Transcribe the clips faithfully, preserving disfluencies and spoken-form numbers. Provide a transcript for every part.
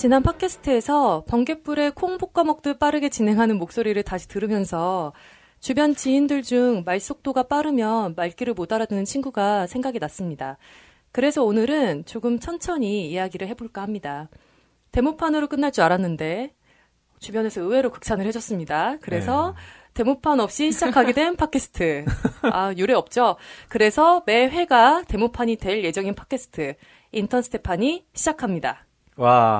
지난 팟캐스트에서 번갯불에 콩 볶아 먹듯 빠르게 진행하는 목소리를 다시 들으면서 주변 지인들 중 말 속도가 빠르면 말귀를 못 알아듣는 친구가 생각이 났습니다. 그래서 오늘은 조금 천천히 이야기를 해볼까 합니다. 데모판으로 끝날 줄 알았는데 주변에서 의외로 극찬을 해줬습니다. 그래서 네. 데모판 없이 시작하게 된 팟캐스트. 아, 유례 없죠? 그래서 매 회가 데모판이 될 예정인 팟캐스트 인턴 스테파니 시작합니다. 와.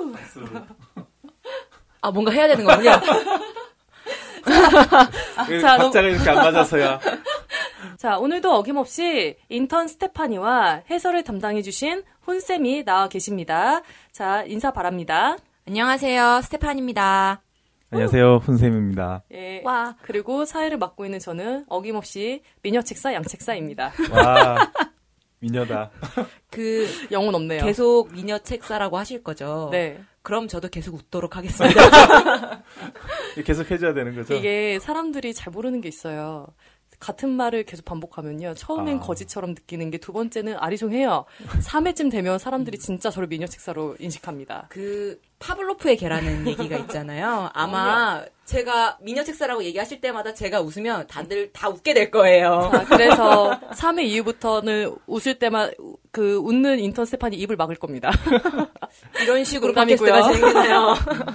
아, 뭔가 해야 되는 거군요. 자, 박자가 너무... 이렇게 안 맞아서야. 자, 오늘도 어김없이 인턴 스테파니와 해설을 담당해주신 혼쌤이 나와 계십니다. 자, 인사 바랍니다. 안녕하세요, 스테파니입니다. 안녕하세요, 혼쌤입니다. 예. 와. 그리고 사회를 맡고 있는 저는 어김없이 미녀책사 양책사입니다. 와. 미녀다. 그 영혼 없네요. 계속 미녀 책사라고 하실 거죠? 네. 그럼 저도 계속 웃도록 하겠습니다. 계속 해줘야 되는 거죠? 이게 사람들이 잘 모르는 게 있어요. 같은 말을 계속 반복하면요. 처음엔 아. 거짓처럼 느끼는 게 두 번째는 아리송해요. 삼 회쯤 되면 사람들이 진짜 저를 미녀 책사로 인식합니다. 그 파블로프의 개라는 얘기가 있잖아요. 아마 제가 미녀 책사라고 얘기하실 때마다 제가 웃으면 다들 다 웃게 될 거예요. 자, 그래서 삼 회 이후부터는 웃을 때만 그 웃는 인턴 스테파니 입을 막을 겁니다. 이런 식으로 팟캐스트가 진행되나요?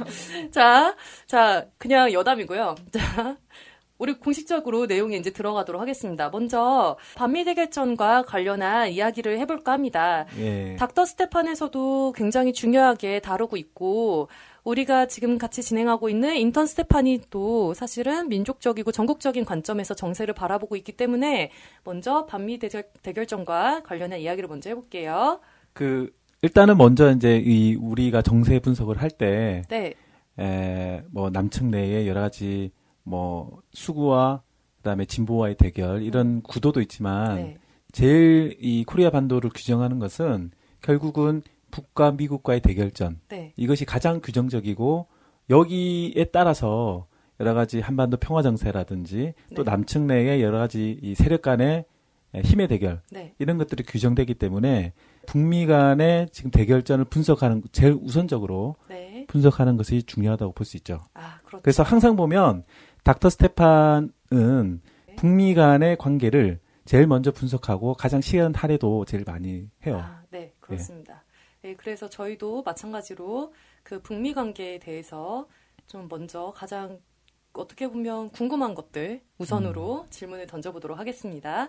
자, 자, 그냥 여담이고요. 자. 우리 공식적으로 내용에 이제 들어가도록 하겠습니다. 먼저 반미 대결전과 관련한 이야기를 해볼까 합니다. 예. 닥터 스테판에서도 굉장히 중요하게 다루고 있고 우리가 지금 같이 진행하고 있는 인턴 스테파니도 사실은 민족적이고 전국적인 관점에서 정세를 바라보고 있기 때문에 먼저 반미 대결, 대결전과 관련한 이야기를 먼저 해볼게요. 그 일단은 먼저 이제 이 우리가 정세 분석을 할 때, 네, 에, 뭐 남측 내에 여러 가지 뭐 수구와 그다음에 진보와의 대결 이런 음. 구도도 있지만 네. 제일 이 코리아 반도를 규정하는 것은 결국은 북과 미국과의 대결전. 네. 이것이 가장 규정적이고 여기에 따라서 여러 가지 한반도 평화 정세라든지 또 네. 남측 내의 여러 가지 이 세력 간의 힘의 대결 네. 이런 것들이 규정되기 때문에 북미 간의 지금 대결전을 분석하는 제일 우선적으로 네. 분석하는 것이 중요하다고 볼 수 있죠. 아, 그렇죠. 그래서 항상 보면 닥터 스테판은 네. 북미 간의 관계를 제일 먼저 분석하고 가장 시간 할애도 제일 많이 해요. 아, 네, 그렇습니다. 예. 네, 그래서 저희도 마찬가지로 그 북미 관계에 대해서 좀 먼저 가장 어떻게 보면 궁금한 것들 우선으로 음. 질문을 던져보도록 하겠습니다.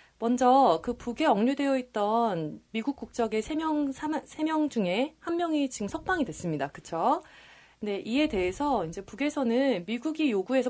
먼저 그 북에 억류되어 있던 미국 국적의 세 명, 세 명 중에 한 명이 지금 석방이 됐습니다. 그렇죠? 네, 이에 대해서 이제 북에서는 미국이 요구해서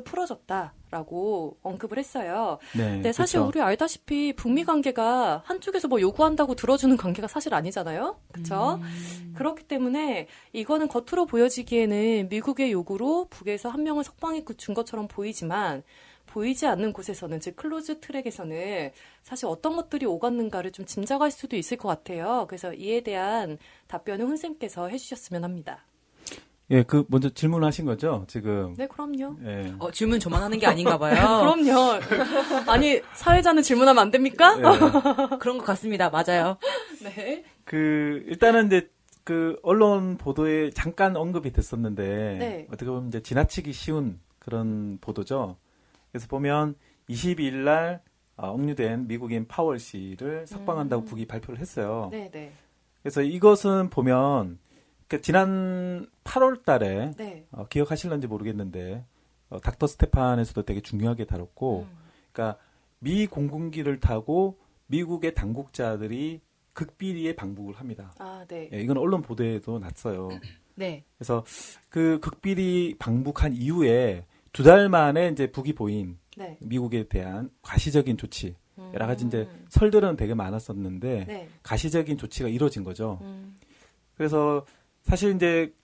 풀어줬다라고 언급을 했어요. 네, 근데 사실 그쵸. 우리 알다시피 북미 관계가 한쪽에서 뭐 요구한다고 들어주는 관계가 사실 아니잖아요. 그렇죠? 음. 그렇기 때문에 이거는 겉으로 보여지기에는 미국의 요구로 북에서 한 명을 석방해 준 것처럼 보이지만 보이지 않는 곳에서는 즉 클로즈 트랙에서는 사실 어떤 것들이 오갔는가를 좀 짐작할 수도 있을 것 같아요. 그래서 이에 대한 답변을 훈쌤께서 해주셨으면 합니다. 예, 그 먼저 질문하신 거죠, 지금? 네, 그럼요. 예. 어, 질문 저만 하는 게 아닌가 봐요. 그럼요. 아니, 사회자는 질문하면 안 됩니까? 예. 그런 것 같습니다. 맞아요. 네. 그 일단은 이제 그 언론 보도에 잠깐 언급이 됐었는데 네. 어떻게 보면 이제 지나치기 쉬운 그런 보도죠. 그래서 보면 이십이 일 날 억류된 미국인 파월 씨를 석방한다고 음. 북이 발표를 했어요. 네, 네. 그래서 이것은 보면 그 지난 팔월 달에 네. 어, 기억하실런지 모르겠는데 어, 닥터 스테판에서도 되게 중요하게 다뤘고, 음. 그러니까 미 공군기를 타고 미국의 당국자들이 극비리에 방북을 합니다. 아, 네. 예, 이건 언론 보도에도 났어요. 네. 그래서 그 극비리 방북한 이후에 두 달 만에 이제 북이 보인 네. 미국에 대한 가시적인 조치, 음. 여러 가지 이제 설들은 되게 많았었는데 네. 가시적인 조치가 이루어진 거죠. 음. 그래서 사실 이제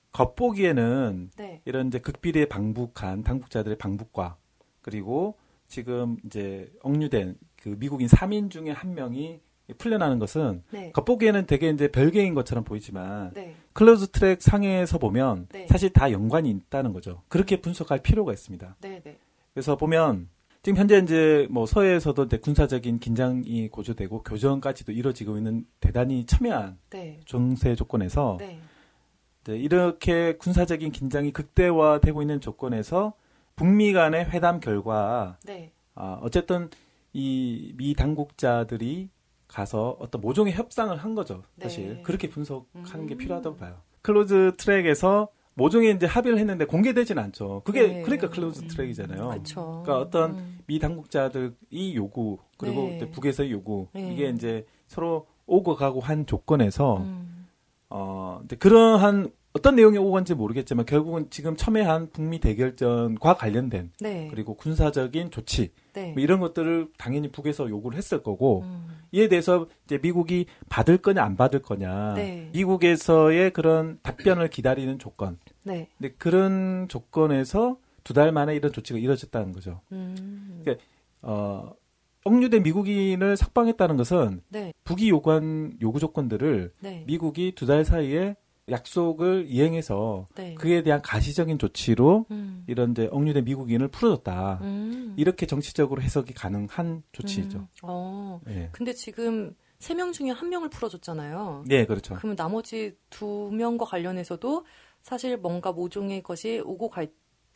겉보기에는 네. 이런 이제 극비리에 방북한 당국자들의 방북과 그리고 지금 이제 억류된 그 미국인 삼 인 중에 한 명이 풀려나는 것은 네. 겉보기에는 되게 이제 별개인 것처럼 보이지만 네. 클로즈 트랙 상에서 보면 네. 사실 다 연관이 있다는 거죠. 그렇게 분석할 필요가 있습니다. 네, 네. 그래서 보면 지금 현재 이제 뭐 서해에서도 이제 군사적인 긴장이 고조되고 교전까지도 이루어지고 있는 대단히 첨예한 네. 정세 조건에서 네. 네, 이렇게 군사적인 긴장이 극대화되고 있는 조건에서 북미 간의 회담 결과 네. 아, 어쨌든 이 미 당국자들이 가서 어떤 모종의 협상을 한 거죠. 사실 네. 그렇게 분석하는 음. 게 필요하다고 봐요. 클로즈 트랙에서 모종의 이제 합의를 했는데 공개되지는 않죠. 그게 네. 그러니까 클로즈 트랙이잖아요. 그렇죠. 그러니까 어떤 음. 미 당국자들이 요구 그리고 네. 이제 북에서의 요구 네. 이게 이제 서로 오고 가고 한 조건에서 음. 어 이제 그러한 어떤 내용이 오고 간지 모르겠지만 결국은 지금 첨예한 북미 대결전과 관련된 네. 그리고 군사적인 조치 네. 뭐 이런 것들을 당연히 북에서 요구를 했을 거고 음. 이에 대해서 이제 미국이 받을 거냐 안 받을 거냐 네. 미국에서의 그런 답변을 기다리는 조건 네. 근데 그런 조건에서 두 달 만에 이런 조치가 이루어졌다는 거죠. 음. 그러니까 어, 억류된 미국인을 석방했다는 것은 네. 북이 요구한 요구 조건들을 네. 미국이 두 달 사이에 약속을 이행해서 네. 그에 대한 가시적인 조치로 음. 이런 이제 억류된 미국인을 풀어줬다. 음. 이렇게 정치적으로 해석이 가능한 조치죠. 음. 어. 예. 근데 지금 세 명 중에 한 명을 풀어줬잖아요. 네, 그렇죠. 그러면 나머지 두 명과 관련해서도 사실 뭔가 모종의 것이 오고 갈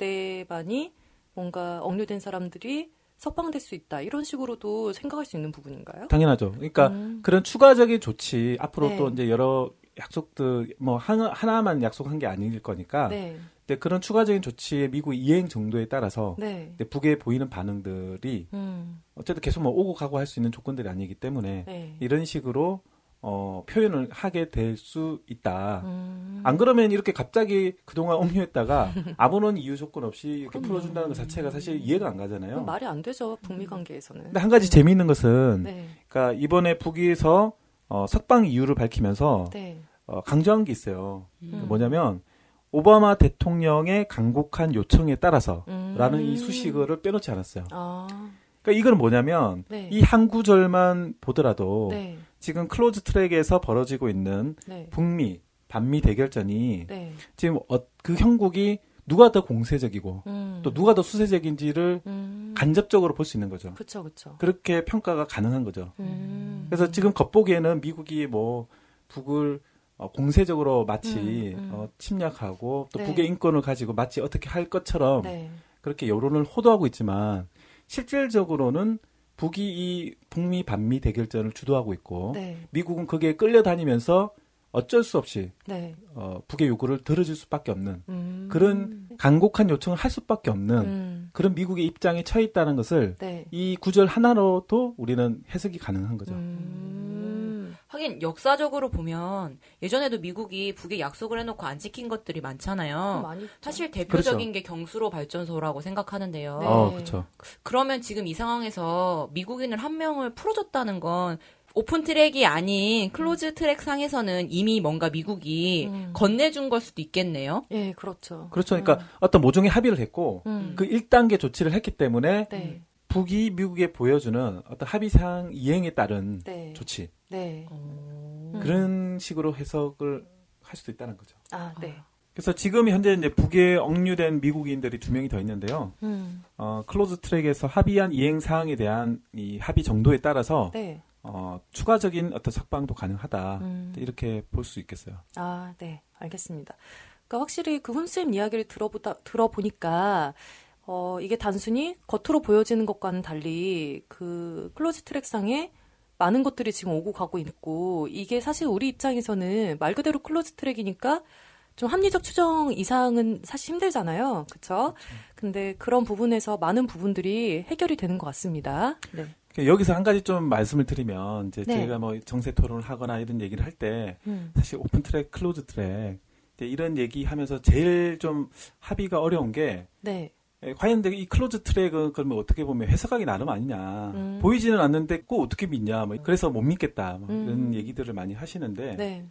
때만이 뭔가 억류된 사람들이 석방될 수 있다. 이런 식으로도 생각할 수 있는 부분인가요? 당연하죠. 그러니까 음. 그런 추가적인 조치 앞으로 네. 또 이제 여러 약속들 뭐 하나, 하나만 약속한 게 아닐 거니까 네. 근데 그런 추가적인 조치의 미국 이행 정도에 따라서 네. 이제 북에 보이는 반응들이 음. 어쨌든 계속 뭐 오고 가고 할 수 있는 조건들이 아니기 때문에 네. 이런 식으로 어, 표현을 하게 될 수 있다. 음. 안 그러면 이렇게 갑자기 그동안 억류했다가 아무런 이유 조건 없이 이렇게 그럼요. 풀어준다는 것 자체가 사실 이해가 안 가잖아요. 말이 안 되죠. 북미 관계에서는. 근데 한 가지 재미있는 것은 네. 그러니까 이번에 북에서 어, 석방 이유를 밝히면서 네. 어, 강조한 게 있어요. 음. 뭐냐면 오바마 대통령의 간곡한 요청에 따라서 음. 라는 이 수식어를 빼놓지 않았어요. 아. 그러니까 이건 뭐냐면 네. 이 한 구절만 보더라도 네. 지금 클로즈 트랙에서 벌어지고 있는 네. 북미, 반미 대결전이 네. 지금 어, 그 형국이 누가 더 공세적이고 음. 또 누가 더 수세적인지를 음. 간접적으로 볼 수 있는 거죠. 그쵸, 그쵸. 그렇게 평가가 가능한 거죠. 음. 그래서 지금 겉보기에는 미국이 뭐 북을 어, 공세적으로 마치 음, 음. 어, 침략하고 또 네. 북의 인권을 가지고 마치 어떻게 할 것처럼 네. 그렇게 여론을 호도하고 있지만 실질적으로는 북이 이 북미 반미 대결전을 주도하고 있고 네. 미국은 거기에 끌려다니면서 어쩔 수 없이 네. 어, 북의 요구를 들어줄 수밖에 없는 음. 그런 간곡한 요청을 할 수밖에 없는 음. 그런 미국의 입장에 처해 있다는 것을 네. 이 구절 하나로도 우리는 해석이 가능한 거죠. 음. 하긴 역사적으로 보면 예전에도 미국이 북에 약속을 해놓고 안 지킨 것들이 많잖아요. 많이 있죠. 사실 대표적인 그렇죠. 게 경수로 발전소라고 생각하는데요. 네. 어, 그렇죠. 그러면 지금 이 상황에서 미국인을 한 명을 풀어줬다는 건 오픈 트랙이 아닌 클로즈 트랙 상에서는 이미 뭔가 미국이 음. 건네준 걸 수도 있겠네요. 예, 그렇죠. 그렇죠. 그러니까 어떤 모종의 합의를 했고 음. 그 일 단계 조치를 했기 때문에 네. 북이 미국에 보여주는 어떤 합의사항 이행에 따른 네. 조치 네. 음. 그런 식으로 해석을 할 수도 있다는 거죠. 아, 네. 그래서 지금 현재 이제 북에 억류된 미국인들이 두 명이 더 있는데요. 음. 어, 클로즈 트랙에서 합의한 이행 사항에 대한 이 합의 정도에 따라서 네. 어, 추가적인 어떤 석방도 가능하다. 음. 이렇게 볼 수 있겠어요. 아, 네. 알겠습니다. 그러니까 확실히 그 훈쌤 이야기를 들어보다, 들어보니까, 어, 이게 단순히 겉으로 보여지는 것과는 달리 그 클로즈 트랙상에 많은 것들이 지금 오고 가고 있고, 이게 사실 우리 입장에서는 말 그대로 클로즈 트랙이니까 좀 합리적 추정 이상은 사실 힘들잖아요. 그쵸? 근데 그런 부분에서 많은 부분들이 해결이 되는 것 같습니다. 네. 여기서 한 가지 좀 말씀을 드리면 이제 네. 저희가 뭐 정세 토론을 하거나 이런 얘기를 할 때 음. 사실 오픈 트랙, 클로즈 트랙 이제 이런 얘기하면서 제일 좀 합의가 어려운 게 네. 에, 과연 근데 이 클로즈 트랙은 그러면 어떻게 보면 해석하기 나름 아니냐. 음. 보이지는 않는데 꼭 어떻게 믿냐. 뭐 그래서 못 믿겠다. 뭐 음. 이런 얘기들을 많이 하시는데 네.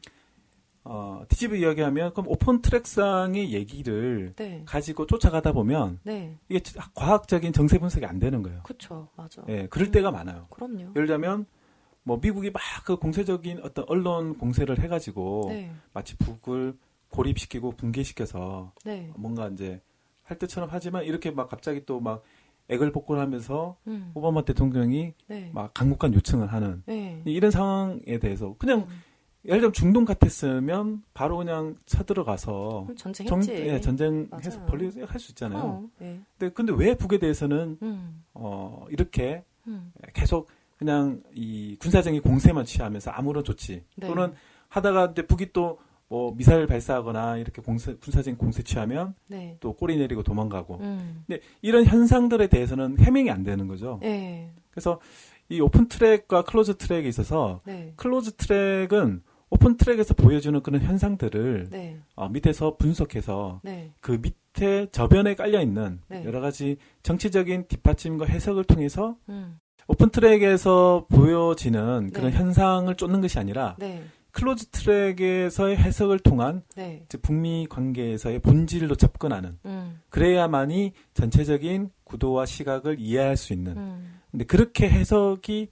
어, 뒤집어 이야기하면 그럼 오픈 트랙상의 얘기를 네. 가지고 쫓아가다 보면 네. 이게 과학적인 정세 분석이 안 되는 거예요. 그쵸. 맞아. 예, 그럴 때가 많아요. 그럼요. 예를 들자면 뭐 미국이 막 그 공세적인 어떤 언론 공세를 해가지고 네. 마치 북을 고립시키고 붕괴시켜서 네. 뭔가 이제 할 때처럼 하지만 이렇게 막 갑자기 또 막 애걸복걸하면서 음. 오바마 대통령이 네. 막 강력한 요청을 하는 네. 이런 상황에 대해서 그냥 음. 예를 들면 중동 같았으면 바로 그냥 쳐들어가서 전쟁했지. 정, 예, 전쟁해서 맞아요. 벌리고 할 수 있잖아요. 어, 네. 근데 근데 왜 북에 대해서는 음. 어, 이렇게 음. 계속 그냥 이 군사적인 공세만 취하면서 아무런 조치 네. 또는 하다가 이제 북이 또 뭐 미사일 발사하거나 이렇게 공세, 군사적인 공세 취하면 네. 또 꼬리 내리고 도망가고. 음. 근데 이런 현상들에 대해서는 해명이 안 되는 거죠. 네. 그래서 이 오픈 트랙과 클로즈 트랙에 있어서 네. 클로즈 트랙은 오픈 트랙에서 보여주는 그런 현상들을 네. 어, 밑에서 분석해서 네. 그 밑에 저변에 깔려 있는 네. 여러 가지 정치적인 뒷받침과 해석을 통해서 음. 오픈 트랙에서 보여지는 그런 네. 현상을 쫓는 것이 아니라 네. 클로즈 트랙에서의 해석을 통한 네. 이제 북미 관계에서의 본질로 접근하는 음. 그래야만이 전체적인 구도와 시각을 이해할 수 있는. 음. 근데 그렇게 해석이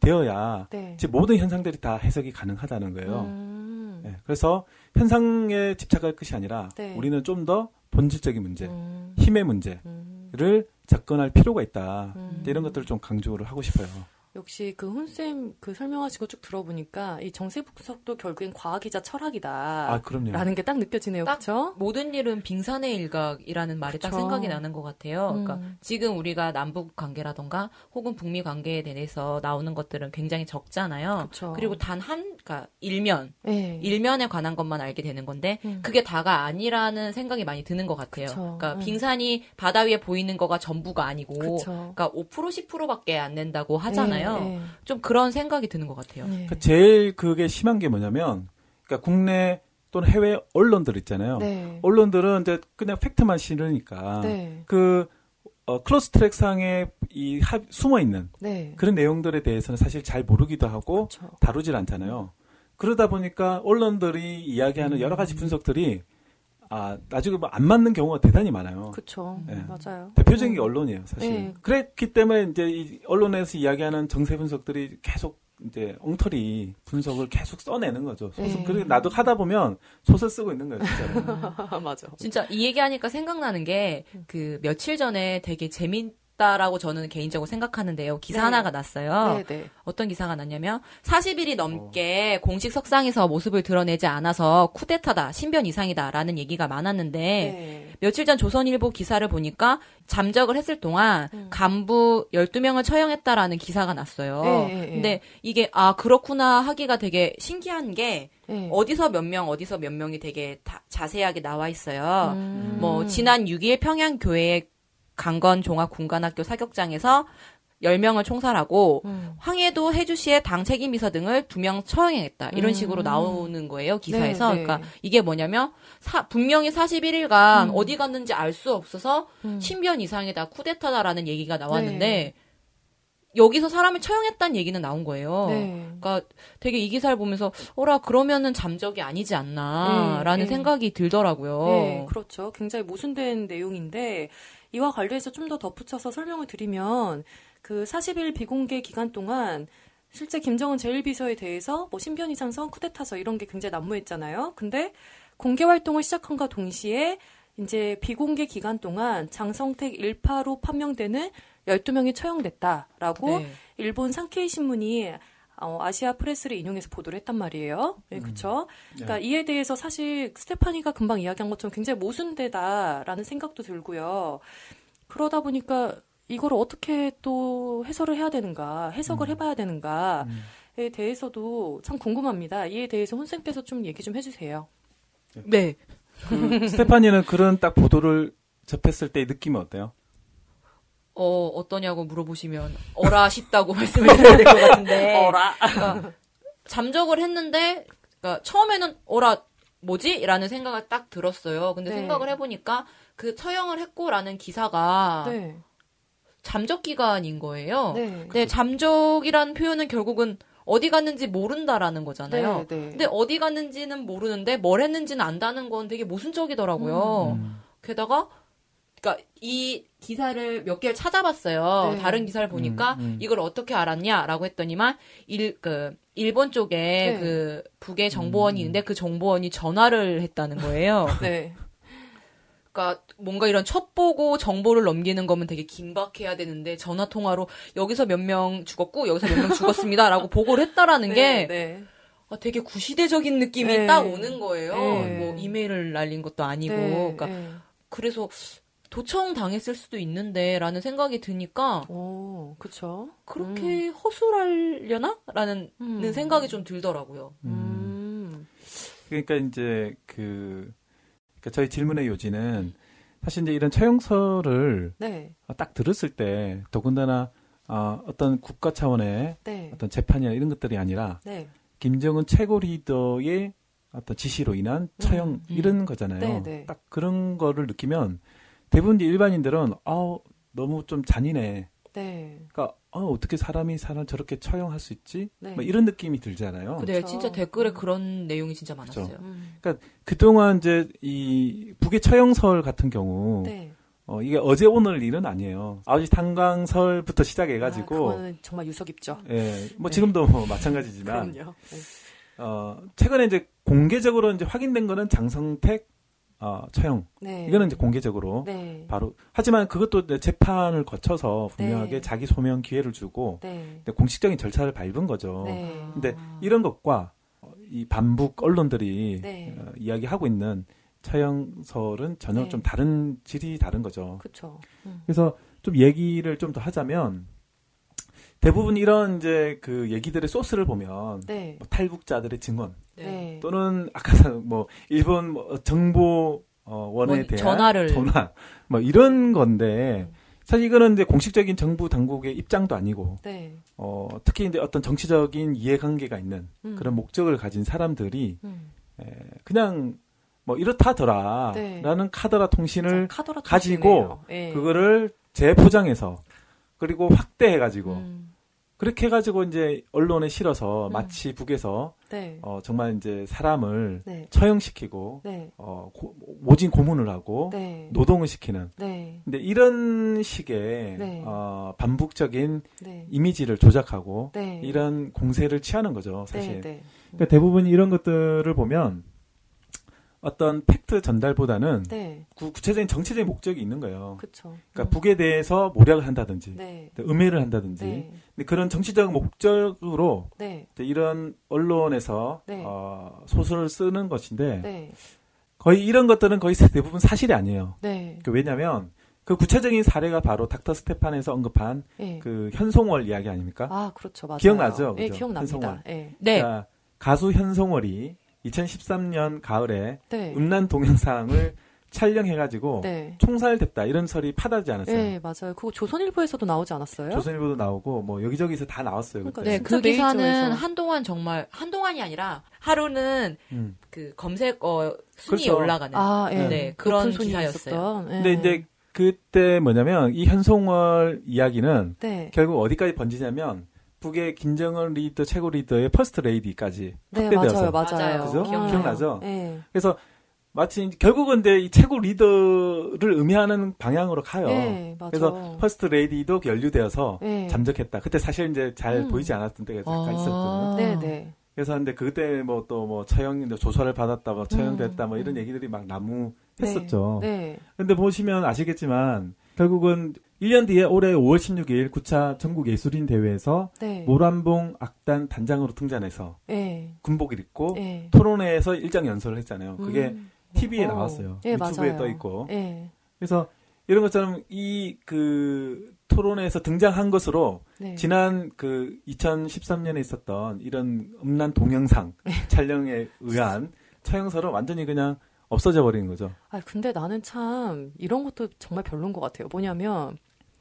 되어야 네. 이제 모든 현상들이 다 해석이 가능하다는 거예요. 음. 네, 그래서 현상에 집착할 것이 아니라 네. 우리는 좀 더 본질적인 문제, 음. 힘의 문제를 음. 접근할 필요가 있다. 음. 이런 것들을 좀 강조를 하고 싶어요. 역시 그 혼쌤 그 설명하시고 쭉 들어보니까 이 정세 분석도 결국엔 과학이자 철학이다. 아, 그럼요. 라는 게 딱 느껴지네요. 딱 그렇죠? 모든 일은 빙산의 일각이라는 말이 딱 그쵸. 생각이 나는 것 같아요. 음. 그러니까 지금 우리가 남북 관계라던가 혹은 북미 관계에 대해서 나오는 것들은 굉장히 적잖아요. 그쵸. 그리고 단 한, 그러니까 일면, 네. 일면에 관한 것만 알게 되는 건데 음. 그게 다가 아니라는 생각이 많이 드는 것 같아요. 그쵸. 그러니까 음. 빙산이 바다 위에 보이는 거가 전부가 아니고, 그쵸. 그러니까 오 퍼센트 십 퍼센트밖에 안 낸다고 하잖아요. 네, 네. 좀 그런 생각이 드는 것 같아요. 네. 그러니까 제일 그게 심한 게 뭐냐면, 그러니까 국내 또는 해외 언론들 있잖아요. 네. 언론들은 이제 그냥 팩트만 실으니까 네. 그 어, 클로스 트랙 상에 이 하, 숨어 있는 네. 그런 내용들에 대해서는 사실 잘 모르기도 하고 그쵸. 다루질 않잖아요. 그러다 보니까 언론들이 이야기하는 여러 가지 분석들이 아, 나중에 뭐 안 맞는 경우가 대단히 많아요. 그쵸. 네. 맞아요. 대표적인 게 음. 언론이에요, 사실. 네. 그랬기 때문에 이제 이 언론에서 이야기하는 정세 분석들이 계속 이제 엉터리 분석을 계속 써내는 거죠. 소설. 네. 그리고 나도 하다 보면 소설 쓰고 있는 거예요, 진짜로. 맞아. 진짜 이 얘기하니까 생각나는 게 그 며칠 전에 되게 재밌다라고 저는 개인적으로 생각하는데요. 기사 네. 하나가 났어요. 네, 네. 어떤 기사가 났냐면 사십 일이 넘게 어. 공식 석상에서 모습을 드러내지 않아서 쿠데타다, 신변 이상이다라는 얘기가 많았는데 네. 며칠 전 조선일보 기사를 보니까 잠적을 했을 동안 음. 간부 열두 명을 처형했다라는 기사가 났어요. 네, 네, 네. 근데 이게 아 그렇구나 하기가 되게 신기한 게 네. 어디서 몇 명, 어디서 몇 명이 되게 다, 자세하게 나와 있어요. 음. 뭐 지난 육 일 평양교회 강건 종합군관학교 사격장에서 열 명을 총살하고 음. 황해도 해주시의 당 책임비서 등을 두 명 처형했다. 이런 음. 식으로 나오는 거예요. 기사에서. 네, 네. 그러니까 이게 뭐냐면 사, 분명히 사십일 일간 음. 어디 갔는지 알 수 없어서 음. 신변 이상이다. 쿠데타다라는 얘기가 나왔는데 네. 여기서 사람을 처형했다는 얘기는 나온 거예요. 네. 그러니까 되게 이 기사를 보면서 어라 그러면은 잠적이 아니지 않나라는 네, 네. 생각이 들더라고요. 네, 그렇죠. 굉장히 모순된 내용인데 이와 관련해서 좀 더 덧붙여서 설명을 드리면 그 사십 일 비공개 기간 동안 실제 김정은 제일 비서에 대해서 뭐 신변 이상성, 쿠데타서 이런 게 굉장히 난무했잖아요. 근데 공개 활동을 시작한과 동시에 이제 비공개 기간 동안 장성택 일파로 판명되는 열두 명이 처형됐다라고 네. 일본 산케이 신문이 어, 아시아 프레스를 인용해서 보도를 했단 말이에요. 네, 음. 그렇죠. 그러니까 네. 이에 대해서 사실 스테파니가 금방 이야기한 것처럼 굉장히 모순되다라는 생각도 들고요. 그러다 보니까 이걸 어떻게 또 해설을 해야 되는가, 해석을 음. 해봐야 되는가에 음. 대해서도 참 궁금합니다. 이에 대해서 혼쌤께서 좀 얘기 좀 해주세요. 네. 그 스테파니는 그런 딱 보도를 접했을 때의 느낌이 어때요? 어, 어떠냐고 물어보시면, 어라 싶다고 말씀을 드려야 될 것 같은데. 어라. 그러니까 잠적을 했는데, 그러니까 처음에는, 어라, 뭐지? 라는 생각을 딱 들었어요. 근데 네. 생각을 해보니까, 그 처형을 했고라는 기사가, 네. 잠적 기간인 거예요. 네. 근데 잠적이라는 표현은 결국은 어디 갔는지 모른다라는 거잖아요. 네, 네. 근데 어디 갔는지는 모르는데 뭘 했는지는 안다는 건 되게 모순적이더라고요. 음. 게다가 그러니까 이 기사를 몇 개를 찾아봤어요. 네. 다른 기사를 보니까 음, 음. 이걸 어떻게 알았냐라고 했더니만 일 그 일본 쪽에 네. 그 북에 정보원이 음. 있는데 그 정보원이 전화를 했다는 거예요. 네. 그러니까 뭔가 이런 첩보고 정보를 넘기는 거면 되게 긴박해야 되는데 전화 통화로 여기서 몇 명 죽었고 여기서 몇 명 죽었습니다라고 보고를 했다라는 네, 게 네. 아, 되게 구시대적인 느낌이 네. 딱 오는 거예요. 네. 뭐 이메일을 날린 것도 아니고, 네. 그러니까 네. 그래서 도청 당했을 수도 있는데라는 생각이 드니까 오, 그쵸. 그렇게 음. 허술하려나?라는 음. 생각이 좀 들더라고요. 음. 음. 그러니까 이제 그 그러니까 저희 질문의 요지는 사실 이제 이런 처형설을 네. 딱 들었을 때 더군다나 어, 어떤 국가 차원의 네. 어떤 재판이나 이런 것들이 아니라 네. 김정은 최고 리더의 어떤 지시로 인한 처형 음. 이런 거잖아요. 네, 네. 딱 그런 거를 느끼면 대부분 이제 일반인들은 아 너무 좀 잔인해. 네. 그러니까 어, 어떻게 사람이 사람 저렇게 처형할 수 있지? 네. 뭐 이런 느낌이 들잖아요. 근데 그쵸. 진짜 댓글에 그런 내용이 진짜 많았어요. 그쵸. 음. 그러니까 그동안 이제 이 북의 처형설 같은 경우 네. 어, 이게 어제 오늘 일은 아니에요. 아버지 탄광설부터 시작해가지고 아, 그거는 정말 유서 깊죠. 예, 뭐 네. 지금도 뭐 마찬가지지만 그럼요. 네. 어, 최근에 이제 공개적으로 이제 확인된 거는 장성택 어, 처형. 네. 이거는 이제 공개적으로 네. 바로 하지만 그것도 이제 재판을 거쳐서 분명하게 네. 자기 소명 기회를 주고 네. 공식적인 절차를 밟은 거죠. 네. 근데 이런 것과 이 반북 언론들이 네. 어, 이야기하고 있는 처형설은 전혀 네. 좀 다른 질이 다른 거죠. 그렇죠. 음. 그래서 좀 얘기를 좀 더 하자면 대부분 이런 이제 그 얘기들의 소스를 보면 네. 뭐 탈북자들의 증언 네. 또는 아까 뭐 일본 뭐 정보 어, 원에 뭐 대한 전화를. 전화 뭐 이런 건데 음. 사실 이거는 이제 공식적인 정부 당국의 입장도 아니고 네. 어, 특히 이제 어떤 정치적인 이해관계가 있는 음. 그런 목적을 가진 사람들이 음. 에, 그냥 뭐 이렇다더라라는 네. 카더라 통신을 카더라 가지고 네. 그거를 재포장해서 그리고 확대해가지고 음. 그렇게 해가지고 이제 언론에 실어서 음. 마치 북에서 네. 어, 정말 이제 사람을 네. 처형시키고 네. 어, 고, 모진 고문을 하고 네. 노동을 시키는. 네. 근데 이런 식의 네. 어, 반북적인 네. 이미지를 조작하고 네. 이런 공세를 취하는 거죠, 사실. 네. 네. 그러니까 대부분 이런 것들을 보면 어떤 팩트 전달보다는 네. 구, 구체적인 정치적인 목적이 있는 거예요. 그렇죠. 그러니까 북에 대해서 모략을 한다든지, 네. 음해를 한다든지, 네. 근데 그런 정치적 목적으로 네. 이제 이런 언론에서 네. 어, 소설을 쓰는 것인데 네. 거의 이런 것들은 거의 대부분 사실이 아니에요. 네. 그 왜냐하면 그 구체적인 사례가 바로 닥터 스테판에서 언급한 네. 그 현송월 이야기 아닙니까? 아, 그렇죠. 맞아요. 기억나죠? 네, 그죠? 기억납니다. 현송월. 네. 네. 그러니까 가수 현송월이 이천십삼 년 가을에 네. 음란 동영상을 촬영해가지고 네. 총살됐다 이런 설이 파다지 않았어요. 네, 맞아요. 그거 조선일보에서도 나오지 않았어요? 조선일보도 나오고 뭐 여기저기서 다 나왔어요. 그러니까 그때. 네, 진짜 그 기사는 메이저에서. 한동안 정말 한동안이 아니라 하루는 음. 그 검색 어 순위에 그렇죠. 올라가는 아, 예. 네, 그런 높은 손이 기사였어요. 있었던. 예. 근데 이제 그때 뭐냐면 이 현송월 이야기는 네. 결국 어디까지 번지냐면 북의 김정은 리더 최고 리더의 퍼스트 레이디까지 네, 확대되어서 맞아요. 맞아요. 맞아요. 그죠? 아, 기억나죠? 네. 그래서 마치 이제 결국은 근데 이 최고 리더를 의미하는 방향으로 가요. 네, 맞아요. 그래서 퍼스트 레이디도 연루되어서 네. 잠적했다. 그때 사실 이제 잘 음. 보이지 않았던 때가 잠깐 아. 있었거든요. 네, 네. 그래서 근데 그때 뭐 또 뭐 처형 조사를 받았다, 뭐 처형됐다, 뭐 이런 음. 얘기들이 막 난무했었죠. 네. 근데 보시면 아시겠지만 결국은 일 년 뒤에 올해 오월 십육일 구 차 전국 예술인 대회에서 네. 모란봉 악단 단장으로 등장해서 네. 군복을 입고 네. 토론회에서 일장 연설을 했잖아요. 그게 음. 티비에 어. 나왔어요. 네, 유튜브에 맞아요. 떠 있고. 네. 그래서 이런 것처럼 이 그 토론회에서 등장한 것으로 네. 지난 그 이천십삼 년에 있었던 이런 음란 동영상 촬영에 의한 처형설은 완전히 그냥 없어져 버리는 거죠. 아, 근데 나는 참 이런 것도 정말 별론 것 같아요. 뭐냐면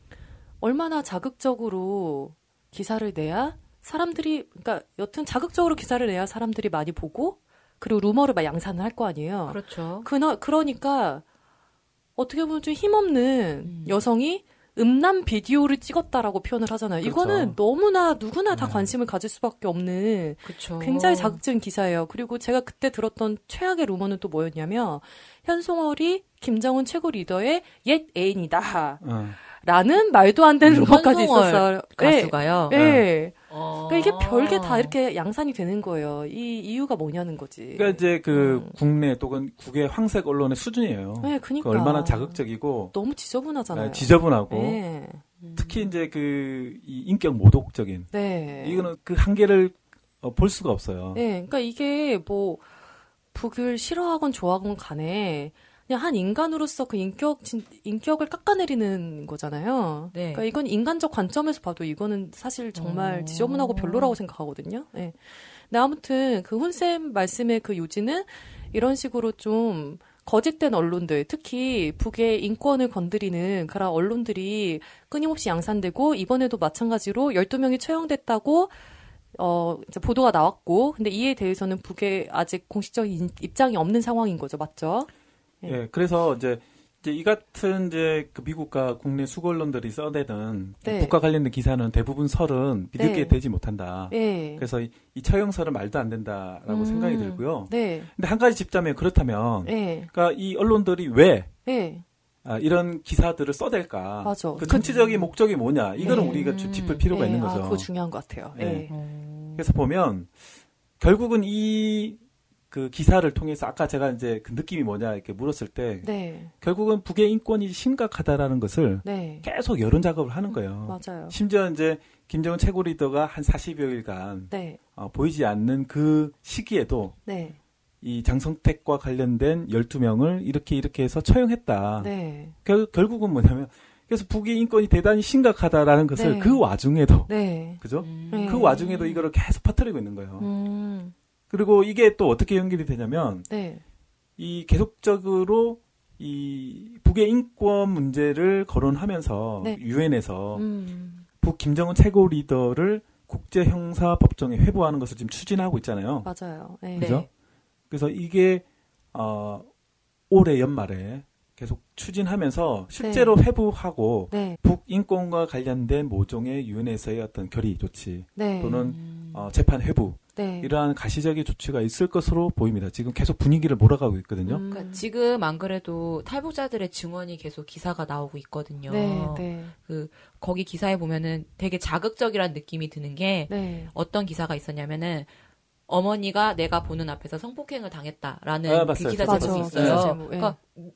얼마나 자극적으로 기사를 내야 사람들이, 그러니까 여튼 자극적으로 기사를 내야 사람들이 많이 보고 그리고 루머를 막 양산을 할 거 아니에요. 그렇죠. 그나, 그러니까 어떻게 보면 좀 힘없는 음. 여성이 음란 비디오를 찍었다라고 표현을 하잖아요. 그렇죠. 이거는 너무나 누구나 다 네. 관심을 가질 수밖에 없는 그렇죠. 굉장히 자극적인 기사예요. 그리고 제가 그때 들었던 최악의 루머는 또 뭐였냐면 현송월이 김정은 최고 리더의 옛 애인이다. 어. 라는 말도 안 되는 루머까지 현송월 있었어요. 가수가요. 네. 네. 어. 그러니까 이게 별게 다 이렇게 양산이 되는 거예요. 이 이유가 뭐냐는 거지. 그러니까 이제 그 음. 국내 또는 국외 황색 언론의 수준이에요. 네, 그러니까 그 얼마나 자극적이고 너무 지저분하잖아요. 아, 지저분하고 네. 음. 특히 이제 그 이 인격 모독적인 네. 이거는 그 한계를 어, 볼 수가 없어요. 네, 그러니까 이게 뭐 북을 싫어하건 좋아하건 간에 그냥 한 인간으로서 그 인격 진, 인격을 깎아내리는 거잖아요. 네. 그러니까 이건 인간적 관점에서 봐도 이거는 사실 정말 오. 지저분하고 별로라고 생각하거든요. 네. 근데 아무튼 그 훈쌤 말씀의 그 요지는 이런 식으로 좀 거짓된 언론들, 특히 북의 인권을 건드리는 그런 언론들이 끊임없이 양산되고 이번에도 마찬가지로 열두 명이 처형됐다고 어, 이제 보도가 나왔고, 근데 이에 대해서는 북에 아직 공식적인 입장이 없는 상황인 거죠. 맞죠? 예, 네, 그래서 이제, 이제 이 같은 이제 그 미국과 국내 수고 언론들이 써대는 네. 북과 관련된 기사는 대부분 설은 믿게 네. 되지 못한다. 네. 그래서 이, 이 처형설은 말도 안 된다라고 음, 생각이 들고요. 네. 근데 한 가지 짚자면 그렇다면, 네. 그러니까 이 언론들이 왜 네. 아, 이런 기사들을 써댈까? 맞아. 그 정치적인 목적이 뭐냐? 이거는 네. 우리가 좀 짚을 필요가 네. 있는 아, 거죠. 그거 중요한 것 같아요. 네. 네. 그래서 보면 결국은 이 그 기사를 통해서 아까 제가 이제 그 느낌이 뭐냐 이렇게 물었을 때 네. 결국은 북의 인권이 심각하다라는 것을 네. 계속 여론 작업을 하는 거예요. 맞아요. 심지어 이제 김정은 최고 리더가 한 사십여일간 네. 어, 보이지 않는 그 시기에도 네. 이 장성택과 관련된 열두 명을 이렇게 이렇게 해서 처형했다. 네. 결, 결국은 뭐냐면 그래서 북의 인권이 대단히 심각하다라는 것을 네. 그 와중에도 네. 그죠? 음. 네. 그 와중에도 이거를 계속 퍼뜨리고 있는 거예요. 음. 그리고 이게 또 어떻게 연결이 되냐면 네. 이 계속적으로 이 북의 인권 문제를 거론하면서 네. 유엔에서 음. 북 김정은 최고 리더를 국제형사법정에 회부하는 것을 지금 추진하고 있잖아요. 맞아요. 네. 그죠? 그래서 이게 어, 올해 연말에 계속 추진하면서 실제로 네. 회부하고 네. 북 인권과 관련된 모종의 유엔에서의 어떤 결의 조치 네. 또는 어, 재판 회부 네. 이러한 가시적인 조치가 있을 것으로 보입니다. 지금 계속 분위기를 몰아가고 있거든요. 음. 그러니까 지금 안 그래도 탈북자들의 증언이 계속 기사가 나오고 있거든요. 네. 네. 그 거기 기사에 보면은 되게 자극적이라는 느낌이 드는 게 네. 어떤 기사가 있었냐면은 어머니가 내가 보는 앞에서 성폭행을 당했다라는 아, 그 맞아요. 기사 맞아. 제목이 기사 있어요. 제목, 예. 그러니까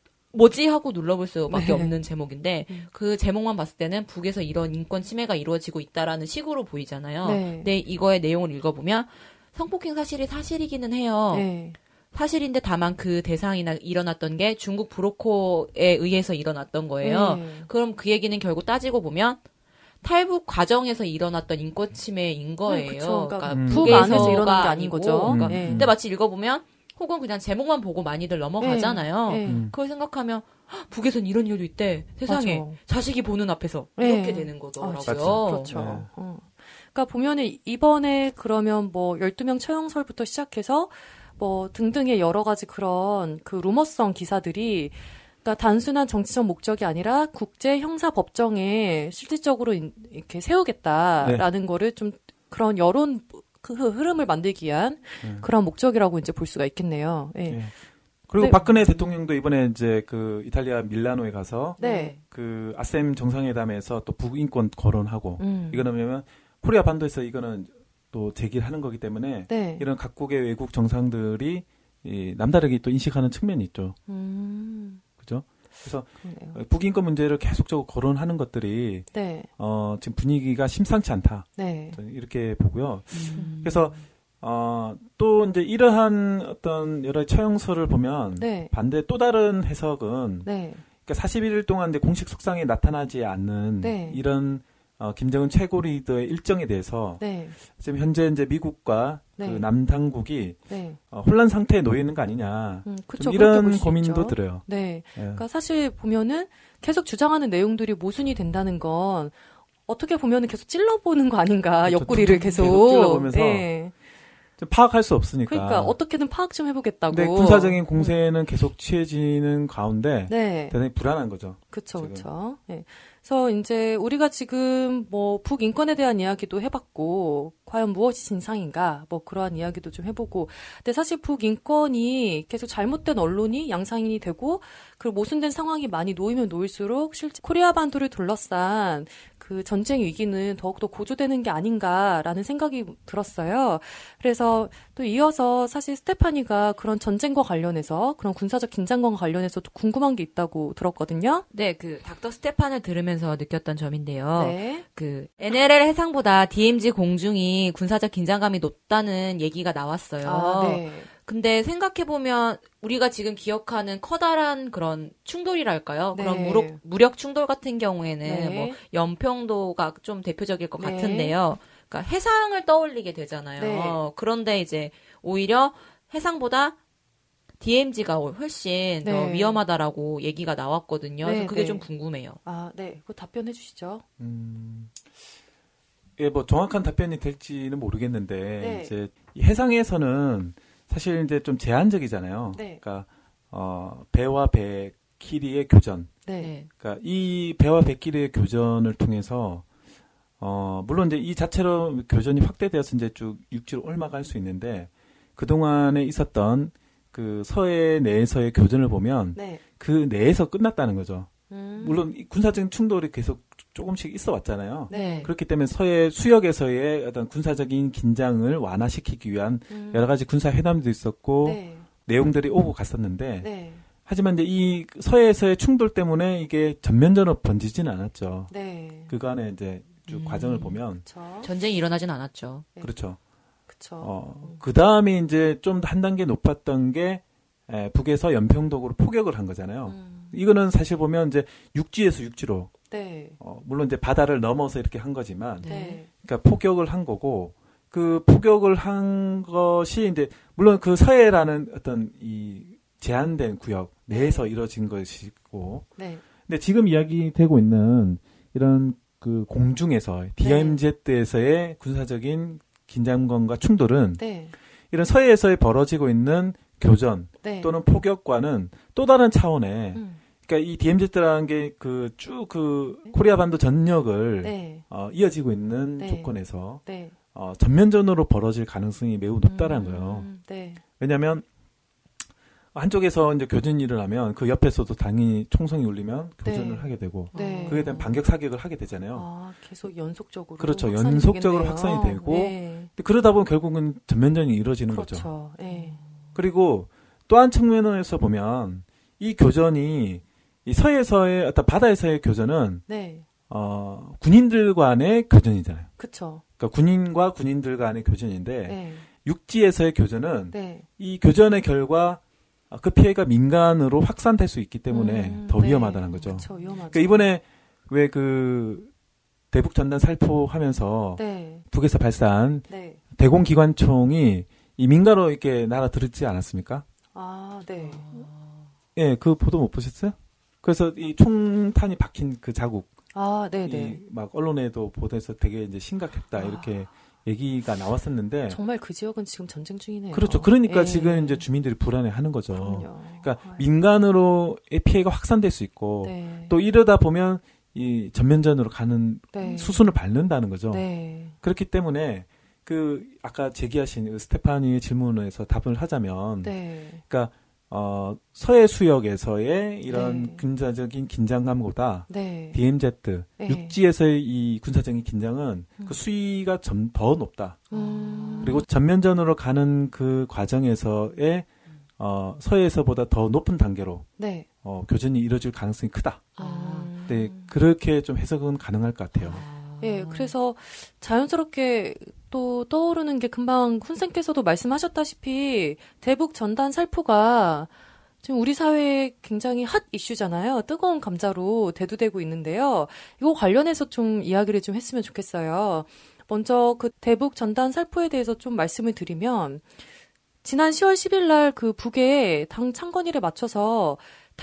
뭐지 하고 눌러볼 수밖에 네. 없는 제목인데 음. 그 제목만 봤을 때는 북에서 이런 인권 침해가 이루어지고 있다라는 식으로 보이잖아요. 네. 근데 이거의 내용을 읽어보면 성폭행 사실이 사실이기는 해요. 네. 사실인데 다만 그 대상이나 일어났던 게 중국 브로커에 의해서 일어났던 거예요. 네. 그럼 그 얘기는 결국 따지고 보면 탈북 과정에서 일어났던 인권 침해인 거예요. 네, 그쵸. 그러니까 그러니까 음. 북 북에서가 안에서 일어난 게 아닌 아니고. 거죠. 그러니까 네. 근데 마치 읽어보면 혹은 그냥 제목만 보고 많이들 넘어가잖아요. 네. 음. 그걸 생각하면 헉, 북에선 이런 일도 있대. 세상에 맞아. 자식이 보는 앞에서 네. 이렇게 되는 거더라고요. 아, 진짜. 맞죠. 그렇죠. 네. 어. 그러니까 보면은 이번에 그러면 뭐 열두 명 처형설부터 시작해서 뭐 등등의 여러 가지 그런 그 루머성 기사들이 그러니까 단순한 정치적 목적이 아니라 국제 형사 법정에 실질적으로 이렇게 세우겠다라는 네. 거를 좀 그런 여론 그 흐름을 만들기 위한 네. 그런 목적이라고 이제 볼 수가 있겠네요. 네. 네. 그리고 네. 박근혜 대통령도 이번에 이제 그 이탈리아 밀라노에 가서 네. 그 아셈 정상회담에서 또 북인권 거론하고 음. 이거는 뭐냐면 코리아 반도에서 이거는 또 제기를 하는 거기 때문에 네. 이런 각국의 외국 정상들이 이 남다르게 또 인식하는 측면이 있죠. 음. 그죠? 그래서 그러네요. 북인권 문제를 계속적으로 거론하는 것들이 네. 어, 지금 분위기가 심상치 않다. 네. 저는 이렇게 보고요. 음. 그래서 어, 또 이제 이러한 어떤 여러 처형설을 보면 네. 반대 또 다른 해석은 네. 그러니까 사십일 일 동안 이제 공식 석상에 나타나지 않는 네. 이런 어, 김정은 최고 리더의 일정에 대해서 네. 지금 현재 이제 미국과 네. 그 남당국이 네. 어, 혼란 상태에 놓여 있는 거 아니냐. 음, 좀 그쵸, 그렇게 이런 볼수 고민도 있죠. 들어요. 네. 예. 그러니까 사실 보면은 계속 주장하는 내용들이 모순이 된다는 건 어떻게 보면은 계속 찔러보는 거 아닌가, 그렇죠. 옆구리를 툭툭 계속. 계속 찔러보면서 네. 좀 파악할 수 없으니까. 그러니까 어떻게든 파악 좀 해보겠다고. 근데 군사적인 공세는 계속 취해지는 가운데 네. 대단히 불안한 거죠. 그쵸, 지금. 그쵸. 네. 그래서 이제 우리가 지금 뭐 북인권에 대한 이야기도 해봤고, 과연 무엇이 진상인가, 뭐 그러한 이야기도 좀 해보고. 근데 사실 북인권이 계속 잘못된 언론이 양상이 되고, 그 모순된 상황이 많이 놓이면 놓일수록 실제 코리아 반도를 둘러싼 그 전쟁 위기는 더욱더 고조되는 게 아닌가라는 생각이 들었어요. 그래서 또 이어서 사실 스테파니가 그런 전쟁과 관련해서, 그런 군사적 긴장과 관련해서 또 궁금한 게 있다고 들었거든요. 네, 그 닥터 스테판을 들으면 보면서 느꼈던 점인데요. 네. 그 엔엘엘 해상보다 디엠지 공중이 군사적 긴장감이 높다는 얘기가 나왔어요. 아, 네. 근데 생각해보면 우리가 지금 기억하는 커다란 그런 충돌이랄까요? 네. 그런 무력, 무력 충돌 같은 경우에는 네. 뭐 연평도가 좀 대표적일 것 네. 같은데요. 그러니까 해상을 떠올리게 되잖아요. 네. 그런데 이제 오히려 해상보다 디엠지가 훨씬 네. 더 위험하다라고 얘기가 나왔거든요. 네, 그래서 그게 네. 좀 궁금해요. 아, 네. 그거 답변해 주시죠. 음, 예, 뭐 정확한 답변이 될지는 모르겠는데 네. 이제 이 해상에서는 사실 이제 좀 제한적이잖아요. 네. 그러니까 어, 배와 배 길이의 교전. 네. 네. 그러니까 이 배와 배 길이의 교전을 통해서 어, 물론 이제 이 자체로 교전이 확대되어서 이제 쭉 육지로 올라갈 수 있는데 그 동안에 있었던 그 서해 내에서의 교전을 보면 네. 그 내에서 끝났다는 거죠. 음. 물론 이 군사적인 충돌이 계속 조금씩 있어 왔잖아요. 네. 그렇기 때문에 서해 수역에서의 어떤 군사적인 긴장을 완화시키기 위한 음. 여러 가지 군사 회담도 있었고 네. 내용들이 오고 갔었는데 네. 하지만 이제 이 서해에서의 충돌 때문에 이게 전면전으로 번지지는 않았죠. 네. 그간의 이제 쭉 음. 과정을 보면 그렇죠. 전쟁이 일어나진 않았죠. 네. 그렇죠. 그렇죠. 어, 그 다음에 이제 좀 한 단계 높았던 게 에, 북에서 연평도로 포격을 한 거잖아요. 음. 이거는 사실 보면 이제 육지에서 육지로 네. 어, 물론 이제 바다를 넘어서 이렇게 한 거지만, 네. 그러니까 포격을 한 거고 그 포격을 한 것이 이제 물론 그 서해라는 어떤 이 제한된 구역 내에서 이루어진 것이고, 네. 근데 지금 이야기되고 있는 이런 그 공중에서 디엠제트에서의 군사적인 긴장감과 충돌은 네. 이런 서해에서 벌어지고 있는 교전 네. 또는 포격과는 또 다른 차원의 음. 그러니까 이 디엠제트라는 게 그 쭉 그 코리아 반도 전역을 네. 어, 이어지고 있는 네. 조건에서 네. 어, 전면전으로 벌어질 가능성이 매우 높다라는 거예요. 음. 네. 왜냐하면 한쪽에서 이제 교전이 일어나면 그 옆에서도 당연히 총성이 울리면 교전을 네. 하게 되고 네. 그에 대한 반격 사격을 하게 되잖아요. 아, 계속 연속적으로. 그렇죠. 확산이 연속적으로 되겠네요. 확산이 되고 네. 근데 그러다 보면 결국은 전면전이 이루어지는 거죠. 그렇죠. 네. 그리고 또 한 측면에서 보면 이 교전이 이 서해에서의 어떤 바다에서의 교전은 네. 어, 군인들 간의 교전이잖아요. 그렇죠. 그러니까 군인과 군인들 간의 교전인데 네. 육지에서의 교전은 네. 이 교전의 결과 그 피해가 민간으로 확산될 수 있기 때문에 음, 더 네. 위험하다는 거죠. 그렇죠. 위험하죠. 그러니까 이번에 왜 그 대북 전단 살포하면서 네. 북에서 발사한 네. 대공 기관총이 이 민가로 이렇게 날아들었지 않았습니까? 아, 네. 예, 그 보도 못 보셨어요? 그래서 이 총탄이 박힌 그 자국, 아, 네, 네. 이 막 언론에도 보도해서 되게 이제 심각했다 아. 이렇게 얘기가 나왔었는데, 정말 그 지역은 지금 전쟁 중이네요. 그렇죠. 그러니까 예. 지금 이제 주민들이 불안해하는 거죠. 그럼요. 그러니까 아, 민간으로의 피해가 확산될 수 있고 네. 또 이러다 보면 이 전면전으로 가는 네. 수순을 밟는다는 거죠. 네. 그렇기 때문에 그 아까 제기하신 그 스테파니의 질문에서 답을 하자면, 네. 그러니까 어, 서해 수역에서의 이런 네. 군사적인 긴장감보다 네. 디엠제트 네. 육지에서의 이 군사적인 긴장은 음. 그 수위가 좀 더 높다. 음. 그리고 전면전으로 가는 그 과정에서의 어, 서해에서보다 더 높은 단계로 네. 어, 교전이 이루어질 가능성이 크다. 아. 네, 그렇게 좀 해석은 가능할 것 같아요. 예, 그래서 자연스럽게 또 떠오르는 게 금방 훈쌤께서도 말씀하셨다시피 대북 전단 살포가 지금 우리 사회에 굉장히 핫 이슈잖아요. 뜨거운 감자로 대두되고 있는데요. 이거 관련해서 좀 이야기를 좀 했으면 좋겠어요. 먼저 그 대북 전단 살포에 대해서 좀 말씀을 드리면 지난 시월 십일 날 그 북에 당 창건일에 맞춰서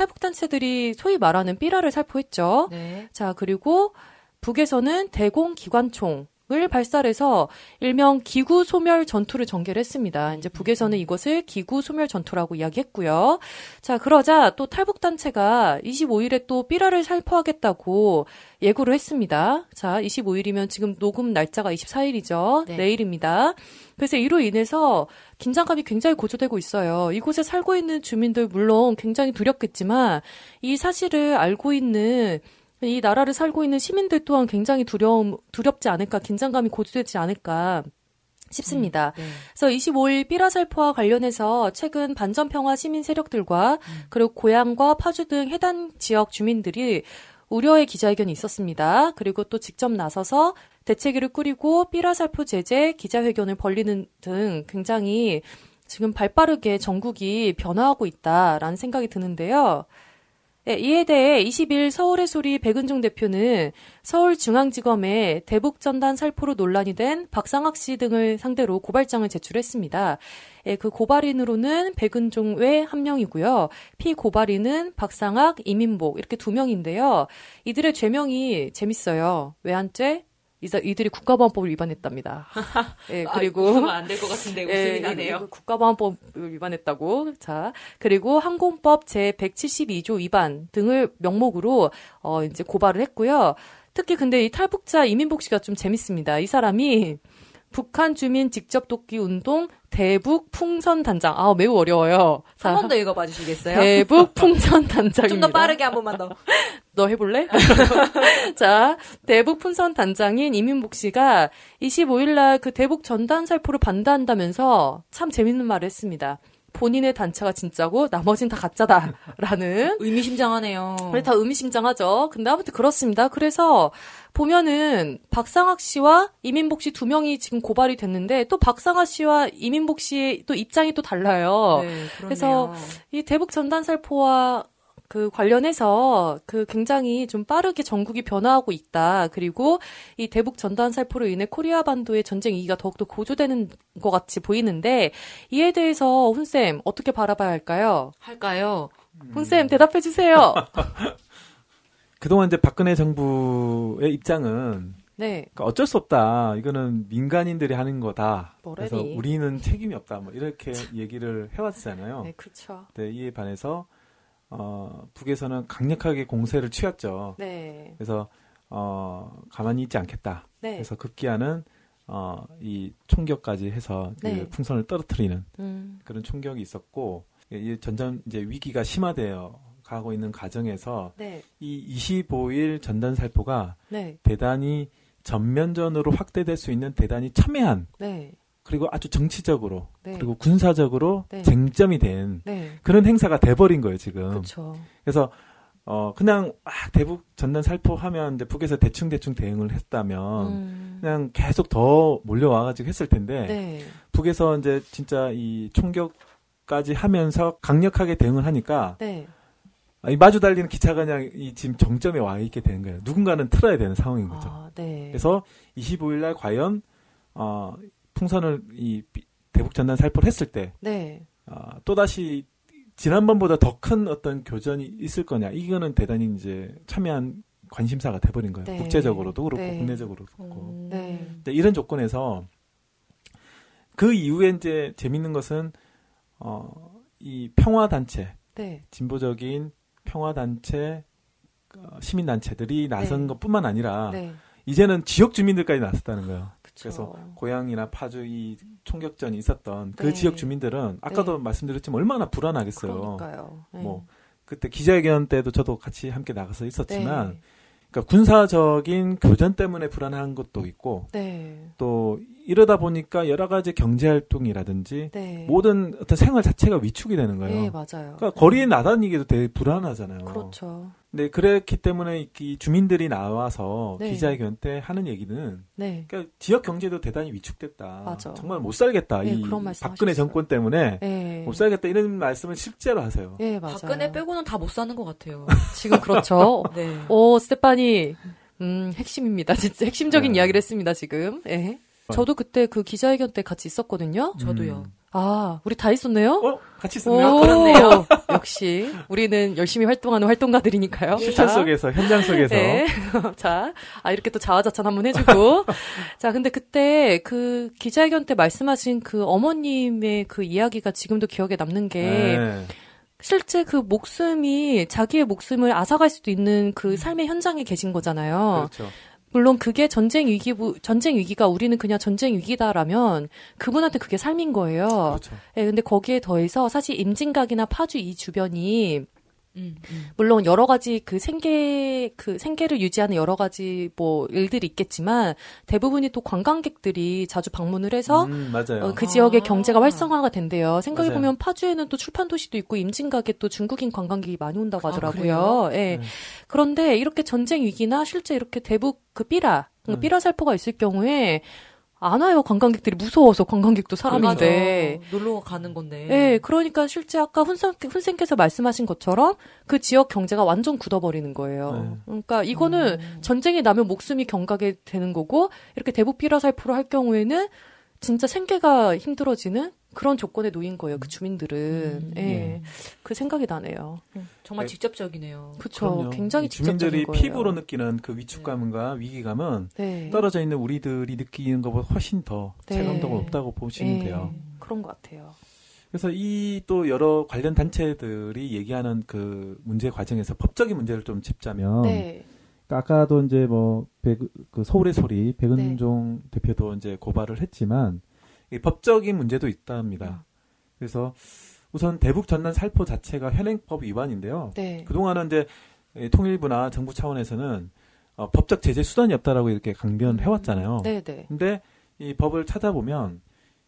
탈북단체들이 소위 말하는 삐라를 살포했죠. 네. 자, 그리고 북에서는 대공 기관총을 발사해서 일명 기구 소멸 전투를 전개를 했습니다. 이제 북에서는 이것을 기구 소멸 전투라고 이야기했고요. 자, 그러자 또 탈북단체가 이십오 일에 또 삐라를 살포하겠다고 예고를 했습니다. 자, 이십오 일이면 지금 녹음 날짜가 이십사 일이죠. 네. 내일입니다. 그래서 이로 인해서 긴장감이 굉장히 고조되고 있어요. 이곳에 살고 있는 주민들 물론 굉장히 두렵겠지만 이 사실을 알고 있는 이 나라를 살고 있는 시민들 또한 굉장히 두려움, 두렵지 않을까, 긴장감이 고조되지 않을까 싶습니다. 네. 그래서 이십오 일 삐라살포와 관련해서 최근 반전평화 시민 세력들과 음. 그리고 고향과 파주 등 해당 지역 주민들이 우려의 기자회견이 있었습니다. 그리고 또 직접 나서서 대책위를 꾸리고 삐라살포 제재 기자회견을 벌리는 등 굉장히 지금 발빠르게 전국이 변화하고 있다라는 생각이 드는데요. 네, 이에 대해 이십일 서울의 소리 백은종 대표는 서울중앙지검에 대북전단 살포로 논란이 된 박상학 씨 등을 상대로 고발장을 제출했습니다. 네, 그 고발인으로는 백은종 외 한 명이고요. 피고발인은 박상학, 이민복 이렇게 두 명인데요. 이들의 죄명이 재밌어요. 외환죄, 이들이 국가보안법을 위반했답니다. 예, 그리고 웃으면 안 될 것 같은데 웃음이 예, 나네요. 국가보안법을 위반했다고. 자, 그리고 항공법 제백칠십이 조 위반 등을 명목으로 어 이제 고발을 했고요. 특히 근데 이 탈북자 이민복 씨가 좀 재밌습니다. 이 사람이 북한 주민 직접 돕기 운동 대북 풍선 단장. 아, 매우 어려워요. 한 번 더 읽어봐 주시겠어요? 대북 풍선 단장입니다. 좀 더 빠르게 한 번만 더. 너 해볼래? 자, 대북 풍선 단장인 이민복 씨가 이십오일 날 그 대북 전단 살포를 반대한다면서 참 재밌는 말을 했습니다. 본인의 단체가 진짜고 나머진 다 가짜다라는. 의미심장하네요. 다 의미심장하죠. 근데 아무튼 그렇습니다. 그래서 보면은 박상학 씨와 이민복 씨 두 명이 지금 고발이 됐는데 또 박상학 씨와 이민복 씨의 또 입장이 또 달라요. 네, 그래서 이 대북 전단 살포와 그 관련해서 그 굉장히 좀 빠르게 전국이 변화하고 있다. 그리고 이 대북 전단 살포로 인해 코리아 반도의 전쟁 위기가 더욱더 고조되는 것 같이 보이는데 이에 대해서 훈쌤 어떻게 바라봐야 할까요? 할까요? 훈쌤 대답해 주세요. 그동안 이제 박근혜 정부의 입장은 네. 그러니까 어쩔 수 없다. 이거는 민간인들이 하는 거다. 뭐래니? 그래서 우리는 책임이 없다. 뭐 이렇게 얘기를 해왔잖아요. 네, 그렇죠. 네, 이에 반해서 어, 북에서는 강력하게 공세를 취했죠. 네. 그래서 어, 가만히 있지 않겠다. 네. 그래서 급기야는 어, 이 총격까지 해서 그 네. 풍선을 떨어뜨리는 음. 그런 총격이 있었고, 이 전전 이제 위기가 심화되어 가고 있는 과정에서 네. 이 이십오일 전단 살포가 네. 대단히 전면전으로 확대될 수 있는 대단히 첨예한 네. 그리고 아주 정치적으로 네. 그리고 군사적으로 네. 쟁점이 된 네. 그런 행사가 돼버린 거예요 지금. 그렇죠. 그래서 어 그냥 아, 대북 전단 살포하면 이제 북에서 대충 대충 대응을 했다면 음. 그냥 계속 더 몰려와가지고 했을 텐데 네. 북에서 이제 진짜 이 총격까지 하면서 강력하게 대응을 하니까 네. 이 마주 달리는 기차가 그냥 이 지금 정점에 와 있게 되는 거예요. 누군가는 틀어야 되는 상황인 거죠. 아, 네. 그래서 이십오일 날 과연 어, 풍선을 이 대북 전단 살포를 했을 때 네. 어, 또 다시 지난번보다 더 큰 어떤 교전이 있을 거냐? 이거는 대단히 이제 첨예한 관심사가 돼버린 거예요. 네. 국제적으로도 그렇고 네. 국내적으로도 그렇고. 음. 네. 근데 이런 조건에서 그 이후에 이제 재밌는 것은 어, 이 평화 단체, 네. 진보적인 평화 단체, 어, 시민 단체들이 나선 네. 것뿐만 아니라 네. 이제는 지역 주민들까지 나섰다는 거예요. 그쵸. 그래서 고향이나 파주 이 총격전이 있었던 그 네. 지역 주민들은 아까도 네. 말씀드렸지만 얼마나 불안하겠어요. 그러니까요. 네. 뭐 그때 기자회견 때도 저도 같이 함께 나가서 있었지만 네. 그러니까 군사적인 교전 때문에 불안한 것도 있고 네. 또 이러다 보니까 여러 가지 경제 활동이라든지 네. 모든 어떤 생활 자체가 위축이 되는 거예요. 네, 맞아요. 그러니까 거리에 나다니기도 되게 불안하잖아요. 그렇죠. 네, 그랬기 때문에 이 주민들이 나와서 네. 기자회견 때 하는 얘기는 네. 그러니까 지역 경제도 대단히 위축됐다. 맞아. 정말 못 살겠다. 네, 이 그런 말씀 박근혜 하셨어요. 정권 때문에 네. 못 살겠다 이런 말씀을 실제로 하세요. 네, 맞아요. 박근혜 빼고는 다 못 사는 것 같아요. 지금 그렇죠. 네. 오, 스테파니. 음, 핵심입니다. 진짜 핵심적인 네. 이야기를 했습니다, 지금. 예. 저도 그때 그 기자회견 때 같이 있었거든요. 저도요. 음. 아, 우리 다 있었네요? 어? 같이 있었네요. 오, 그렇네요. 역시 우리는 열심히 활동하는 활동가들이니까요. 실천 자, 속에서, 현장 속에서. 네. 자, 아, 이렇게 또 자화자찬 한번 해주고. 자, 근데 그때 그 기자회견 때 말씀하신 그 어머님의 그 이야기가 지금도 기억에 남는 게 네. 실제 그 목숨이 자기의 목숨을 앗아갈 수도 있는 그 삶의 현장에 계신 거잖아요. 그렇죠. 물론 그게 전쟁 위기, 전쟁 위기가 우리는 그냥 전쟁 위기다라면 그분한테 그게 삶인 거예요. 그렇죠. 예, 근데 거기에 더해서 사실 임진각이나 파주 이 주변이 음, 음. 물론 여러 가지 그 생계 그 생계를 유지하는 여러 가지 뭐 일들이 있겠지만 대부분이 또 관광객들이 자주 방문을 해서 음, 맞아요. 어, 그 지역의 아. 경제가 활성화가 된대요. 생각해 맞아요. 보면 파주에는 또 출판 도시도 있고 임진각에 또 중국인 관광객이 많이 온다고 아, 하더라고요. 예. 네. 그런데 이렇게 전쟁 위기나 실제 이렇게 대북 그 삐라 그 음. 삐라 살포가 있을 경우에 안 와요. 관광객들이 무서워서 관광객도 사람인데. 맞아. 놀러 가는 건데. 네, 그러니까 실제 아까 훈선, 훈생께서 말씀하신 것처럼 그 지역 경제가 완전 굳어버리는 거예요. 네. 그러니까 이거는 음. 전쟁이 나면 목숨이 경각에 되는 거고 이렇게 대북 삐라살포를 할 경우에는 진짜 생계가 힘들어지는 그런 조건에 놓인 거예요. 그 주민들은. 음. 예, 네. 그 생각이 나네요. 정말 네. 직접적이네요. 그렇죠. 그럼요. 굉장히 이 주민들이 직접적인 거예요. 피부로 느끼는 그 위축감과 위기감은 네. 떨어져 있는 우리들이 느끼는 것보다 훨씬 더 네. 체감도가 높다고 보시면 네. 돼요. 그런 것 같아요. 그래서 이 또 여러 관련 단체들이 얘기하는 그 문제 과정에서 법적인 문제를 좀 짚자면 네. 그러니까 아까도 이제 뭐 백, 그 서울의 소리 백은종 네. 대표도 이제 고발을 했지만 이 법적인 문제도 있답니다. 음. 그래서 우선 대북 전단 살포 자체가 현행법 위반인데요. 네. 그동안은 이제 통일부나 정부 차원에서는 어, 법적 제재 수단이 없다라고 이렇게 강변해 왔잖아요. 네, 네. 근데 이 법을 찾아보면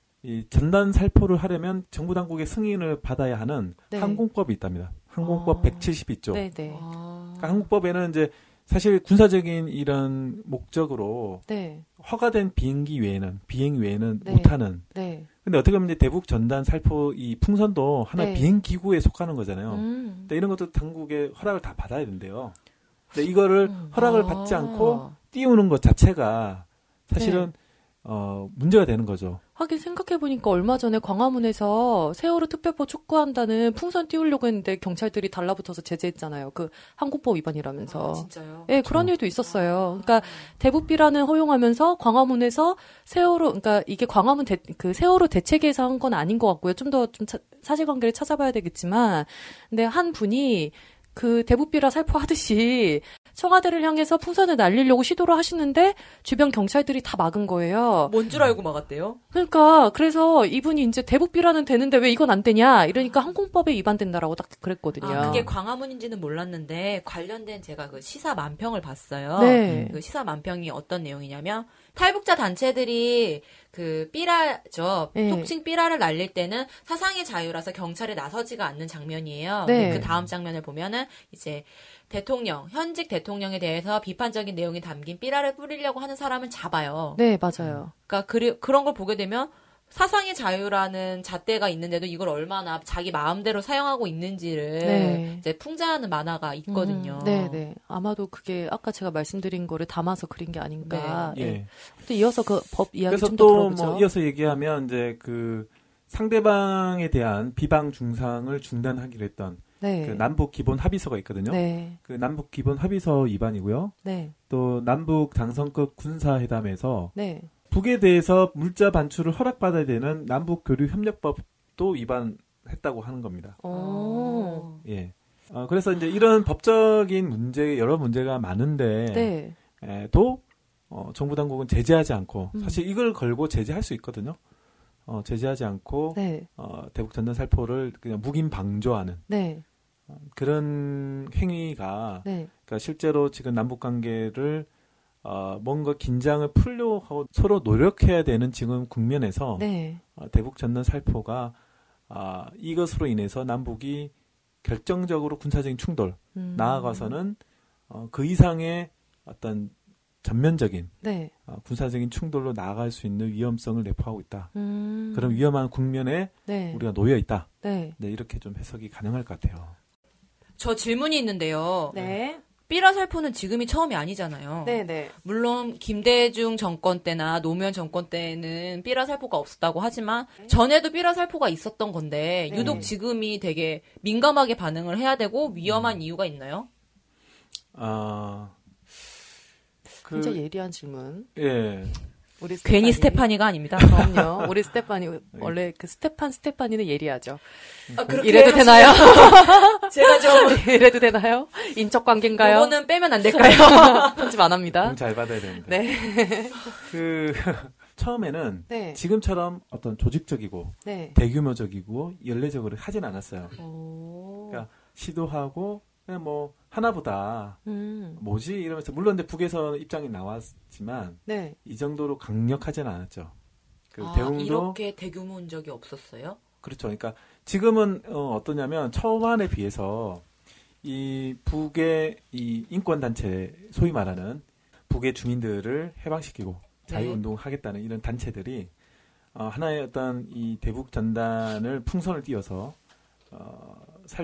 이 전단 살포를 하려면 정부 당국의 승인을 받아야 하는 네. 항공법이 있답니다. 항공법 아. 백칠십이 조. 네, 네. 아. 그러니까 항공법에는 이제 사실 군사적인 이런 목적으로 네. 허가된 비행기 외에는 비행 외에는 네. 못하는. 네. 근데 어떻게 보면 이제 대북 전단 살포 이 풍선도 하나의 네. 비행 기구에 속하는 거잖아요. 음. 근데 이런 것도 당국의 허락을 다 받아야 된대요. 근데 이거를 음. 허락을 아. 받지 않고 띄우는 것 자체가 사실은 어, 문제가 되는 거죠. 하긴 생각해보니까 얼마 전에 광화문에서 세월호 특별법 촉구한다는 풍선 띄우려고 했는데 경찰들이 달라붙어서 제재했잖아요. 그 항공법 위반이라면서. 아, 진짜요? 예, 그런 일도 있었어요. 그러니까 대북비라는 허용하면서 광화문에서 세월호, 그러니까 이게 광화문 대, 그 세월호 대책에서 한 건 아닌 것 같고요. 좀 더 좀 사실관계를 찾아봐야 되겠지만, 근데 한 분이 그 대북비라 살포하듯이 청와대를 향해서 풍선을 날리려고 시도를 하시는데 주변 경찰들이 다 막은 거예요. 뭔 줄 알고 막았대요? 그러니까 그래서 이분이 이제 대북비라는 되는데 왜 이건 안 되냐 이러니까 항공법에 위반된다라고 딱 그랬거든요. 아, 그게 광화문인지는 몰랐는데 관련된 제가 그 시사 만평을 봤어요. 네. 그 시사 만평이 어떤 내용이냐면 탈북자 단체들이 그 삐라죠. 네. 속칭 삐라를 날릴 때는 사상의 자유라서 경찰에 나서지가 않는 장면이에요. 네. 그 다음 장면을 보면은 이제 대통령, 현직 대통령에 대해서 비판적인 내용이 담긴 삐라를 뿌리려고 하는 사람을 잡아요. 네, 맞아요. 그러니까 그, 그런 걸 보게 되면 사상의 자유라는 잣대가 있는데도 이걸 얼마나 자기 마음대로 사용하고 있는지를 네. 이제 풍자하는 만화가 있거든요. 음, 네, 네. 아마도 그게 아까 제가 말씀드린 거를 담아서 그린 게 아닌가. 예. 네. 또 이어서 그 법 이야기 그래서 좀 더 또 들어보죠. 뭐 이어서 얘기하면 이제 그 상대방에 대한 비방 중상을 중단하기로 했던 네. 그 남북 기본 합의서가 있거든요. 네. 그 남북 기본 합의서 위반이고요. 네. 또 남북 장성급 군사회담에서 네. 북에 대해서 물자 반출을 허락받아야 되는 남북 교류 협력법도 위반했다고 하는 겁니다. 오. 예. 어, 그래서 이제 이런 법적인 문제 여러 문제가 많은데 네. 에, 또 어, 정부 당국은 제재하지 않고 음. 사실 이걸 걸고 제재할 수 있거든요. 어, 제재하지 않고 네. 어, 대북 전단 살포를 그냥 묵인 방조하는 네. 어, 그런 행위가 네. 그러니까 실제로 지금 남북 관계를 어, 뭔가 긴장을 풀려고 하고 서로 노력해야 되는 지금 국면에서 네. 어, 대북 전단 살포가 아, 이것으로 인해서 남북이 결정적으로 군사적인 충돌 음. 나아가서는 어, 그 이상의 어떤 전면적인 네. 어, 군사적인 충돌로 나아갈 수 있는 위험성을 내포하고 있다. 음. 그런 위험한 국면에 네. 우리가 놓여 있다. 네. 네, 이렇게 좀 해석이 가능할 것 같아요. 저 질문이 있는데요. 네. 삐라 살포는 지금이 처음이 아니잖아요. 네, 네. 물론 김대중 정권 때나 노무현 정권 때는 삐라 살포가 없었다고 하지만 전에도 삐라 살포가 있었던 건데 네. 유독 지금이 되게 민감하게 반응을 해야 되고 위험한 이유가 있나요? 아, 그, 진짜 예리한 질문. 예. 우리 괜히 스테파니. 스테파니가 아닙니다. 그럼요. 우리 스테파니 원래 그 스테판 스테파니는 예리하죠. 아, 그렇게 이래도 하시면- 되나요? 제가 좀 이래도 되나요? 인적 관계인가요? 이거는 빼면 안 될까요? 편집 안 합니다. 돈 잘 받아야 되는데. 네. 그 처음에는 네. 지금처럼 어떤 조직적이고 네. 대규모적이고 연례적으로 하진 않았어요. 오. 그러니까 시도하고 그냥 뭐 하나보다 음. 뭐지 이러면서 물론 이제 북에서 입장이 나왔지만 네. 이 정도로 강력하지는 않았죠. 그 아, 대응도 이렇게 대규모인 적이 없었어요? 그렇죠. 그러니까 지금은 어, 어떠냐면 초반에 비해서 이 북의 이 인권 단체 소위 말하는 북의 주민들을 해방시키고 자유운동을 하겠다는 이런 단체들이 어, 하나의 어떤 이 대북 전단을 풍선을 띄워서 어,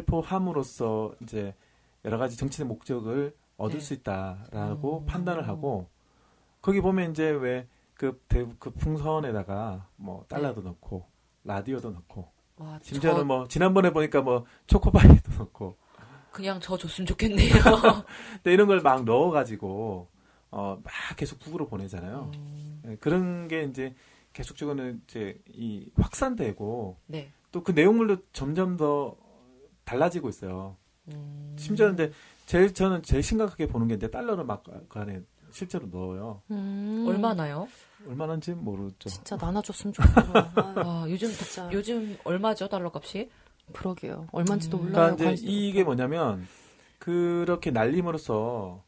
살포함으로써 이제 여러 가지 정치적 목적을 얻을 네. 수 있다라고 음. 판단을 하고 거기 보면 이제 왜 그 대북 그 풍선에다가 뭐 달러도 네. 넣고 라디오도 넣고 와, 심지어는 저 뭐 지난번에 보니까 뭐 초코바이도 넣고 그냥 저 줬으면 좋겠네요. 근데 이런 걸 막 넣어가지고 어 막 계속 북으로 보내잖아요. 음. 예, 그런 게 이제 계속적으로는 이제 이 확산되고 네. 또 그 내용물도 점점 더 달라지고 있어요. 음. 심지어 근데 제일 저는 제일 심각하게 보는 게 이제 달러를 막 그 안에 실제로 넣어요. 음. 얼마나요? 얼마나인지 모르죠. 진짜 나눠줬으면 좋겠어요. 아, 아, 요즘 진짜. 요즘 얼마죠 달러 값이? 그러게요. 얼마인지도 음. 몰라요. 그러니까 이제 관심도 이게 없고. 뭐냐면 그렇게 날림으로써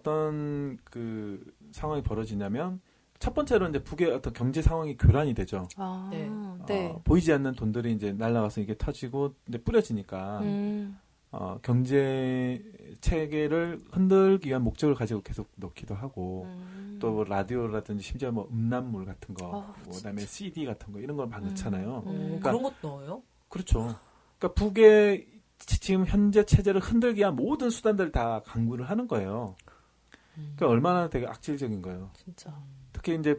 어떤 그 상황이 벌어지냐면 첫 번째로 이제 북의 어떤 경제 상황이 교란이 되죠. 아, 네. 네. 어, 보이지 않는 돈들이 이제 날아가서 이게 터지고 이제 뿌려지니까 음. 어, 경제 체계를 흔들기 위한 목적을 가지고 계속 넣기도 하고 음. 또뭐 라디오라든지 심지어 뭐 음란물 같은 거, 아, 뭐 그다음에 씨디 같은 거 이런 걸 막 음. 넣잖아요. 음. 어, 그러니까- 그런 것도 넣어요? 그렇죠. 그러니까 북의 지- 지금 현재 체제를 흔들기 위한 모든 수단들을 다 강구를 하는 거예요. 음. 그러니까 얼마나 되게 악질적인 거예요. 진짜. 특히 이제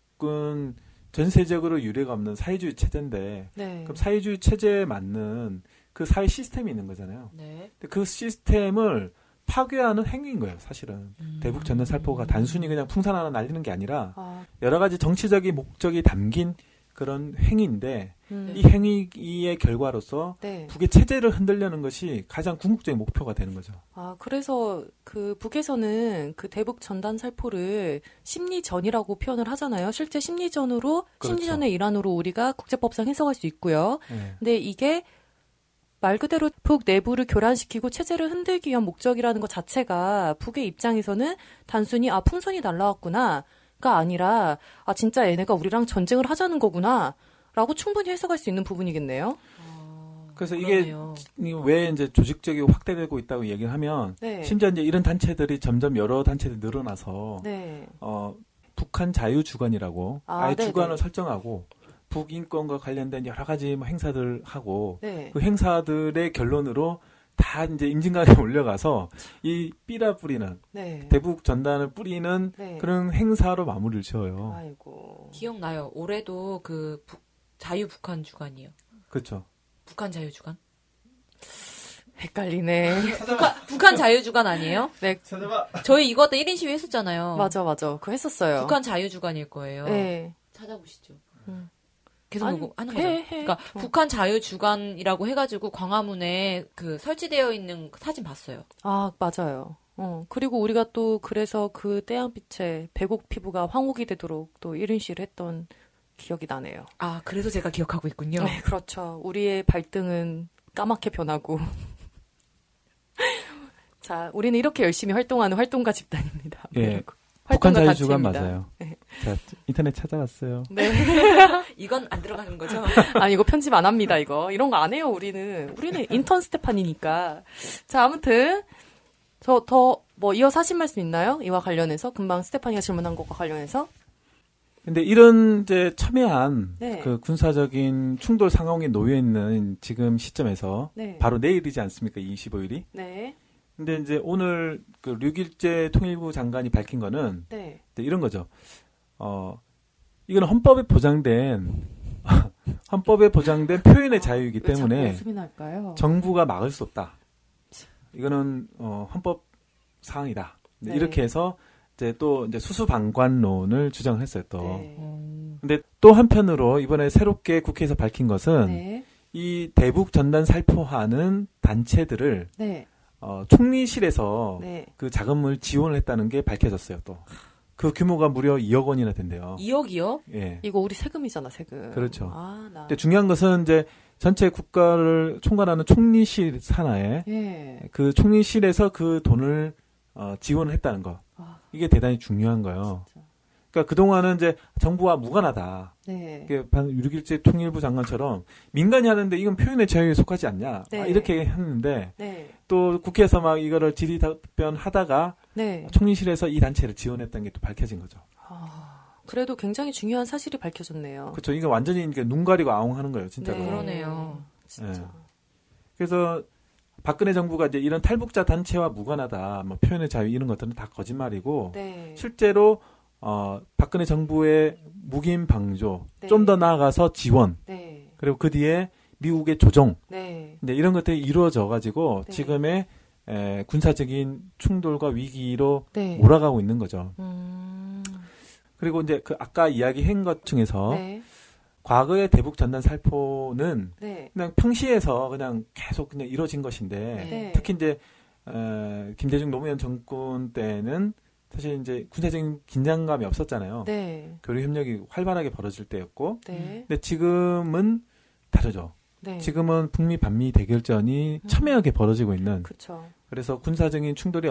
북은 전세적으로 유례가 없는 사회주의 체제인데 네. 그럼 사회주의 체제에 맞는 그 사회 시스템이 있는 거잖아요. 네. 근데 그 시스템을 파괴하는 행위인 거예요, 사실은. 음. 대북 전단 살포가 단순히 그냥 풍선 하나 날리는 게 아니라 아, 여러 가지 정치적인 목적이 담긴 그런 행위인데 음. 이 행위의 결과로서 네. 북의 체제를 흔들려는 것이 가장 궁극적인 목표가 되는 거죠. 아, 그래서 그 북에서는 그 대북 전단 살포를 심리전이라고 표현을 하잖아요. 실제 심리전으로, 그렇죠. 심리전의 일환으로 우리가 국제법상 해석할 수 있고요. 네. 근데 이게 말 그대로 북 내부를 교란시키고 체제를 흔들기 위한 목적이라는 것 자체가 북의 입장에서는 단순히 아, 풍선이 날라왔구나. 가 아니라 아, 진짜 얘네가 우리랑 전쟁을 하자는 거구나. 라고 충분히 해석할 수 있는 부분이겠네요. 아, 그래서 이게 그러네요. 왜 이제 조직적이고 확대되고 있다고 얘기를 하면 네. 심지어 이제 이런 단체들이 점점 여러 단체들이 늘어나서 네. 어, 북한 자유주간이라고 아, 아예 네네. 주간을 설정하고 북인권과 관련된 여러 가지 뭐 행사들 하고 네. 그 행사들의 결론으로 다 이제 임진강에 올려가서 이 삐라 뿌리는 네. 대북 전단을 뿌리는 네. 그런 행사로 마무리를 지어요. 아이고. 기억나요. 올해도 그 북- 자유 북한 주간이요. 그렇죠. 북한 자유 주간? 헷갈리네. 북한, 북한 자유 주간 아니에요? 네. 저희 이거 때 일 인 시위 했었잖아요. 맞아, 맞아. 그거 했었어요. 북한 자유 주간일 거예요. 네. 찾아보시죠. 음. 계속 아니, 보고 하는 해, 거죠. 해. 그러니까 어. 북한 자유 주간이라고 해가지고 광화문에 그 설치되어 있는 사진 봤어요. 아, 맞아요. 어, 그리고 우리가 또 그래서 그 태양빛에 백옥 피부가 황옥이 되도록 또 일 인 시위를 했던 기억이 나네요. 아, 그래서 제가 기억하고 있군요. 네, 그렇죠. 우리의 발등은 까맣게 변하고. 자, 우리는 이렇게 열심히 활동하는 활동가 집단입니다. 예. 활동가 북한 자유주간 단체입니다. 맞아요. 네. 제가 인터넷 찾아봤어요. 네. 이건 안 들어가는 거죠? 아니, 이거 편집 안 합니다, 이거. 이런 거 안 해요, 우리는. 우리는 인턴 스테판이니까. 자, 아무튼, 저 더, 뭐, 이어서 하신 말씀 있나요? 이와 관련해서? 금방 스테파니가 질문한 것과 관련해서? 근데 이런 이제 첨예한 네. 그 군사적인 충돌 상황에 놓여 있는 지금 시점에서 네. 바로 내일이지 않습니까? 이십오 일이. 네. 근데 이제 오늘 그 류길재 통일부 장관이 밝힌 거는 네. 이제 이런 거죠. 어, 이거는 헌법에 보장된 헌법에 보장된 표현의 자유이기 왜 자꾸 때문에 웃음이 날까요? 정부가 막을 수 없다. 이거는 어, 헌법 사항이다. 네. 이렇게 해서 이제 또 이제 수수방관론을 주장을 했어요. 또. 네. 음. 근데 또 한편으로 이번에 새롭게 국회에서 밝힌 것은 네. 이 대북 전단 살포하는 단체들을 네. 어, 총리실에서 네. 그 자금을 지원을 했다는 게 밝혀졌어요. 또. 그 규모가 무려 이억 원이나 된대요. 이억이요? 예. 이거 우리 세금이잖아, 세금. 그렇죠. 아, 나. 근데 중요한 것은 이제 전체 국가를 총괄하는 총리실 산하에 예. 그 총리실에서 그 돈을 어, 지원을 했다는 거. 아, 이게 대단히 중요한 거예요. 진짜. 그러니까 그동안은 이제 정부와 무관하다. 네. 이게 육일째 통일부 장관처럼 민간이 하는데 이건 표현의 자유에 속하지 않냐. 네. 아, 이렇게 했는데 네. 또 국회에서 막 이거를 질의답변 하다가 네. 총리실에서 이 단체를 지원했다는 게 또 밝혀진 거죠. 아, 그래도 굉장히 중요한 사실이 밝혀졌네요. 그렇죠. 이게 완전히 이게 눈 가리고 아웅하는 거예요, 진짜로. 네. 그러네요. 진짜. 예. 그래서 박근혜 정부가 이제 이런 탈북자 단체와 무관하다, 뭐 표현의 자유 이런 것들은 다 거짓말이고 네. 실제로 어, 박근혜 정부의 묵인 방조, 네. 좀 더 나아가서 지원, 네. 그리고 그 뒤에 미국의 조종, 네. 이제 이런 것들이 이루어져 가지고 네. 지금의 에, 군사적인 충돌과 위기로 네. 몰아가고 있는 거죠. 음. 그리고 이제 그 아까 이야기한 것 중에서 네. 과거의 대북 전단 살포는 네. 그냥 평시에서 그냥 계속 그냥 이루어진 것인데 네. 특히 이제 어, 김대중 노무현 정권 때는 사실 이제 군사적인 긴장감이 없었잖아요. 네. 교류 협력이 활발하게 벌어질 때였고, 네. 근데 지금은 다르죠. 네. 지금은 북미 반미 대결전이 음. 첨예하게 벌어지고 있는. 그렇죠. 그래서 군사적인 충돌이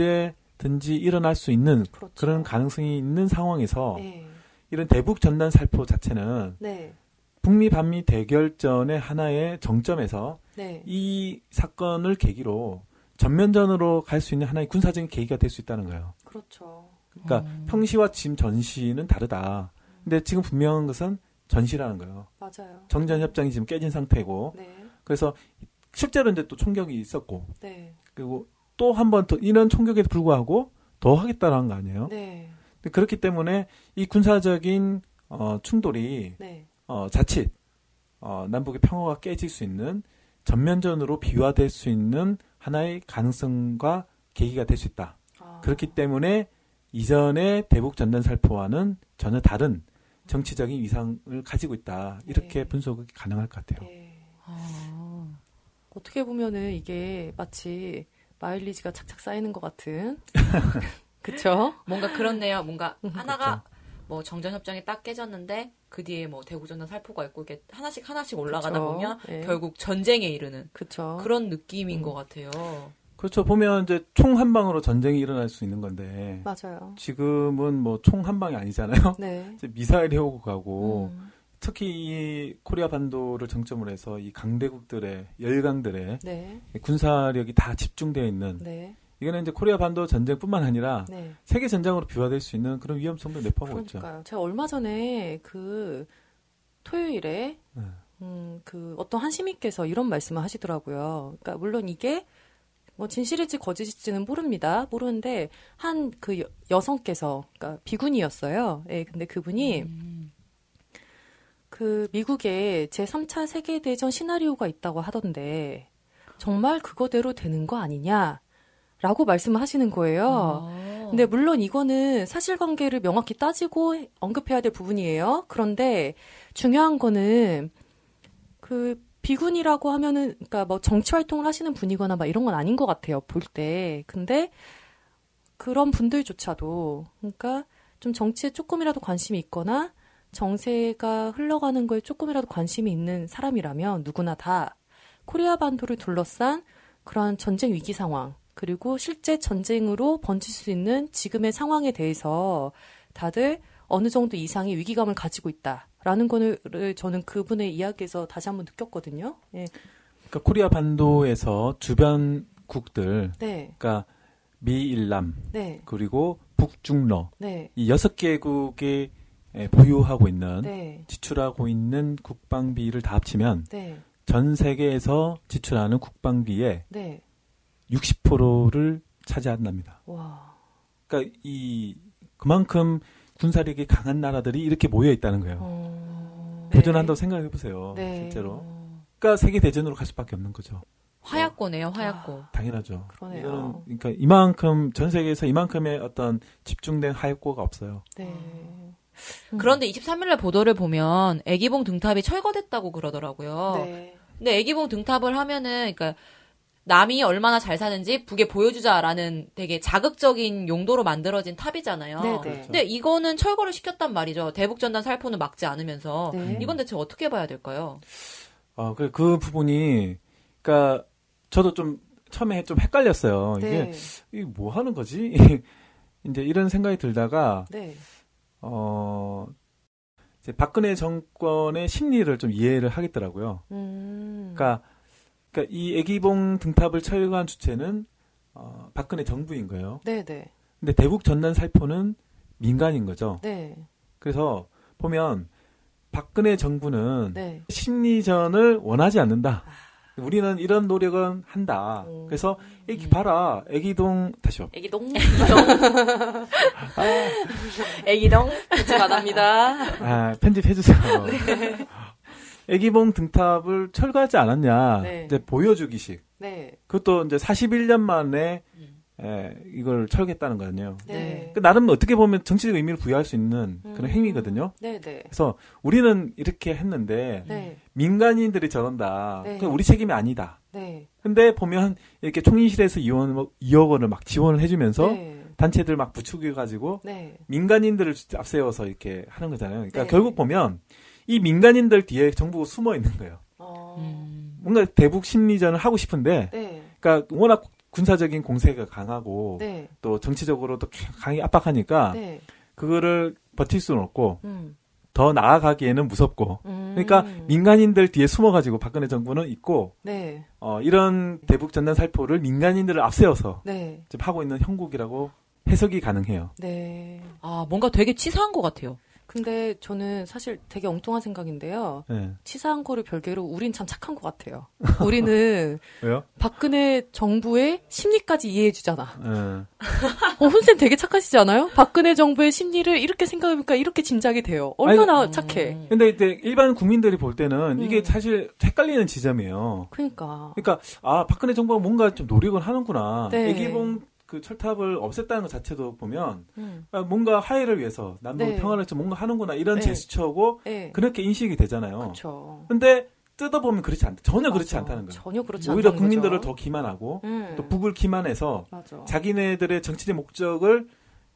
언제든지 일어날 수 있는 그렇죠. 그런 가능성이 있는 상황에서 네. 이런 대북 전단 살포 자체는 네. 북미 반미 대결전의 하나의 정점에서 네. 이 사건을 계기로 전면전으로 갈 수 있는 하나의 군사적인 계기가 될 수 있다는 거예요. 그렇죠. 그러니까 음. 평시와 지금 전시는 다르다. 근데 지금 분명한 것은 전시라는 거예요. 맞아요. 정전 협정이 지금 깨진 상태고, 네. 그래서 실제로 이제 또 총격이 있었고, 네. 그리고 또 한 번 더 이런 총격에도 불구하고 더 하겠다라는 거 아니에요? 네. 근데 그렇기 때문에 이 군사적인 어, 충돌이 네. 어, 자칫 어, 남북의 평화가 깨질 수 있는 전면전으로 비화될 수 있는 하나의 가능성과 계기가 될 수 있다. 아. 그렇기 때문에 이전의 대북 전단 살포와는 전혀 다른 정치적인 위상을 가지고 있다. 이렇게 네. 분석이 가능할 것 같아요. 네. 아. 어떻게 보면은 이게 마치 마일리지가 착착 쌓이는 것 같은. 그쵸? 뭔가 그렇네요. 뭔가 음, 하나가 뭐 정전협정이 딱 깨졌는데 그 뒤에 뭐 대구전단 살포가 있고 이렇게 하나씩 하나씩 올라가다 그쵸. 보면 네. 결국 전쟁에 이르는 그쵸. 그런 느낌인 음. 것 같아요. 그렇죠. 보면 이제 총 한 방으로 전쟁이 일어날 수 있는 건데 맞아요. 지금은 뭐 총 한 방이 아니잖아요. 네. 이제 미사일이 오고 가고 음. 특히 이 코리아 반도를 정점으로 해서 이 강대국들의 열강들의 네. 군사력이 다 집중되어 있는 네. 이거는 이제 코리아 반도 전쟁뿐만 아니라 네. 세계 전장으로 비화될 수 있는 그런 위험성도 내포하고 있죠. 그러니까요. 제가 얼마 전에 그 토요일에 네. 음, 그 어떤 한시민께서 이런 말씀을 하시더라고요. 그러니까 물론 이게 뭐 진실일지 거짓일지는 모릅니다. 모르는데 한 그 여성께서 그러니까 비군이었어요. 예, 근데 그분이 음. 그 미국에 제삼 차 세계대전 시나리오가 있다고 하던데 정말 그거대로 되는 거 아니냐? 라고 말씀을 하시는 거예요. 아. 근데 물론 이거는 사실관계를 명확히 따지고 언급해야 될 부분이에요. 그런데 중요한 거는 그 비군이라고 하면은 그러니까 뭐 정치 활동을 하시는 분이거나 막 이런 건 아닌 것 같아요. 볼 때. 근데 그런 분들조차도 그러니까 좀 정치에 조금이라도 관심이 있거나 정세가 흘러가는 거에 조금이라도 관심이 있는 사람이라면 누구나 다 코리아 반도를 둘러싼 그런 전쟁 위기 상황 그리고 실제 전쟁으로 번질 수 있는 지금의 상황에 대해서 다들 어느 정도 이상의 위기감을 가지고 있다라는 거를 저는 그분의 이야기에서 다시 한번 느꼈거든요. 예. 그러니까 코리아 반도에서 주변국들, 네, 그러니까 미일남 네, 그리고 북중러 네, 이 여섯 개국이 에, 보유하고 있는 네, 지출하고 있는 국방비를 다 합치면 네, 전 세계에서 지출하는 국방비의 네. 육십 퍼센트를 차지한답니다. 와, 그러니까 이 그만큼 군사력이 강한 나라들이 이렇게 모여 있다는 거예요. 어, 도전한다고 생각해 보세요. 네. 실제로. 어, 그러니까 세계 대전으로 갈 수밖에 없는 거죠. 화약고네요, 화약고. 당연하죠. 그러네요. 이거는 그러니까 이만큼 전 세계에서 이만큼의 어떤 집중된 하역고가 없어요. 네. 그런데 이십삼 일날 보도를 보면 애기봉 등탑이 철거됐다고 그러더라고요. 네. 근데 애기봉 등탑을 하면은 그러니까 남이 얼마나 잘 사는지 북에 보여주자라는 되게 자극적인 용도로 만들어진 탑이잖아요. 네네. 그렇죠. 근데 이거는 철거를 시켰단 말이죠. 대북전단 살포는 막지 않으면서. 네. 이건 대체 어떻게 봐야 될까요? 어, 그, 그 부분이, 그니까, 저도 좀, 처음에 좀 헷갈렸어요. 네. 이게, 이게 뭐 하는 거지? 이제 이런 생각이 들다가, 네. 어, 이제 박근혜 정권의 심리를 좀 이해를 하겠더라고요. 음. 그니까, 그니까 이 애기봉 등탑을 철거한 주체는, 어, 박근혜 정부인 거예요. 네네. 근데 대북 전단 살포는 민간인 거죠. 네. 그래서 보면, 박근혜 정부는 네. 심리전을 원하지 않는다. 우리는 이런 노력은 한다. 오. 그래서 애기 봐라. 애기동 다시요. 애기동. 아, 애기동? 편집 안 합니다. 아, 편집해 주세요. 애기봉 등탑을 철거하지 않았냐. 네. 이제 보여주기식. 네. 그것도 이제 사십일 년 만에 음. 에, 이걸 철거했다는 거거든요. 네. 그 나름 어떻게 보면 정치적 의미를 부여할 수 있는 그런 음. 행위거든요. 네네. 그래서 우리는 이렇게 했는데 네. 민간인들이 저런다. 네. 그건 우리 책임이 아니다. 네. 근데 보면 이렇게 총리실에서 이원, 이억 원을 막 지원을 해주면서 네. 단체들 막 부추겨가지고 네. 민간인들을 앞세워서 이렇게 하는 거잖아요. 그러니까 네. 결국 보면 이 민간인들 뒤에 정부가 숨어 있는 거예요. 어. 음. 뭔가 대북 심리전을 하고 싶은데, 네. 그러니까 워낙 군사적인 공세가 강하고 네. 또 정치적으로도 강하게 압박하니까 네. 그거를 버틸 수는 없고 음. 더 나아가기에는 무섭고. 음. 그러니까 민간인들 뒤에 숨어가지고 박근혜 정부는 있고 네. 어, 이런 대북 전단 살포를 민간인들을 앞세워서 네. 지금 하고 있는 형국이라고 해석이 가능해요. 네. 아, 뭔가 되게 치사한 것 같아요. 근데 저는 사실 되게 엉뚱한 생각인데요. 네. 치사한 거를 별개로 우린 참 착한 것 같아요. 우리는 왜요? 박근혜 정부의 심리까지 이해해주잖아. 네. 어, 훈쌤 되게 착하시지 않아요? 박근혜 정부의 심리를 이렇게 생각해보니까 이렇게 짐작이 돼요. 얼마나 아니, 착해. 음. 근데 이제 일반 국민들이 볼 때는 이게 음. 사실 헷갈리는 지점이에요. 그러니까. 그러니까 아 박근혜 정부가 뭔가 좀 노력을 하는구나. 네. 애기봉 그 철탑을 없앴다는 것 자체도 보면 음. 아, 뭔가 화해를 위해서 남북 네. 평화를 위해서 뭔가 하는구나 이런 네. 제스처고 네. 그렇게 인식이 되잖아요. 그렇죠. 근데 뜯어보면 그렇지 않다. 전혀 그렇지 맞아. 않다는 거예요. 전혀 그렇지 오히려 않다는 국민들을 거죠. 더 기만하고 음. 또 북을 기만해서 맞아. 자기네들의 정치적 목적을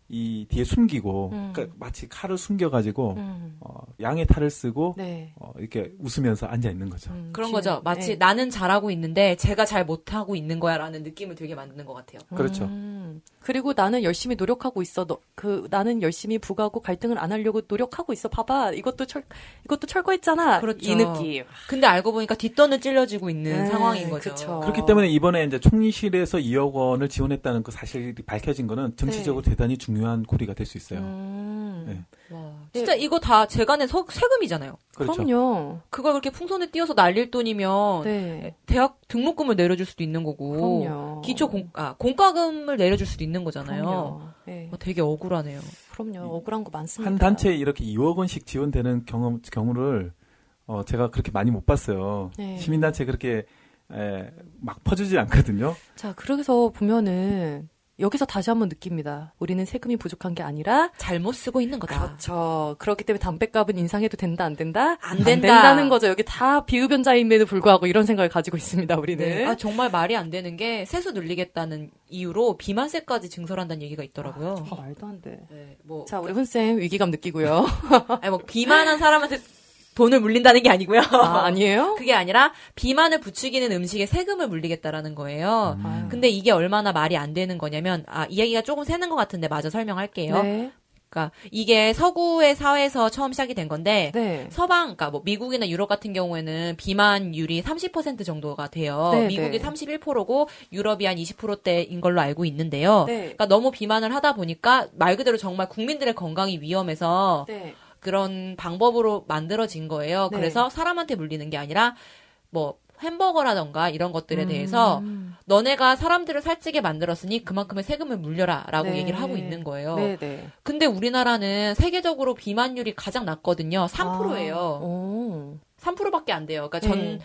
이 뒤에 숨기고 음. 그러니까 마치 칼을 숨겨가지고 음. 어, 양의 탈을 쓰고 네. 어, 이렇게 웃으면서 앉아 있는 거죠. 음, 그런 지- 거죠. 마치 네. 나는 잘하고 있는데 제가 잘 못하고 있는 거야라는 느낌을 들게 만드는 것 같아요. 그렇죠. 음. 그리고 나는 열심히 노력하고 있어. 너, 그 나는 열심히 북하고 갈등을 안 하려고 노력하고 있어. 봐봐, 이것도 철 이것도 철거했잖아. 그렇죠. 이 느낌. 근데 알고 보니까 뒷돈을 찔러지고 있는 네, 상황인 거죠. 그쵸. 그렇기 때문에 이번에 이제 총리실에서 이억 원을 지원했다는 그 사실이 밝혀진 거는 정치적으로 네. 대단히 중요한 고리가 될 수 있어요. 음. 네. 와, 진짜 이거 다 재간의 서- 세금이잖아요. 그렇죠. 그럼요. 그걸 그렇게 풍선에 띄어서 날릴 돈이면 네. 대학 등록금을 내려줄 수도 있는 거고 그럼요. 기초 공, 아, 공과금을 내려줄 수도 있는 거잖아요. 그럼요. 네. 어, 되게 억울하네요. 그럼요. 억울한 거 많습니다. 한 단체에 이렇게 이억 원씩 지원되는 경험, 경우를 어, 제가 그렇게 많이 못 봤어요. 네. 시민단체 그렇게 에, 막 퍼주지 않거든요. 자, 그래서 보면은 여기서 다시 한번 느낍니다. 우리는 세금이 부족한 게 아니라 잘못 쓰고 있는 거다. 그렇죠. 그렇기 때문에 담뱃값은 인상해도 된다, 안 된다? 안 된다. 된다는 거죠. 여기 다 비흡연자임에도 불구하고 이런 생각을 가지고 있습니다, 우리는. 네. 아, 정말 말이 안 되는 게 세수 늘리겠다는 이유로 비만세까지 증설한다는 얘기가 있더라고요. 아, 말도 안 돼. 네, 뭐, 자, 우리 훈쌤 위기감 느끼고요. 아니, 뭐, 비만한 사람한테 돈을 물린다는 게 아니고요. 아, 아니에요? 그게 아니라 비만을 부추기는 음식에 세금을 물리겠다라는 거예요. 음. 아유. 근데 이게 얼마나 말이 안 되는 거냐면, 아, 이야기가 조금 새는 것 같은데 마저 설명할게요. 네. 그러니까 이게 서구의 사회에서 처음 시작이 된 건데, 네. 서방, 그러니까 뭐 미국이나 유럽 같은 경우에는 비만율이 삼십 퍼센트 정도가 돼요. 네, 미국이 네. 삼십일 퍼센트고 유럽이 한 이십 퍼센트대인 걸로 알고 있는데요. 네. 그러니까 너무 비만을 하다 보니까 말 그대로 정말 국민들의 건강이 위험해서 네. 그런 방법으로 만들어진 거예요. 네. 그래서 사람한테 물리는 게 아니라 뭐 햄버거라던가 이런 것들에 대해서 음. 너네가 사람들을 살찌게 만들었으니 그만큼의 세금을 물려라라고 네. 얘기를 하고 있는 거예요. 네, 네. 근데 우리나라는 세계적으로 비만율이 가장 낮거든요. 삼 퍼센트예요. 아, 오. 삼 퍼센트밖에 안 돼요. 그러니까 전 네.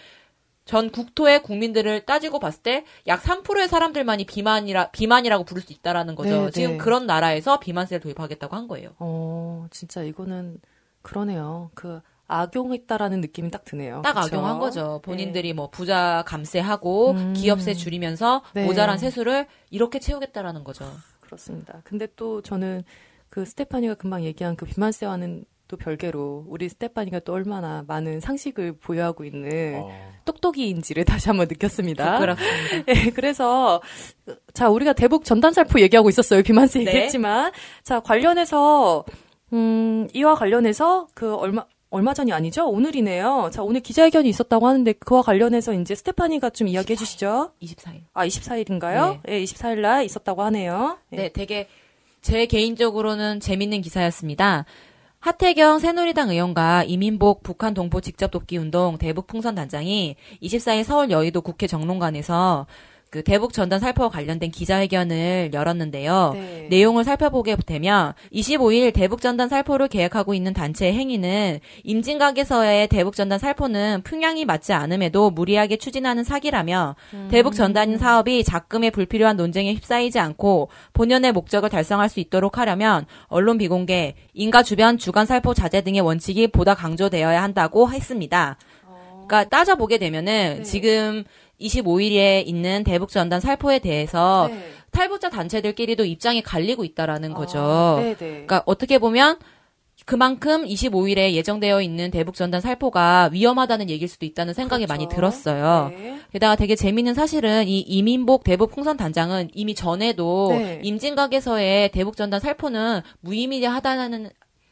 전 국토의 국민들을 따지고 봤을 때 약 삼 퍼센트의 사람들만이 비만이라 비만이라고 부를 수 있다라는 거죠. 네, 지금 네. 그런 나라에서 비만세를 도입하겠다고 한 거예요. 어, 진짜 이거는 그러네요. 그 악용했다라는 느낌이 딱 드네요. 딱 그쵸? 악용한 거죠. 본인들이 네. 뭐 부자 감세하고 음. 기업세 줄이면서 네. 모자란 세수를 이렇게 채우겠다라는 거죠. 그렇습니다. 근데 또 저는 그 스테파니가 금방 얘기한 그 비만세와는 또 별개로 우리 스테파니가 또 얼마나 많은 상식을 보유하고 있는 어. 똑똑이인지를 다시 한번 느꼈습니다. 부끄럽습니다. 네, 그래서 자 우리가 대북 전단살포 얘기하고 있었어요. 비만세 네. 얘기했지만 자 관련해서 음, 이와 관련해서 그 얼마 얼마 전이 아니죠? 오늘이네요. 자, 오늘 기자회견이 있었다고 하는데 그와 관련해서 이제 스테파니가 좀 이야기해 주시죠. 이십사 일. 아, 이십사 일인가요? 네, 네 이십사 일 날 있었다고 하네요. 네. 네, 되게 제 개인적으로는 재밌는 기사였습니다. 하태경 새누리당 의원과 이민복 북한 동포 직접 돕기 운동 대북 풍선 단장이 이십사 일 서울 여의도 국회 정론관에서 그 대북 전단 살포와 관련된 기자회견을 열었는데요. 네. 내용을 살펴보게 되면 이십오 일 대북 전단 살포를 계획하고 있는 단체의 행위는 임진각에서의 대북 전단 살포는 풍향이 맞지 않음에도 무리하게 추진하는 사기라며 음. 대북 전단 사업이 작금의 불필요한 논쟁에 휩싸이지 않고 본연의 목적을 달성할 수 있도록 하려면 언론 비공개, 인가 주변 주간 살포 자제 등의 원칙이 보다 강조되어야 한다고 했습니다. 어. 그러니까 따져보게 되면은 네. 지금 이십오 일에 있는 대북 전단 살포에 대해서 네. 탈북자 단체들끼리도 입장이 갈리고 있다라는 거죠. 아, 네네. 그러니까 어떻게 보면 그만큼 이십오 일에 예정되어 있는 대북 전단 살포가 위험하다는 얘기일 수도 있다는 생각이 그렇죠. 많이 들었어요. 네. 게다가 되게 재미있는 사실은 이 이민복 대북 풍선 단장은 이미 전에도 네. 임진각에서의 대북 전단 살포는 무의미하다는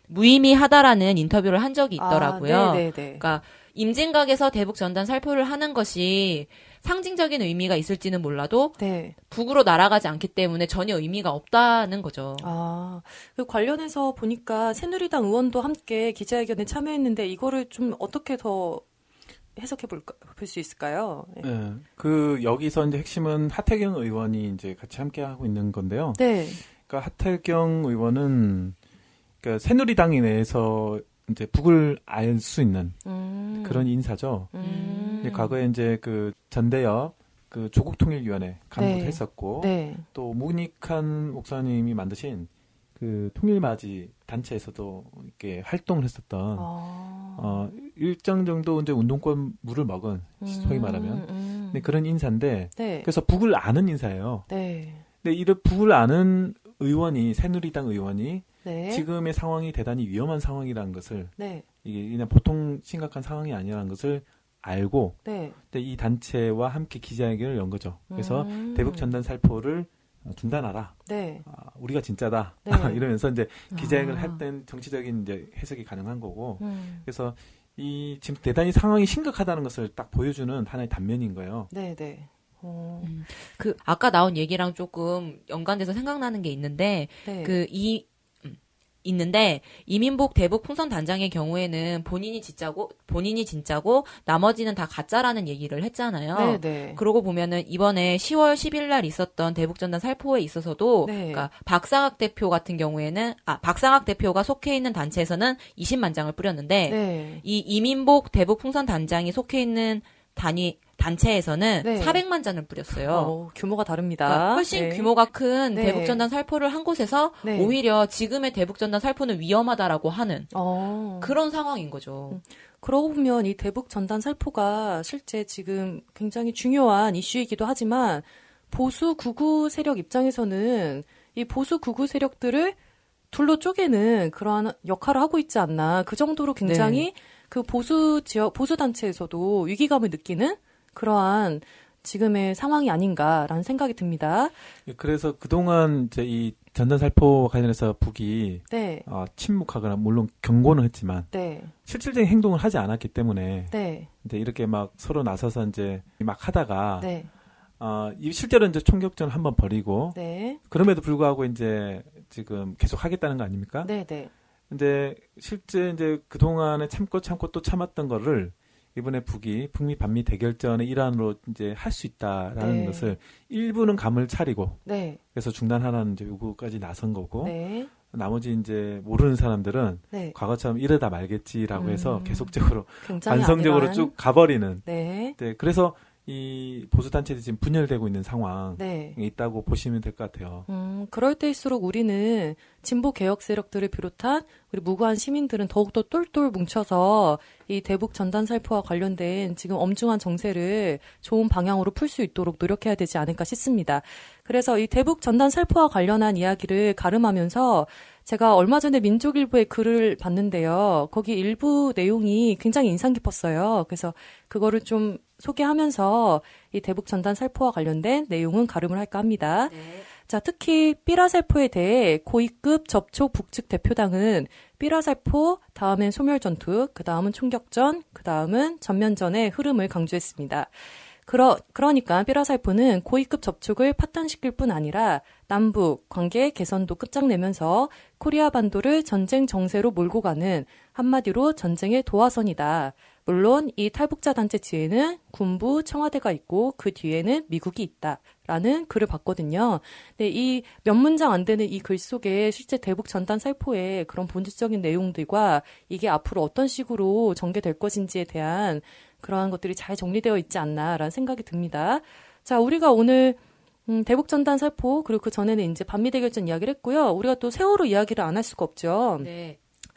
무의미하다라는 인터뷰를 한 적이 있더라고요. 아, 그러니까 임진각에서 대북 전단 살포를 하는 것이 상징적인 의미가 있을지는 몰라도 네. 북으로 날아가지 않기 때문에 전혀 의미가 없다는 거죠. 아, 그 관련해서 보니까 새누리당 의원도 함께 기자회견에 참여했는데 이거를 좀 어떻게 더 해석해 볼까 볼 수 있을까요? 네. 네, 그 여기서 이제 핵심은 하태경 의원이 이제 같이 함께 하고 있는 건데요. 네. 그러니까 하태경 의원은 그러니까 새누리당 내에서 이제 북을 알 수 있는 음. 그런 인사죠. 음. 이제 과거에 이제 그 전대엽 그 조국통일위원회 간부도 네. 했었고 네. 또 문익한 목사님이 만드신 그 통일맞이 단체에서도 이렇게 활동을 했었던 아. 어, 일정 정도 이제 운동권 물을 먹은 음. 소위 말하면 음. 네, 그런 인사인데 네. 그래서 북을 아는 인사예요. 네. 근데 이를 북을 아는 의원이 새누리당 의원이 네. 지금의 상황이 대단히 위험한 상황이라는 것을 네. 이게 그냥 보통 심각한 상황이 아니라는 것을 알고 네. 이 단체와 함께 기자회견을 연 거죠. 그래서 음. 대북 전단 살포를 중단하라. 네. 아, 우리가 진짜다. 네. 이러면서 이제 기자회견을 아. 할 땐 정치적인 이제 해석이 가능한 거고. 음. 그래서 이 지금 대단히 상황이 심각하다는 것을 딱 보여주는 하나의 단면인 거예요. 네, 네. 음. 그 아까 나온 얘기랑 조금 연관돼서 생각나는 게 있는데 네. 그 이 있는데 이민복 대북 풍선 단장의 경우에는 본인이 진짜고 본인이 진짜고 나머지는 다 가짜라는 얘기를 했잖아요. 네네. 그러고 보면은 이번에 시월 십일 날 있었던 대북 전단 살포에 있어서도 네. 그러니까 박상학 대표 같은 경우에는 아 박상학 대표가 속해 있는 단체에서는 이십만 장을 뿌렸는데 네. 이 이민복 대북 풍선 단장이 속해 있는 단위 단체에서는 네. 사백만 잔을 뿌렸어요. 어, 규모가 다릅니다. 그러니까 훨씬 네. 규모가 큰 네. 대북전단 살포를 한 곳에서 네. 오히려 지금의 대북전단 살포는 위험하다라고 하는 어. 그런 상황인 거죠. 음. 그러고 보면 이 대북전단 살포가 실제 지금 굉장히 중요한 이슈이기도 하지만 보수 극우 세력 입장에서는 이 보수 극우 세력들을 둘로 쪼개는 그러한 역할을 하고 있지 않나. 그 정도로 굉장히 네. 그 보수 지역, 보수 단체에서도 위기감을 느끼는 그러한 지금의 상황이 아닌가라는 생각이 듭니다. 그래서 그동안 이제 이 전단 살포와 관련해서 북이 네. 어, 침묵하거나 물론 경고는 했지만 네. 실질적인 행동을 하지 않았기 때문에 네. 이제 이렇게 막 서로 나서서 이제 막 하다가 네. 어, 실제로 이제 총격전을 한번 벌이고 네. 그럼에도 불구하고 이제 지금 계속 하겠다는 거 아닙니까? 네, 네. 근데 실제 이제 그동안에 참고 참고 또 참았던 거를 이번에 북이 북미 반미 대결전의 일환으로 이제 할 수 있다라는 네. 것을 일부는 감을 차리고 네. 그래서 중단하라는 이제 요구까지 나선 거고 네. 나머지 이제 모르는 사람들은 네. 과거처럼 이러다 말겠지라고 음. 해서 계속적으로 반성적으로 쭉 가버리는. 네. 네. 그래서 이 보수단체들이 지금 분열되고 있는 상황에 네. 있다고 보시면 될 것 같아요. 음, 그럴 때일수록 우리는 진보 개혁 세력들을 비롯한 우리 무고한 시민들은 더욱더 똘똘 뭉쳐서 이 대북 전단 살포와 관련된 지금 엄중한 정세를 좋은 방향으로 풀 수 있도록 노력해야 되지 않을까 싶습니다. 그래서 이 대북 전단 살포와 관련한 이야기를 가름하면서 제가 얼마 전에 민족일보의 글을 봤는데요. 거기 일부 내용이 굉장히 인상 깊었어요. 그래서 그거를 좀 소개하면서 이 대북 전단 살포와 관련된 내용은 가름을 할까 합니다. 네. 자, 특히 삐라살포에 대해 고위급 접촉 북측 대표당은 삐라살포, 다음엔 소멸전투, 그 다음은 총격전, 그 다음은 전면전의 흐름을 강조했습니다. 그러, 그러니까 삐라살포는 고위급 접촉을 파탄시킬 뿐 아니라 남북 관계 개선도 끝장내면서 코리아 반도를 전쟁 정세로 몰고 가는 한마디로 전쟁의 도화선이다. 물론 이 탈북자 단체 뒤에는 군부 청와대가 있고 그 뒤에는 미국이 있다라는 글을 봤거든요. 근데 이 몇 문장 안 되는 이 글 속에 실제 대북 전단 살포의 그런 본질적인 내용들과 이게 앞으로 어떤 식으로 전개될 것인지에 대한 그러한 것들이 잘 정리되어 있지 않나라는 생각이 듭니다. 자, 우리가 오늘 음, 대북 전단 살포 그리고 그 전에는 이제 반미 대결전 이야기를 했고요. 우리가 또 세월호 이야기를 안 할 수가 없죠. 네.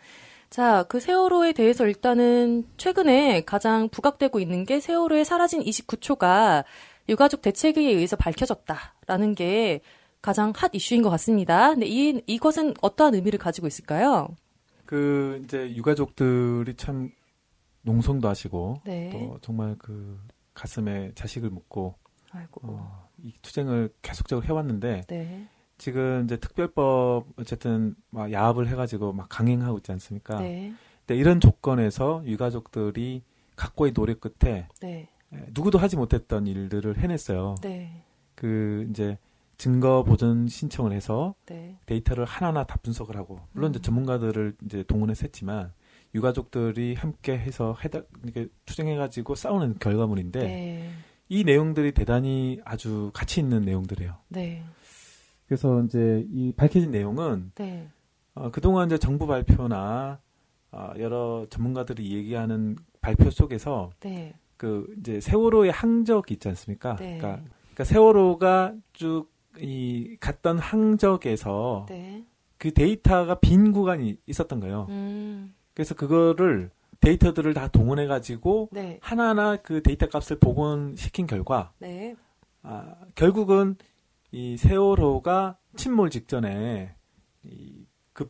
자, 그 세월호에 대해서 일단은 최근에 가장 부각되고 있는 게 세월호에 사라진 이십구 초가 유가족 대책에 의해서 밝혀졌다라는 게 가장 핫 이슈인 것 같습니다. 근데 이, 이것은 어떠한 의미를 가지고 있을까요? 그 이제 유가족들이 참 농성도 하시고 네. 또 정말 그 가슴에 자식을 묻고 아이고. 어, 이 투쟁을 계속적으로 해왔는데 네. 지금 이제 특별법 어쨌든 막 야합을 해가지고 막 강행하고 있지 않습니까? 네. 근데 이런 조건에서 유가족들이 각고의 노력 끝에 네. 누구도 하지 못했던 일들을 해냈어요. 네. 그 이제 증거 보존 신청을 해서 네. 데이터를 하나하나 다 분석을 하고 물론 음. 이제 전문가들을 이제 동원해서 했지만 유가족들이 함께 해서 해다 이렇게 투쟁해가지고 싸우는 결과물인데 네. 이 내용들이 대단히 아주 가치 있는 내용들이에요. 네. 그래서 이제 이 밝혀진 내용은 네. 어, 그동안 이제 정부 발표나 어, 여러 전문가들이 얘기하는 발표 속에서 네. 그 이제 세월호의 항적이 있지 않습니까? 네. 그러니까, 그러니까 세월호가 쭉 이 갔던 항적에서 네. 그 데이터가 빈 구간이 있었던 거예요. 음. 그래서 그거를 데이터들을 다 동원해 가지고 네. 하나하나 그 데이터 값을 복원시킨 결과 네. 아, 결국은 이 세월호가 침몰 직전에 이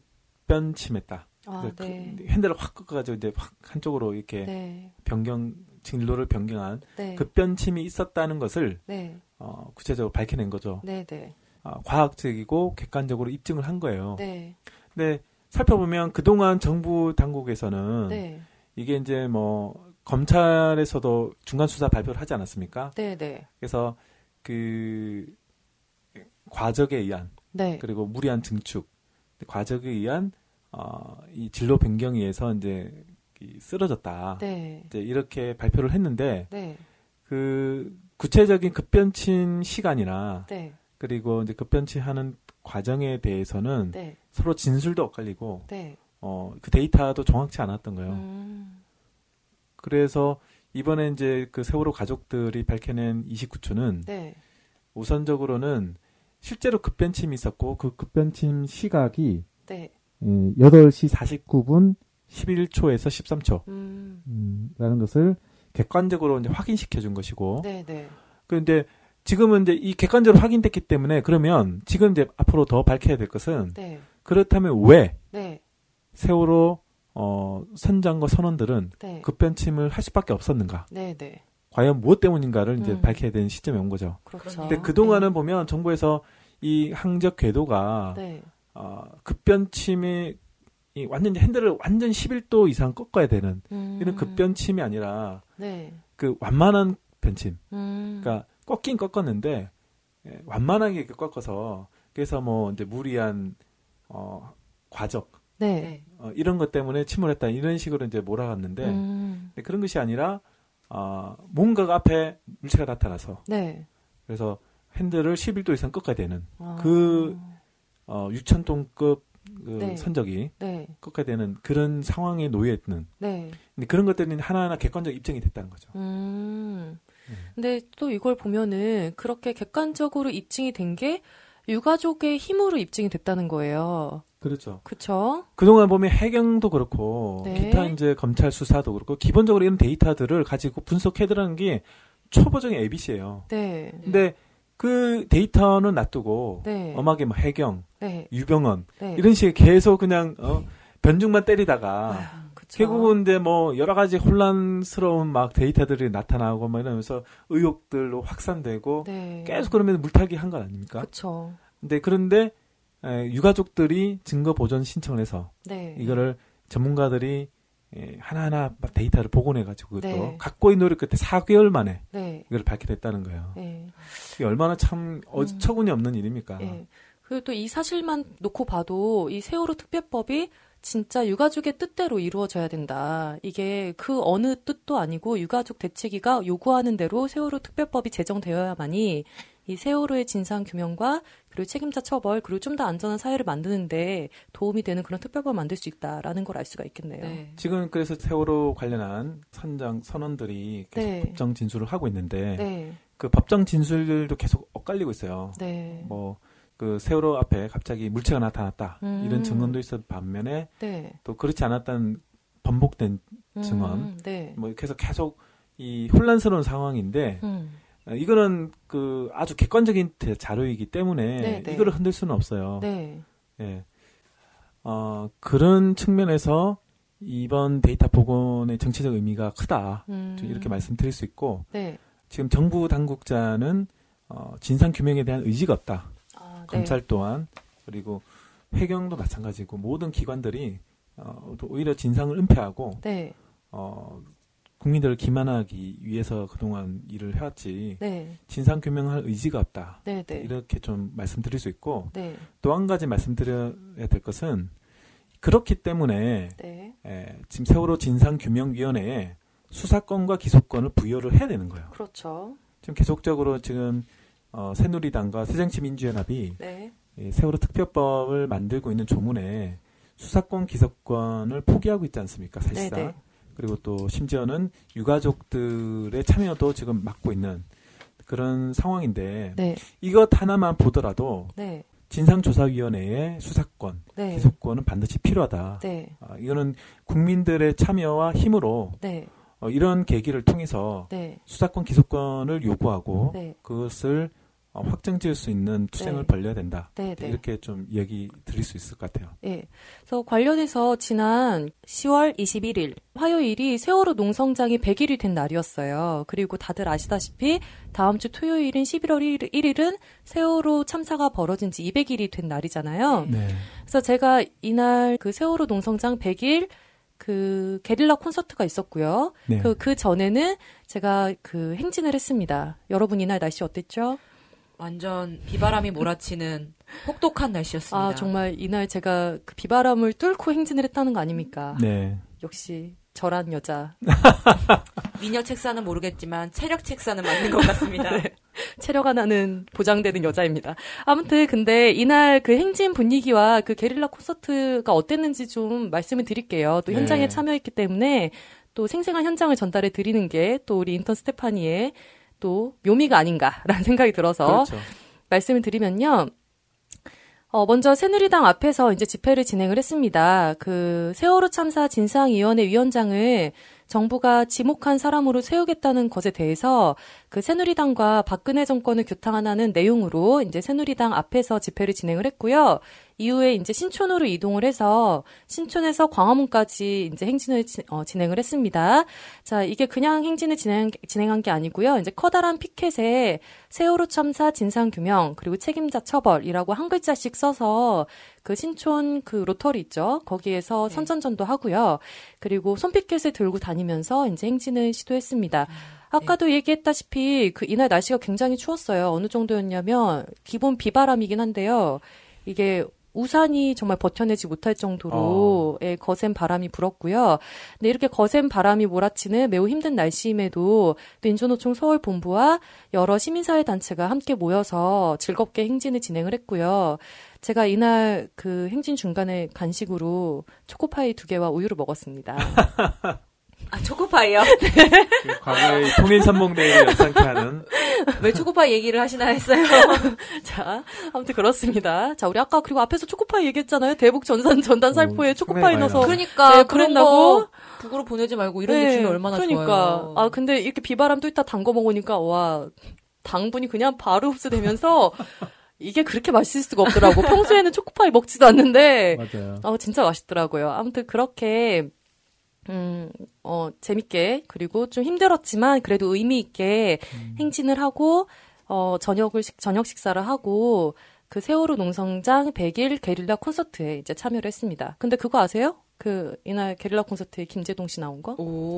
급변침했다. 아, 네. 그 핸들을 확 꺾어가지고 이제 확 한쪽으로 이렇게 네. 변경 진로를 변경한 네. 급변침이 있었다는 것을 네. 어, 구체적으로 밝혀낸 거죠. 네. 네. 어, 과학적이고 객관적으로 입증을 한 거예요. 네. 근데 살펴보면 그동안 정부 당국에서는 네. 이게 이제 뭐 검찰에서도 중간 수사 발표를 하지 않았습니까? 네. 네. 그래서 그 과적에 의한 네. 그리고 무리한 증축, 과적에 의한 어, 이 진로 변경에 의해서 이제 이 쓰러졌다. 네. 이제 이렇게 발표를 했는데 네. 그 구체적인 급변침 시간이나 네. 그리고 이제 급변침하는 과정에 대해서는 네. 서로 진술도 엇갈리고 네. 어, 그 데이터도 정확치 않았던 거예요. 음. 그래서 이번에 이제 그 세월호 가족들이 밝혀낸 이십구 초는 네. 우선적으로는 실제로 급변침이 있었고 그 급변침 시각이 네. 여덟 시 사십구 분 십일 초에서 십삼 초 음. 음, 라는 것을 객관적으로 이제 확인시켜 준 것이고 네. 네. 그런데 지금은 이제 이 객관적으로 확인됐기 때문에 그러면 지금 이제 앞으로 더 밝혀야 될 것은 네. 그렇다면 왜 네. 세월호 어, 선장과 선원들은 네. 급변침을 할 수밖에 없었는가? 네. 네. 과연 무엇 때문인가를 이제 음. 밝혀야 되는 시점에 온 거죠. 그렇죠. 근데 그동안은 보면 정부에서 이 항적 궤도가 네. 어, 급변침이 이 완전 핸들을 완전 십일 도 이상 꺾어야 되는 음. 이런 급변침이 아니라 네. 그 완만한 변침. 음. 그러니까 꺾긴 꺾었는데 예, 완만하게 이렇게 꺾어서 그래서 뭐 이제 무리한 어, 과적 네. 네. 어, 이런 것 때문에 침몰했다 이런 식으로 이제 몰아갔는데 음. 근데 그런 것이 아니라 어, 뭔가가 앞에 물체가 나타나서 네. 그래서 핸들을 십일 도 이상 꺾어야 되는 아. 그 어, 육천 톤급 그 네. 선적이 네. 꺾어야 되는 그런 상황에 놓여 있는 네. 근데 그런 것들은 하나하나 객관적 입증이 됐다는 거죠. 음. 근데 또 이걸 보면은 그렇게 객관적으로 입증이 된 게 유가족의 힘으로 입증이 됐다는 거예요. 그렇죠. 그렇죠. 그동안 보면 해경도 그렇고 네. 기타 이제 검찰 수사도 그렇고 기본적으로 이런 데이터들을 가지고 분석해드라는 게 초보적인 에이비씨예요. 네. 근데 그 데이터는 놔두고 네. 엄하게 뭐 해경, 네. 유병헌 네. 이런 식의 계속 그냥 어, 변죽만 때리다가 아유, 그쵸. 결국은 이제 뭐 여러 가지 혼란스러운 막 데이터들이 나타나고 막 이러면서 의혹들로 확산되고 네. 계속 그러면 물타기 한 건 아닙니까? 그렇죠. 근데 그런데 에, 유가족들이 증거 보전 신청을 해서 네. 이거를 전문가들이 에, 하나하나 막 데이터를 복원해가지고 또 네. 갖고 있는 노력 끝에 사 개월 만에 네. 이걸 밝혀냈다는 거예요. 네. 이게 얼마나 참 어처구니 없는 일입니까? 네. 그리고 또 이 사실만 놓고 봐도 이 세월호 특별법이 진짜 유가족의 뜻대로 이루어져야 된다. 이게 그 어느 뜻도 아니고 유가족 대책위가 요구하는 대로 세월호 특별법이 제정되어야만이 이 세월호의 진상 규명과 그리고 책임자 처벌 그리고 좀 더 안전한 사회를 만드는데 도움이 되는 그런 특별법을 만들 수 있다라는 걸 알 수가 있겠네요. 네. 지금 그래서 세월호 관련한 선장 선언들이 계속 네. 법정 진술을 하고 있는데 네. 그 법정 진술들도 계속 엇갈리고 있어요. 네. 뭐 그 세월호 앞에 갑자기 물체가 나타났다 음. 이런 증언도 있었 반면에 네. 또 그렇지 않았다는 번복된 증언 음. 네. 뭐 계속 계속 이 혼란스러운 상황인데 음. 이거는 그 아주 객관적인 자료이기 때문에 네, 네. 이거를 흔들 수는 없어요. 네. 예. 어, 그런 측면에서 이번 데이터 복원의 정치적 의미가 크다. 음. 이렇게 말씀드릴 수 있고 네. 지금 정부 당국자는 어, 진상 규명에 대한 의지가 없다. 아, 네. 검찰 또한 그리고 해경도 마찬가지고 모든 기관들이 어, 오히려 진상을 은폐하고 네. 어, 국민들을 기만하기 위해서 그동안 일을 해왔지 네. 진상 규명할 의지가 없다. 네. 네. 이렇게 좀 말씀드릴 수 있고 네. 또 한 가지 말씀드려야 될 것은 그렇기 때문에 네. 에, 지금 세월호 진상규명위원회에 수사권과 기소권을 부여를 해야 되는 거예요. 그렇죠. 지금 계속적으로 지금 어, 새누리당과 새정치민주연합이 네. 이 세월호 특별법을 만들고 있는 조문에 수사권, 기소권을 포기하고 있지 않습니까? 사실상. 네, 네. 그리고 또 심지어는 유가족들의 참여도 지금 막고 있는 그런 상황인데 네. 이것 하나만 보더라도 네. 진상조사위원회의 수사권, 네. 기소권은 반드시 필요하다. 네. 아, 이거는 국민들의 참여와 힘으로 네. 어, 이런 계기를 통해서 네. 수사권, 기소권을 요구하고 네. 그것을 어, 확정지을 수 있는 투쟁을 네. 벌려야 된다. 네. 네. 이렇게 좀 얘기 드릴 수 있을 것 같아요. 예. 그래서 관련해서 지난 시월 이십일일 화요일이 세월호 농성장이 백 일이 된 날이었어요. 그리고 다들 아시다시피 다음 주 토요일인 십일월 일일은 세월호 참사가 벌어진 지 이백 일이 된 날이잖아요. 네. 그래서 제가 이날 그 세월호 농성장 백 일 그 게릴라 콘서트가 있었고요. 네. 그, 그 전에는 제가 그 행진을 했습니다. 여러분 이날 날씨 어땠죠? 완전 비바람이 몰아치는 혹독한 날씨였습니다. 아, 정말 이날 제가 그 비바람을 뚫고 행진을 했다는 거 아닙니까? 네. 역시 저란 여자. 미녀 책사는 모르겠지만 체력 책사는 맞는 것 같습니다. 네. 체력 하나는 보장되는 여자입니다. 아무튼 근데 이날 그 행진 분위기와 그 게릴라 콘서트가 어땠는지 좀 말씀을 드릴게요. 또 네. 현장에 참여했기 때문에 또 생생한 현장을 전달해 드리는 게 또 우리 인턴 스테파니의 또 묘미가 아닌가라는 생각이 들어서 그렇죠. 말씀을 드리면요. 어, 먼저 새누리당 앞에서 이제 집회를 진행을 했습니다. 그 세월호 참사 진상위원회 위원장을 정부가 지목한 사람으로 세우겠다는 것에 대해서 그 새누리당과 박근혜 정권을 규탄하는 내용으로 이제 새누리당 앞에서 집회를 진행을 했고요. 이후에 이제 신촌으로 이동을 해서 신촌에서 광화문까지 이제 행진을 지, 어, 진행을 했습니다. 자, 이게 그냥 행진을 진행, 진행한 게 아니고요. 이제 커다란 피켓에 세월호 참사 진상규명 그리고 책임자 처벌이라고 한 글자씩 써서 그 신촌 그 로터리 있죠. 거기에서 네. 선전전도 하고요. 그리고 손피켓을 들고 다니면서 이제 행진을 시도했습니다. 아까도 얘기했다시피 그 이날 날씨가 굉장히 추웠어요. 어느 정도였냐면 기본 비바람이긴 한데요. 이게 우산이 정말 버텨내지 못할 정도로의 어. 거센 바람이 불었고요. 근데 이렇게 거센 바람이 몰아치는 매우 힘든 날씨임에도 민주노총 서울본부와 여러 시민사회 단체가 함께 모여서 즐겁게 행진을 진행을 했고요. 제가 이날 그 행진 중간에 간식으로 초코파이 두 개와 우유를 먹었습니다. 아, 초코파이요? 그 과거의 통일선봉대회를 연상케 하는. 왜 초코파이 얘기를 하시나 했어요. 자, 아무튼 그렇습니다. 자, 우리 아까 그리고 앞에서 초코파이 얘기했잖아요. 대북 전산 전단 살포에 어, 초코파이 넣어서. 그러니까 네, 그런 그랬다고. 거 북으로 보내지 말고 이런 데 네, 주면 얼마나 그러니까. 좋아요. 아, 근데 이렇게 비바람 뚫다 담궈 먹으니까 와, 당분이 그냥 바로 흡수되면서 이게 그렇게 맛있을 수가 없더라고. 평소에는 초코파이 먹지도 않는데. 맞아요. 어, 진짜 맛있더라고요. 아무튼 그렇게 음, 어, 재밌게, 그리고 좀 힘들었지만, 그래도 의미있게 음. 행진을 하고, 어, 저녁을, 식, 저녁 식사를 하고, 그 세월호 농성장 백 일 게릴라 콘서트에 이제 참여를 했습니다. 근데 그거 아세요? 그, 이날 게릴라 콘서트에 김재동 씨 나온 거?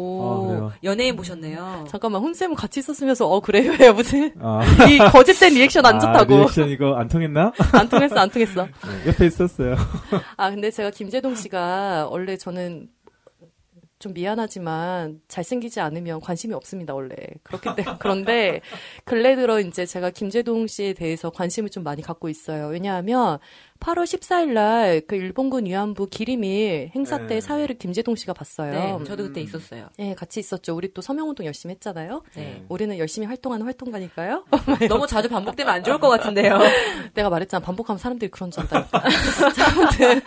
오, 아, 연예인 보셨네요. 잠깐만, 혼쌤은 같이 있었으면서, 어, 그래요? 왜 무슨, 아. 이 거짓된 리액션 안 좋다고. 아, 리액션 이거 안 통했나? 안 통했어, 안 통했어. 네, 옆에 있었어요. 아, 근데 제가 김재동 씨가, 원래 저는, 좀 미안하지만 잘생기지 않으면 관심이 없습니다, 원래. 그렇기 때문에. 그런데 근래 들어 이제 제가 김재동 씨에 대해서 관심을 좀 많이 갖고 있어요. 왜냐하면 팔월 십사일 날 그 일본군 위안부 기림일 행사 때 네. 사회를 김재동 씨가 봤어요. 네, 저도 그때 있었어요. 네, 같이 있었죠. 우리 또 서명운동 열심히 했잖아요. 네. 우리는 열심히 활동하는 활동가니까요. 너무 자주 반복되면 안 좋을 것 같은데요. 내가 말했잖아. 반복하면 사람들이 그런 줄 안다니까. 자, 아무튼.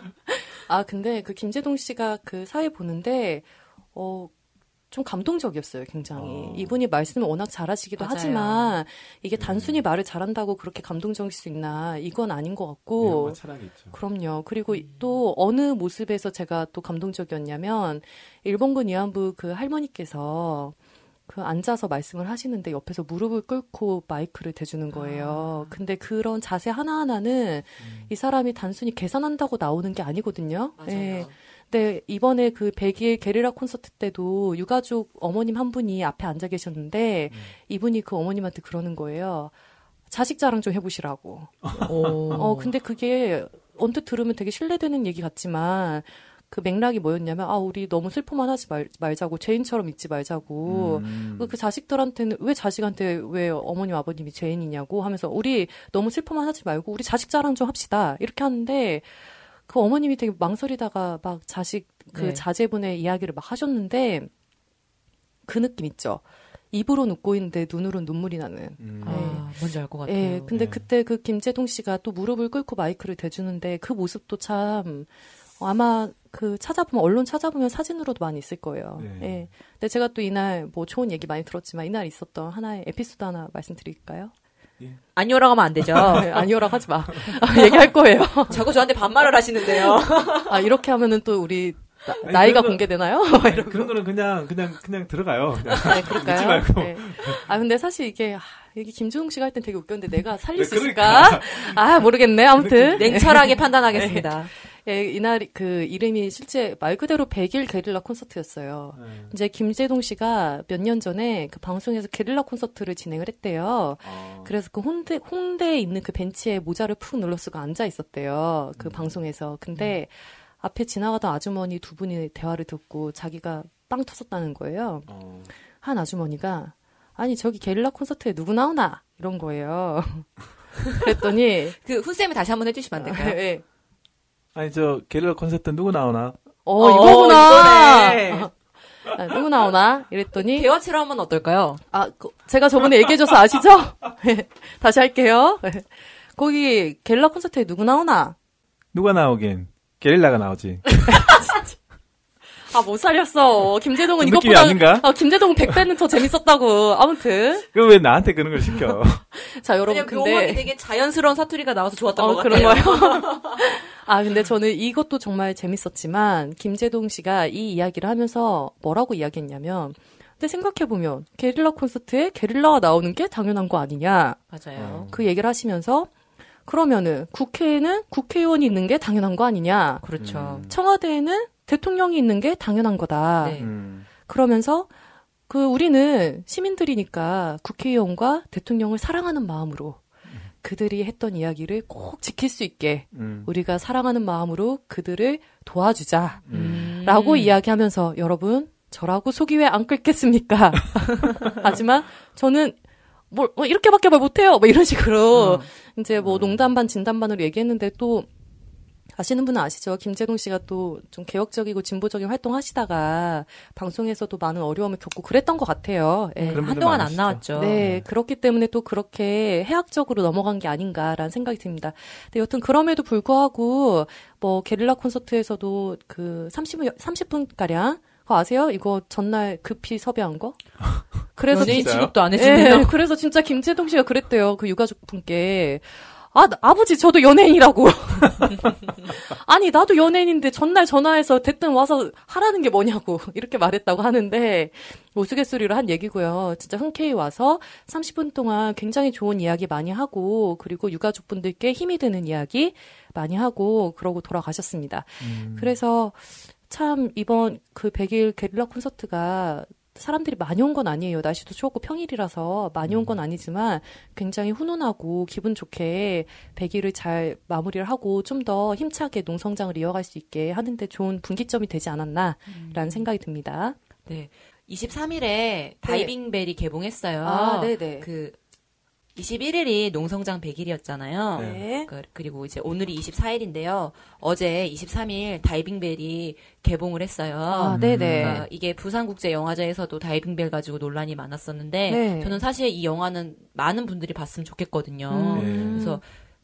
아, 근데 그 김재동 씨가 그 사회 보는데, 어, 좀 감동적이었어요, 굉장히. 어. 이분이 말씀을 워낙 잘하시기도 맞아요. 하지만, 이게 단순히 음. 말을 잘한다고 그렇게 감동적일 수 있나, 이건 아닌 것 같고. 그럼요. 그리고 음. 또 어느 모습에서 제가 또 감동적이었냐면, 일본군 위안부 그 할머니께서, 그 앉아서 말씀을 하시는데 옆에서 무릎을 꿇고 마이크를 대주는 거예요. 아. 근데 그런 자세 하나하나는 음. 이 사람이 단순히 계산한다고 나오는 게 아니거든요. 맞아요. 네. 근데 이번에 그 백 일 게릴라 콘서트 때도 유가족 어머님 한 분이 앞에 앉아 계셨는데 음. 이분이 그 어머님한테 그러는 거예요. 자식 자랑 좀 해보시라고. 어, 근데 그게 언뜻 들으면 되게 신뢰되는 얘기 같지만 그 맥락이 뭐였냐면, 아, 우리 너무 슬퍼만 하지 말, 말자고, 죄인처럼 잊지 말자고, 음. 그, 그 자식들한테는, 왜 자식한테 왜 어머님, 아버님이 죄인이냐고 하면서, 우리 너무 슬퍼만 하지 말고, 우리 자식 자랑 좀 합시다. 이렇게 하는데, 그 어머님이 되게 망설이다가 막 자식, 그 네. 자제분의 이야기를 막 하셨는데, 그 느낌 있죠. 입으로는 웃고 있는데 눈으로는 눈물이 나는. 음. 네. 아, 뭔지 알 것 같아요. 네, 근데 네. 그때 그 김재동 씨가 또 무릎을 꿇고 마이크를 대주는데, 그 모습도 참, 아마 그 찾아보면 언론 찾아보면 사진으로도 많이 있을 거예요. 네. 네. 근데 제가 또 이날 뭐 좋은 얘기 많이 들었지만 이날 있었던 하나의 에피소드 하나 말씀드릴까요? 예. 아니오라고 하면 안 되죠. 네, 아니오라고 하지 마. 아, 얘기할 거예요. 자꾸 저한테 반말을 하시는데요. 아, 이렇게 하면은 또 우리 나, 아니, 나이가 그런 공개되나요? 거, 아니, 그런 거는 그냥 그냥 그냥 들어가요. 그냥. 네, 그럴까요? 말고. 네. 아, 근데 사실 이게 아, 이게 김주웅 씨가 할 땐 되게 웃겼는데 내가 살릴 네, 수 있을까? 아, 모르겠네. 아무튼 냉철하게 판단하겠습니다. 예, 이날 그 이름이 실제 말 그대로 백 일 게릴라 콘서트였어요. 네. 이제 김재동 씨가 몇 년 전에 그 방송에서 게릴라 콘서트를 진행을 했대요. 아. 그래서 그 홍대, 홍대에 있는 그 벤치에 모자를 푹 눌러 쓰고 앉아 있었대요. 그 음. 방송에서. 근데 음. 앞에 지나가던 아주머니 두 분이 대화를 듣고 자기가 빵 터졌다는 거예요. 어. 한 아주머니가 아니 저기 게릴라 콘서트에 누구 나오나? 이런 거예요. 그랬더니 그 훈쌤이 다시 한번 해주시면 안 될까요? 아, 네. 아니 저 게릴라 콘서트 누구 나오나? 어, 어 이거구나. 이거네. 아, 누구 나오나? 이랬더니 대화체로 하면 어떨까요? 아, 그, 제가 저번에 얘기해줘서 아시죠? 다시 할게요. 거기 게릴라 콘서트에 누구 나오나? 누가 나오긴 게릴라가 나오지. 아, 못 살렸어. 김재동은 느낌이 이것보다 아닌가? 아, 김재동 백 배는 더 재밌었다고. 아무튼. 그럼 왜 나한테 그런 걸 시켜? 자, 여러분 근데 묘하게 되게 자연스러운 사투리가 나와서 좋았던 어, 것 그런 같아요. 거예요. 아, 근데 저는 이것도 정말 재밌었지만 김재동 씨가 이 이야기를 하면서 뭐라고 이야기했냐면 근데 생각해보면 게릴라 콘서트에 게릴라가 나오는 게 당연한 거 아니냐. 맞아요. 그 얘기를 하시면서 그러면은 국회에는 국회의원이 있는 게 당연한 거 아니냐. 그렇죠. 음. 청와대에는 대통령이 있는 게 당연한 거다. 네. 음. 그러면서 그 우리는 시민들이니까 국회의원과 대통령을 사랑하는 마음으로 그들이 했던 이야기를 꼭 지킬 수 있게 음. 우리가 사랑하는 마음으로 그들을 도와주자 음. 라고 이야기하면서 여러분 저라고 속이 왜 안 끓겠습니까? 하지만 저는 뭐, 뭐 이렇게밖에 말 못해요 뭐 이런 식으로 음. 이제 뭐 농담 반 진담 반으로 얘기했는데 또 아시는 분은 아시죠? 김재동 씨가 또 좀 개혁적이고 진보적인 활동하시다가 방송에서도 많은 어려움을 겪고 그랬던 것 같아요. 예. 그런 분들 한동안 안 많으시죠. 나왔죠. 네, 네. 그렇기 때문에 또 그렇게 해학적으로 넘어간 게 아닌가라는 생각이 듭니다. 근데 여튼 그럼에도 불구하고 뭐 게릴라 콘서트에서도 그 삼십, 삼십 분가량 그거 아세요? 이거 전날 급히 섭외한 거? 그래서 연예인 진짜요? 취급도 안 예, 해주네요. 그래서 진짜 김재동 씨가 그랬대요. 그 유가족분께. 아, 나- 아버지, 저도 연예인이라고. 아니, 나도 연예인인데 전날 전화해서 됐든 와서 하라는 게 뭐냐고. 이렇게 말했다고 하는데, 우스갯소리로 한 얘기고요. 진짜 흔쾌히 와서 삼십 분 동안 굉장히 좋은 이야기 많이 하고, 그리고 유가족분들께 힘이 되는 이야기 많이 하고, 그러고 돌아가셨습니다. 음. 그래서 참 이번 그 백 일 게릴라 콘서트가 사람들이 많이 온 건 아니에요. 날씨도 추웠고 평일이라서 많이 온 건 아니지만 굉장히 훈훈하고 기분 좋게 백 일을 잘 마무리를 하고 좀 더 힘차게 농성장을 이어갈 수 있게 하는데 좋은 분기점이 되지 않았나라는 생각이 듭니다. 네. 이십삼 일에 다이빙벨이 개봉했어요. 아, 네네. 그 이십일 일이 농성장 백 일이었잖아요. 네. 그, 그리고 이제 오늘이 이십사 일인데요. 어제 이십삼 일 다이빙벨이 개봉을 했어요. 아, 네네. 그러니까 이게 부산국제영화제에서도 다이빙벨 가지고 논란이 많았었는데 네. 저는 사실 이 영화는 많은 분들이 봤으면 좋겠거든요. 음. 그래서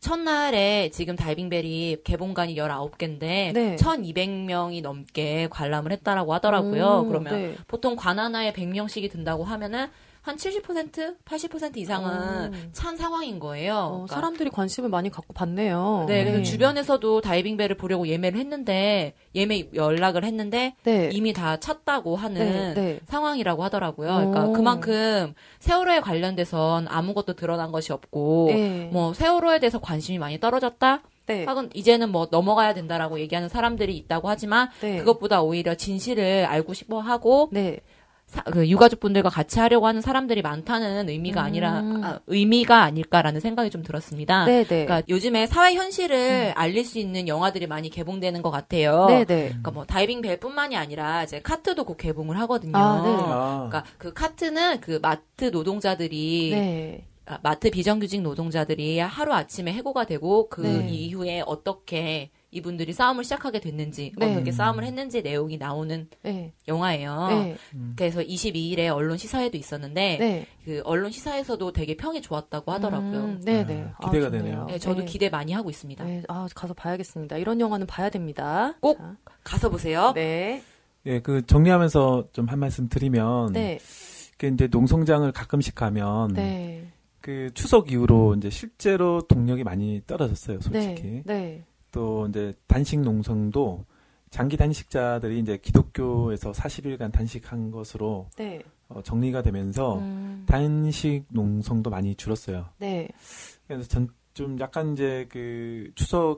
첫날에 지금 다이빙벨이 개봉관이 열아홉 개인데 네. 천이백 명이 넘게 관람을 했다라고 하더라고요. 음, 그러면 네. 보통 관 하나에 백 명씩이 든다고 하면은 한 칠십 퍼센트, 팔십 퍼센트 이상은 어. 찬 상황인 거예요. 어, 그러니까 사람들이 관심을 많이 갖고 봤네요. 네, 그래서 주변에서도 다이빙벨을 보려고 예매를 했는데 예매 연락을 했는데 네. 이미 다 찼다고 네, 하는 네. 상황이라고 하더라고요. 그러니까 오. 그만큼 세월호에 관련돼선 아무것도 드러난 것이 없고 네. 뭐 세월호에 대해서 관심이 많이 떨어졌다. 네. 하긴 이제는 뭐 넘어가야 된다라고 얘기하는 사람들이 있다고 하지만 네. 그것보다 오히려 진실을 알고 싶어 하고 네. 사- 그 유가족분들과 같이 하려고 하는 사람들이 많다는 의미가 음. 아니라 아, 의미가 아닐까라는 생각이 좀 들었습니다. 네, 네. 그러니까 요즘에 사회 현실을 알릴 수 있는 영화들이 많이 개봉되는 것 같아요. 네, 네. 그러니까 뭐 다이빙 벨뿐만이 아니라 이제 카트도 곧 개봉을 하거든요. 아, 네. 아. 그러니까 그 카트는 그 마트 노동자들이 네. 아, 마트 비정규직 노동자들이 하루 아침에 해고가 되고 그 네. 이후에 어떻게 이분들이 싸움을 시작하게 됐는지 네. 어떻게 싸움을 했는지 내용이 나오는 네. 영화예요. 네. 그래서 이십이 일에 언론 시사회도 있었는데 네. 그 언론 시사에서도 되게 평이 좋았다고 하더라고요. 음, 네, 네. 아, 기대가 좋네요. 되네요. 네, 저도 네. 기대 많이 하고 있습니다. 네, 아, 가서 봐야겠습니다. 이런 영화는 봐야 됩니다. 꼭 자, 가서 보세요. 네. 예, 그 정리하면서 좀 한 말씀 드리면 네. 그 이제 농성장을 가끔씩 가면 네. 그 추석 이후로 이제 실제로 동력이 많이 떨어졌어요, 솔직히. 네. 네. 또 이제 단식 농성도 장기 단식자들이 이제 기독교에서 사십 일간 단식한 것으로 네. 어, 정리가 되면서 음, 단식 농성도 많이 줄었어요. 네. 그래서 전 좀 약간 이제 그 추석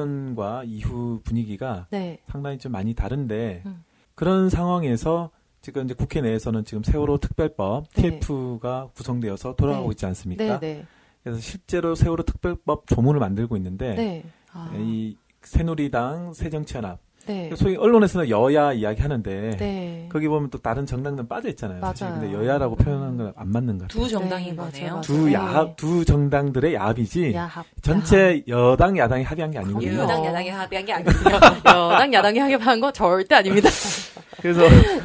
이전과 이후 분위기가 네. 상당히 좀 많이 다른데 음. 그런 상황에서 지금 이제 국회 내에서는 지금 세월호 특별법 네. 티에프가 구성되어서 돌아가고 네. 있지 않습니까? 네. 네. 그래서 실제로 세월호 특별법 조문을 만들고 있는데 네. 아, 이 새누리당, 새정치연합 네. 소위 언론에서는 여야 이야기하는데 네. 거기 보면 또 다른 정당들은 빠져 있잖아요. 사실 맞아요. 근데 여야라고 표현하는 건 안 맞는 것 같아요. 두 정당인 네, 거네요. 맞아요, 두 맞아요. 야합, 네. 두 정당들의 야합이지 야합. 전체 여당 야당이 합의한 게 아니거든요. 그럼요. 여당 야당이 합의한 게 아니고요. 여당 야당이 하게한 거 절대 아닙니다. 그래서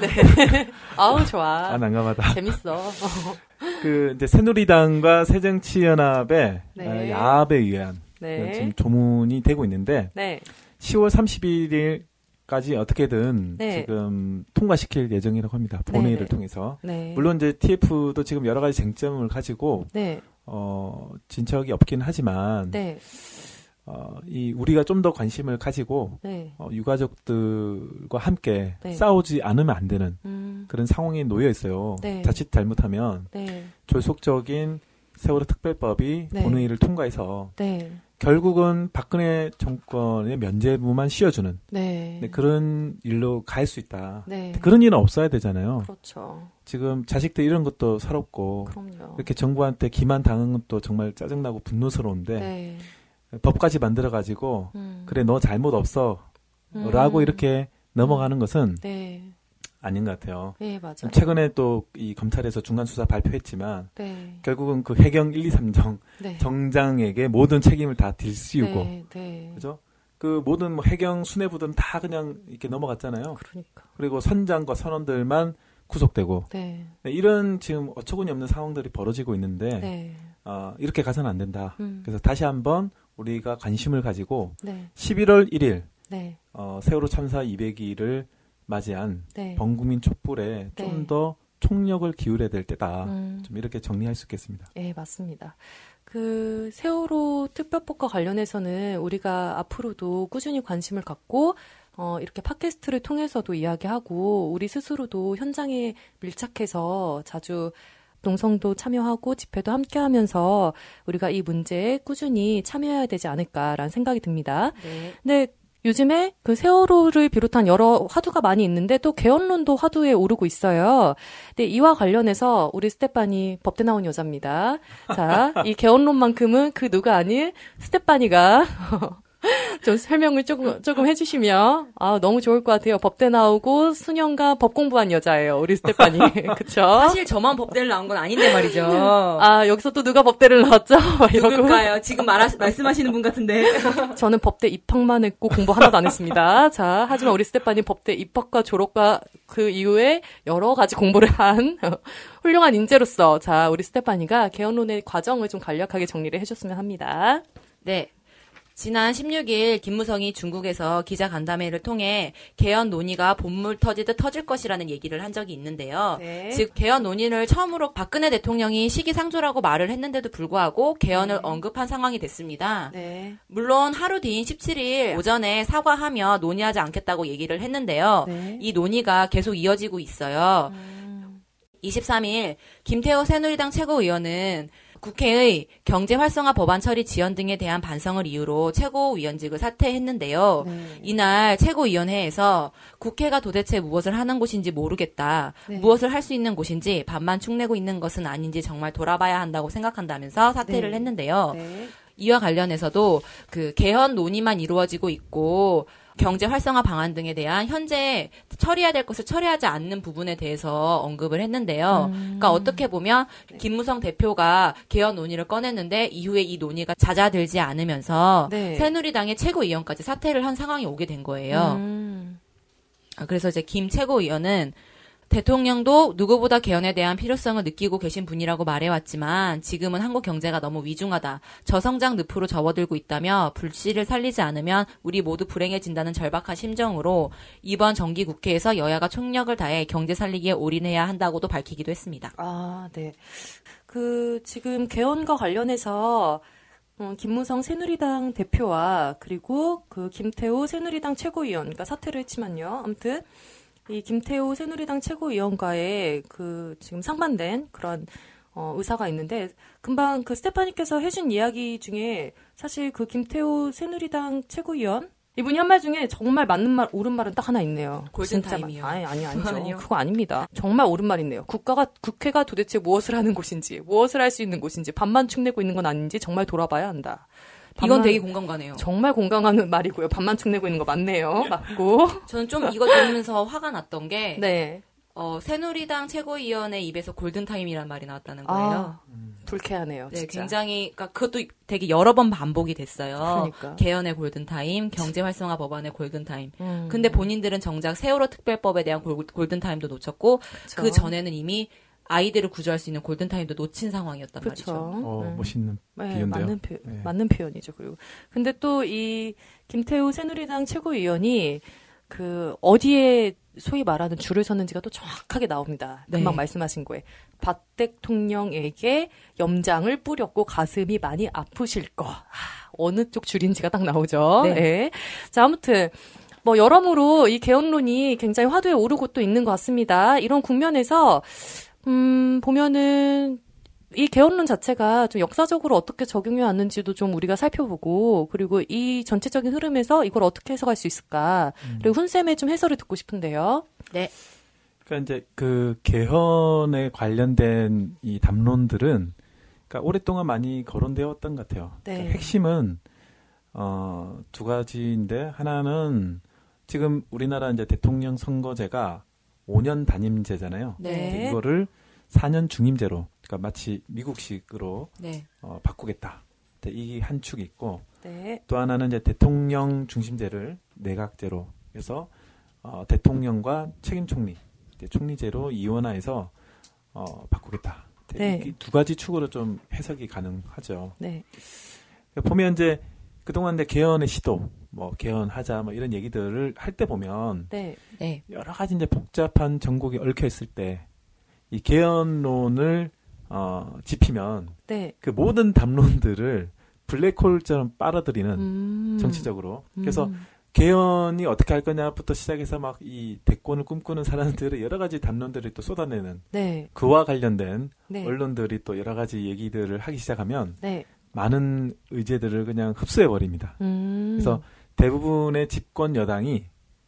아우 좋아. 아 난감하다. 재밌어. 그 이제 새누리당과 새정치연합의 네. 어, 야합에 의한 네. 지금 조문이 되고 있는데 네. 시월 삼십일일까지 어떻게든 네. 지금 통과시킬 예정이라고 합니다. 본회의를 네. 통해서. 네. 물론 이제 티에프도 지금 여러 가지 쟁점을 가지고 네. 어, 진척이 없긴 하지만 네. 어, 이 우리가 좀 더 관심을 가지고 네. 어, 유가족들과 함께 네. 싸우지 않으면 안 되는 음. 그런 상황에 놓여 있어요. 네. 자칫 잘못하면 네. 졸속적인 세월호 특별법이 네. 본회의를 통과해서 네. 결국은 박근혜 정권의 면죄부만 씌워주는 네. 네, 그런 일로 갈 수 있다. 네. 그런 일은 없어야 되잖아요. 그렇죠. 지금 자식들 이런 것도 서럽고 그럼요. 이렇게 정부한테 기만 당한 것도 정말 짜증나고 분노스러운데 네. 법까지 만들어가지고 음. 그래 너 잘못 없어 음. 라고 이렇게 넘어가는 것은 네. 아닌 것 같아요. 네, 맞아요. 최근에 또 이 검찰에서 중간수사 발표했지만 네. 결국은 그 해경 일, 이, 삼 정 네. 정장에게 모든 책임을 다 들씌우고 네. 네. 그죠? 그 모든 뭐 해경 수뇌부들은 다 그냥 이렇게 넘어갔잖아요. 그러니까. 그리고 선장과 선원들만 구속되고 네. 네, 이런 지금 어처구니 없는 상황들이 벌어지고 있는데 네. 어, 이렇게 가서는 안 된다. 음. 그래서 다시 한번 우리가 관심을 가지고 네. 십일월 일일 네. 어, 세월호 참사 이백 일을 맞이한 네. 범국민 촛불에 네. 좀 더 총력을 기울여야 될 때다. 음. 좀 이렇게 정리할 수 있겠습니다. 네, 맞습니다. 그 세월호 특별법과 관련해서는 우리가 앞으로도 꾸준히 관심을 갖고 어, 이렇게 팟캐스트를 통해서도 이야기하고 우리 스스로도 현장에 밀착해서 자주 농성도 참여하고 집회도 함께하면서 우리가 이 문제에 꾸준히 참여해야 되지 않을까라는 생각이 듭니다. 네. 근데 요즘에 그 세월호를 비롯한 여러 화두가 많이 있는데 또 개헌론도 화두에 오르고 있어요. 근데 이와 관련해서 우리 스테파니 법대 나온 여자입니다. 자, 이 개헌론만큼은 그 누가 아닌 스테파니가 좀 설명을 조금 조금 해주시면 아 너무 좋을 것 같아요. 법대 나오고 수년간 법 공부한 여자예요. 우리 스테파니. 그쵸? 사실 저만 법대를 나온 건 아닌데 말이죠. 아 여기서 또 누가 법대를 나왔죠? 막 이러고. 누굴까요? 지금 말하, 말씀하시는 분 같은데. 저는 법대 입학만 했고 공부 하나도 안 했습니다. 자, 하지만 우리 스테파니 법대 입학과 졸업과 그 이후에 여러 가지 공부를 한 훌륭한 인재로서 자 우리 스테파니가 개헌론의 과정을 좀 간략하게 정리를 해줬으면 합니다. 네. 지난 십육 일 김무성이 중국에서 기자간담회를 통해 개헌 논의가 본물 터지듯 터질 것이라는 얘기를 한 적이 있는데요. 네. 즉 개헌 논의를 처음으로 박근혜 대통령이 시기상조라고 말을 했는데도 불구하고 개헌을 네. 언급한 상황이 됐습니다. 네. 물론 하루 뒤인 십칠 일 오전에 사과하며 논의하지 않겠다고 얘기를 했는데요. 네. 이 논의가 계속 이어지고 있어요. 음. 이십삼 일 김태호 새누리당 최고위원은 국회의 경제활성화 법안 처리 지연 등에 대한 반성을 이유로 최고위원직을 사퇴했는데요. 네. 이날 최고위원회에서 국회가 도대체 무엇을 하는 곳인지 모르겠다. 네. 무엇을 할 수 있는 곳인지 밥만 축내고 있는 것은 아닌지 정말 돌아봐야 한다고 생각한다면서 사퇴를 네. 했는데요. 네. 이와 관련해서도 그 개헌 논의만 이루어지고 있고 경제 활성화 방안 등에 대한 현재 처리해야 될 것을 처리하지 않는 부분에 대해서 언급을 했는데요. 음. 그러니까 어떻게 보면 김무성 대표가 개헌 논의를 꺼냈는데 이후에 이 논의가 잦아들지 않으면서 네. 새누리당의 최고위원까지 사퇴를 한 상황이 오게 된 거예요. 음. 아, 그래서 이제 김 최고위원은 대통령도 누구보다 개헌에 대한 필요성을 느끼고 계신 분이라고 말해왔지만 지금은 한국 경제가 너무 위중하다. 저성장 늪으로 접어들고 있다며 불씨를 살리지 않으면 우리 모두 불행해진다는 절박한 심정으로 이번 정기 국회에서 여야가 총력을 다해 경제 살리기에 올인해야 한다고도 밝히기도 했습니다. 아, 네. 그 지금 개헌과 관련해서 어, 김무성 새누리당 대표와 그리고 그 김태호 새누리당 최고위원, 그러니까 사퇴를 했지만요. 아무튼 이 김태호 새누리당 최고위원과의 그 지금 상반된 그런 어, 의사가 있는데 금방 그 스테파니께서 해준 이야기 중에 사실 그 김태호 새누리당 최고위원 이분이 한 말 중에 정말 맞는 말, 옳은 말은 딱 하나 있네요. 골든타임이요. 아니, 아니, 아니죠. 아니요. 그거 아닙니다. 정말 옳은 말 있네요. 국가가, 국회가 도대체 무엇을 하는 곳인지, 무엇을 할 수 있는 곳인지, 밥만 축내고 있는 건 아닌지 정말 돌아봐야 한다. 이건 반만- 되게 공감 가네요. 정말 공감하는 말이고요. 밥만 축내고 있는 거 맞네요. 맞고. 저는 좀 이거 들으면서 화가 났던 게 네. 어, 새누리당 최고위원의 입에서 골든타임이라는 말이 나왔다는 거예요. 아, 불쾌하네요. 네, 진짜. 굉장히, 그러니까 그것도 되게 여러 번 반복이 됐어요. 그러니까. 개헌의 골든타임, 경제활성화 법안의 골든타임. 음. 근데 본인들은 정작 세월호 특별법에 대한 골, 골든타임도 놓쳤고, 그쵸. 그 전에는 이미 아이들을 구조할 수 있는 골든타임도 놓친 상황이었단 그렇죠. 말이죠. 어, 음. 멋있는 네, 비유인데요. 맞는, 표, 네. 맞는 표현이죠. 그리고 근데 또 이 김태우 새누리당 최고위원이 그 어디에 소위 말하는 줄을 섰는지가 또 정확하게 나옵니다. 금방 네. 말씀하신 거에 박 대통령에게 염장을 뿌렸고 가슴이 많이 아프실 거. 아, 어느 쪽 줄인지가 딱 나오죠. 네. 네. 자, 아무튼 뭐 여러모로 이 개헌론이 굉장히 화두에 오르고 또 있는 것 같습니다. 이런 국면에서 음, 보면은 이 개헌론 자체가 좀 역사적으로 어떻게 적용해 왔는지도 좀 우리가 살펴보고 그리고 이 전체적인 흐름에서 이걸 어떻게 해석할 수 있을까 음. 그리고 훈쌤의 좀 해설을 듣고 싶은데요. 네. 그러니까 이제 그 개헌에 관련된 이 담론들은 그러니까 오랫동안 많이 거론되었던 것 같아요. 네. 그러니까 핵심은 어, 두 가지인데 하나는 지금 우리나라 이제 대통령 선거제가 오 년 단임제잖아요. 네. 이제 이거를 사 년 중임제로 그러니까 마치 미국식으로 네. 어, 바꾸겠다. 이 한 축이 있고 네. 또 하나는 이제 대통령 중심제를 내각제로 해서 어, 대통령과 책임 총리, 이제 총리제로 이원화해서 어, 바꾸겠다. 네. 이 두 가지 축으로 좀 해석이 가능하죠. 네. 보면 이제 그동안 이제 개헌의 시도, 뭐 개헌하자 뭐 이런 얘기들을 할 때 보면 네. 네. 여러 가지 이제 복잡한 정곡이 얽혀 있을 때 이 개헌론을 어, 짚히면 네. 그 모든 담론들을 블랙홀처럼 빨아들이는 음. 정치적으로. 그래서 음. 개헌이 어떻게 할 거냐부터 시작해서 막 이 대권을 꿈꾸는 사람들의 여러 가지 담론들을 또 쏟아내는 네. 그와 관련된 네. 언론들이 또 여러 가지 얘기들을 하기 시작하면 네. 많은 의제들을 그냥 흡수해 버립니다. 음. 그래서 대부분의 집권 여당이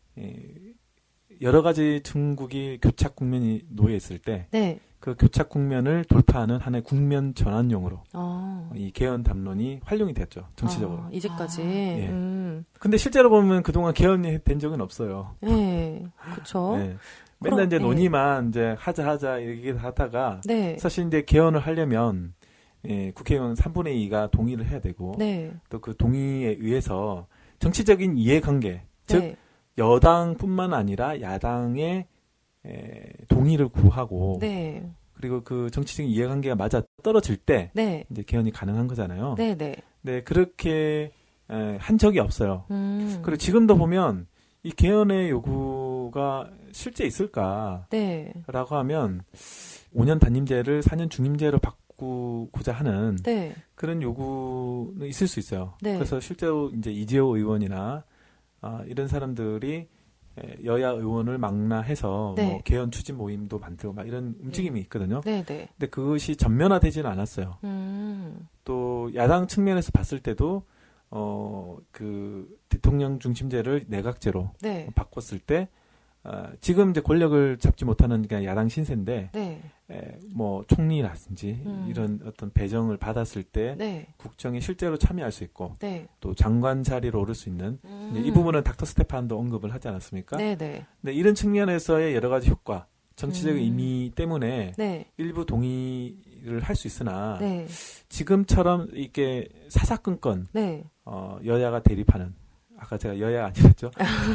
여러 가지 중국이 교착 국면이 놓여 있을 때 그 네. 교착 국면을 돌파하는 하나의 국면 전환용으로 어. 이 개헌 담론이 활용이 됐죠. 정치적으로. 아, 이제까지. 아, 예. 음. 근데 실제로 보면 그동안 개헌이 된 적은 없어요. 네. 그렇죠. 네. 맨날 이제 네. 논의만 이제 하자 하자 얘기를 하다가 네. 사실 이제 개헌을 하려면 예, 국회의원 삼분의 이가 동의를 해야 되고 네. 또 그 동의에 의해서 정치적인 이해관계, 즉 네. 여당뿐만 아니라 야당의 에, 동의를 구하고 네. 그리고 그 정치적인 이해관계가 맞아 떨어질 때 네. 이제 개헌이 가능한 거잖아요. 네. 네. 네, 그렇게 에, 한 적이 없어요. 음. 그리고 지금도 보면 이 개헌의 요구가 실제 있을까라고 네. 하면 오 년 단임제를 사 년 중임제로 바꾸고자 하는 네. 그런 요구는 있을 수 있어요. 네. 그래서 실제로 이제 이재호 의원이나 아, 이런 사람들이 여야 의원을 망라해서 네. 뭐 개헌 추진 모임도 만들고 막 이런 움직임이 있거든요. 네. 네. 근데 그것이 전면화되지는 않았어요. 음. 또 야당 측면에서 봤을 때도 어, 그 대통령 중심제를 내각제로 네. 바꿨을 때 어, 지금 이제 권력을 잡지 못하는 그냥 야당 신세인데 네. 에, 뭐 총리라든지 음. 이런 어떤 배정을 받았을 때 네. 국정에 실제로 참여할 수 있고 네. 또 장관 자리로 오를 수 있는 음. 이제 이 부분은 닥터 스테판도 언급을 하지 않았습니까? 네. 네. 근데 이런 측면에서의 여러 가지 효과, 정치적인 음. 의미 때문에 네. 일부 동의를 할 수 있으나 네. 지금처럼 이렇게 사사건건 네. 어, 여야가 대립하는 아까 제가 여야 아니랬죠?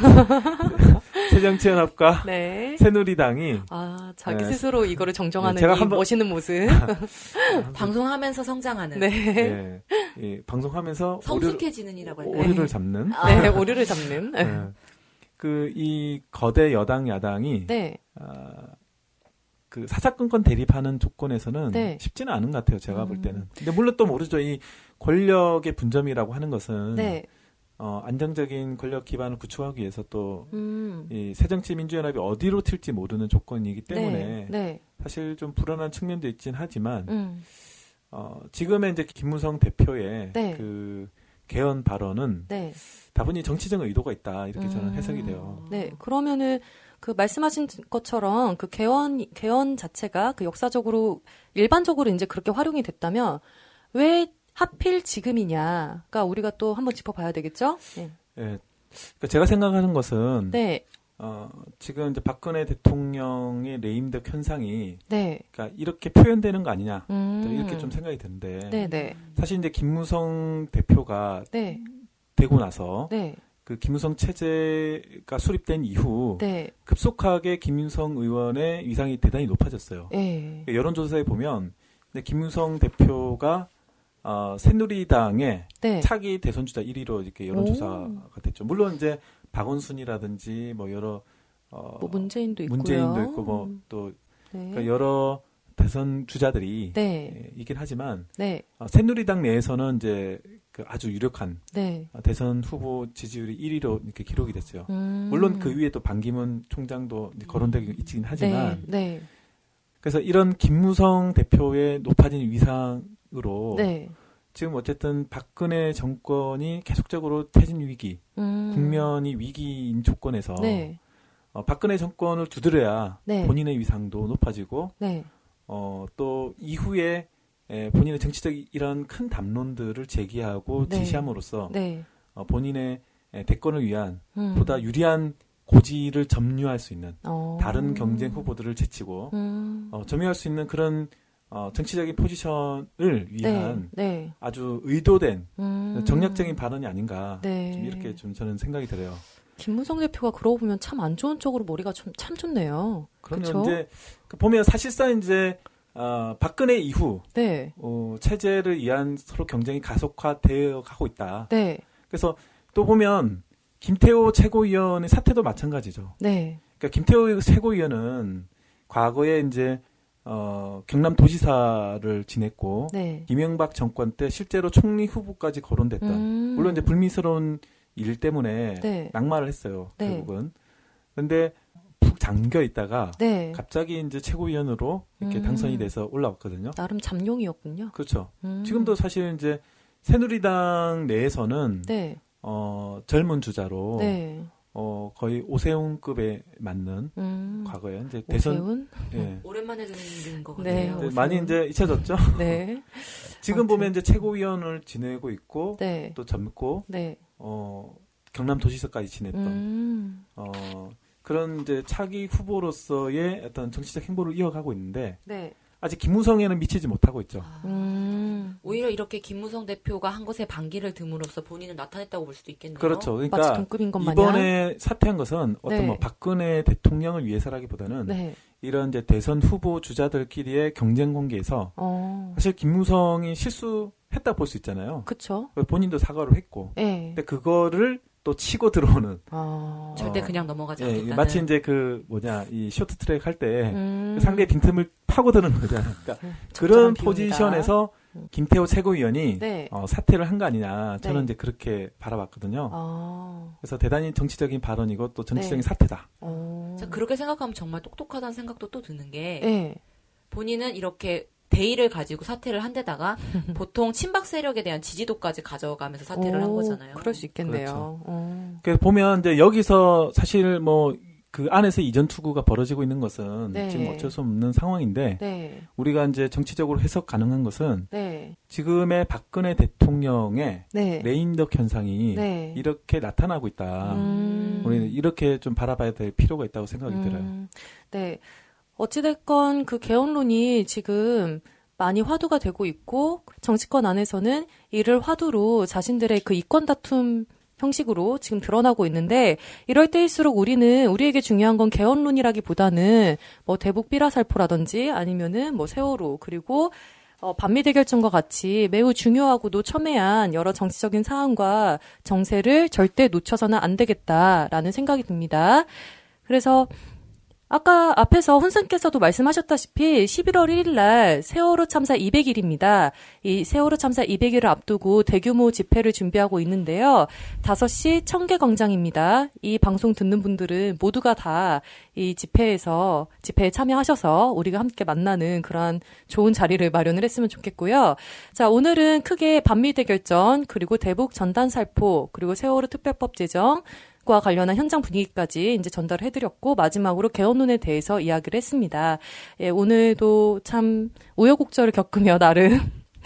새정치연합과 네. 새누리당이 아, 자기 네. 스스로 이거를 정정하는 제가 이 한번- 멋있는 모습. 방송하면서 성장하는. 네. 예, 예, 방송하면서 성숙해지는이라고 할까요? 오류를 잡는 네. 오류를 잡는. 예. 그 이 거대 여당 야당이 네. 아, 그 사사건건 대립하는 조건에서는 네. 쉽지는 않은 것 같아요. 제가 볼 음. 때는. 근데 물론 또 모르죠. 이 권력의 분점이라고 하는 것은 네. 어, 안정적인 권력 기반을 구축하기 위해서 또 음. 이 새정치민주연합이 어디로 튈지 모르는 조건이기 때문에 네. 네. 사실 좀 불안한 측면도 있긴 하지만 음. 어, 지금의 이제 김무성 대표의 네. 그 개헌 발언은 네. 다분히 정치적 의도가 있다 이렇게 저는 음. 해석이 돼요. 네. 그러면은 그 말씀하신 것처럼 그 개헌 개헌 자체가 그 역사적으로 일반적으로 이제 그렇게 활용이 됐다면 왜 하필 지금이냐가 우리가 또 한번 짚어봐야 되겠죠? 네. 예, 그러니까 제가 생각하는 것은 네. 어, 지금 이제 박근혜 대통령의 레임덕 현상이 네. 그러니까 이렇게 표현되는 거 아니냐 음. 이렇게 좀 생각이 드는데 네. 네. 사실 이제 김무성 대표가 네. 되고 나서 네. 그 김무성 체제가 수립된 이후 네. 급속하게 김무성 의원의 위상이 대단히 높아졌어요. 네. 여론조사에 보면 근데 김무성 대표가 어, 새누리당의 네. 차기 대선 주자 일 위로 이렇게 여론조사가 됐죠. 물론 이제 박원순이라든지 뭐 여러 어, 뭐 문재인도 있고요. 문재인도 있고 뭐 또 네. 그러니까 여러 대선 주자들이 네. 예, 있긴 하지만 네. 어, 새누리당 내에서는 이제 그 아주 유력한 네. 어, 대선 후보 지지율이 일 위로 이렇게 기록이 됐어요. 음. 물론 그 위에 또 반기문 총장도 이제 거론되긴 있긴 하지만 네. 네. 그래서 이런 김무성 대표의 높아진 위상으로 네. 지금 어쨌든 박근혜 정권이 계속적으로 퇴진 위기, 음. 국면이 위기인 조건에서 네. 어, 박근혜 정권을 두드려야 네. 본인의 위상도 높아지고 네. 어, 또 이후에 에, 본인의 정치적 이런 큰 담론들을 제기하고 네. 제시함으로써 네. 어, 본인의 에, 대권을 위한 음. 보다 유리한 고지를 점유할 수 있는 어. 다른 경쟁 후보들을 제치고 음. 어, 점유할 수 있는 그런 어, 정치적인 포지션을 위한 네, 네. 아주 의도된 음. 정략적인 발언이 아닌가 네. 좀 이렇게 좀 저는 생각이 들어요. 김무성 대표가 그러고 보면 참 안 좋은 쪽으로 머리가 좀, 참 좋네요. 그러면 그쵸? 이제 보면 사실상 이제 어, 박근혜 이후 네. 어, 체제를 위한 서로 경쟁이 가속화되어 가고 있다. 네. 그래서 또 보면 김태호 최고위원의 사태도 마찬가지죠. 네. 그러니까 김태호 최고위원은 과거에 이제 어, 경남도지사를 지냈고 네. 이명박 정권 때 실제로 총리 후보까지 거론됐던 음. 물론 이제 불미스러운 일 때문에 네. 낙마를 했어요. 네. 결국은. 그런데 푹 잠겨 있다가 네. 갑자기 이제 최고위원으로 이렇게 음. 당선이 돼서 올라왔거든요. 나름 잠룡이었군요. 그렇죠. 음. 지금도 사실 이제 새누리당 내에서는 네. 어, 젊은 주자로 네. 어, 거의 오세훈급에 맞는 음. 과거에 이제 대선 오세훈? 예. 오랜만에 듣는 거 네. 같아요. 이제 많이 이제 잊혀졌죠. 네. 지금 아무튼. 보면 이제 최고위원을 지내고 있고 네. 또 젊고 네. 어, 경남도지사까지 지냈던 음. 어, 그런 이제 차기 후보로서의 어떤 정치적 행보를 이어가고 있는데 네. 아직 김무성에는 미치지 못하고 있죠. 아, 음. 오히려 이렇게 김무성 대표가 한 것에 반기를 듬으로써 본인을 나타냈다고 볼 수도 있겠네요. 그렇죠. 마치 그러니까 동급인 것 마냥. 이번에 사퇴한 것은 어떤 네. 뭐 박근혜 대통령을 위해서라기보다는 네. 이런 이제 대선 후보 주자들끼리의 경쟁 관계에서 어. 사실 김무성이 실수했다 볼 수 있잖아요. 그쵸. 본인도 사과를 했고, 네. 근데 그거를 또 치고 들어오는. 아. 절대 어, 그냥 넘어가지 예, 않겠다는. 마치 이제 그 뭐냐 이 쇼트트랙 할 때 음. 상대의 빈틈을 파고드는 거잖아요. 그러니까 음, 그런 적절한 포지션에서 음. 김태호 최고위원이 네. 어, 사퇴를 한 거 아니냐 저는 네. 이제 그렇게 바라봤거든요. 아. 그래서 대단히 정치적인 발언이고 또 정치적인 네. 사태다. 어. 자, 그렇게 생각하면 정말 똑똑하다는 생각도 또 드는 게 네. 본인은 이렇게 대의를 가지고 사퇴를 한 데다가 보통 친박 세력에 대한 지지도까지 가져가면서 사퇴를 한 오, 거잖아요. 그럴 수 있겠네요. 그렇죠. 어. 그래서 보면 이제 여기서 사실 뭐 그 안에서 이전 투구가 벌어지고 있는 것은 네. 지금 어쩔 수 없는 상황인데 네. 우리가 이제 정치적으로 해석 가능한 것은 네. 지금의 박근혜 대통령의 네. 레임덕 현상이 네. 이렇게 나타나고 있다. 음. 우리는 이렇게 좀 바라봐야 될 필요가 있다고 생각이 음. 들어요. 네. 어찌됐건 그 개헌론이 지금 많이 화두가 되고 있고 정치권 안에서는 이를 화두로 자신들의 그 이권 다툼 형식으로 지금 드러나고 있는데 이럴 때일수록 우리는 우리에게 중요한 건 개헌론이라기보다는 뭐 대북 삐라살포라든지 아니면은 뭐 세월호 그리고 어, 반미 대결전과 같이 매우 중요하고도 첨예한 여러 정치적인 사안과 정세를 절대 놓쳐서는 안 되겠다라는 생각이 듭니다. 그래서 아까 앞에서 혼선께서도 말씀하셨다시피 십일월 일일 날 세월호 참사 이백 일입니다. 이 세월호 참사 이백 일을 앞두고 대규모 집회를 준비하고 있는데요. 다섯 시 청계광장입니다. 이 방송 듣는 분들은 모두가 다 이 집회에서 집회에 참여하셔서 우리가 함께 만나는 그런 좋은 자리를 마련을 했으면 좋겠고요. 자, 오늘은 크게 반미 대결전 그리고 대북 전단 살포 그리고 세월호 특별법 제정 과 관련한 현장 분위기까지 이제 전달을 해드렸고 마지막으로 개헌론에 대해서 이야기를 했습니다. 예, 오늘도 참 우여곡절을 겪으며 나름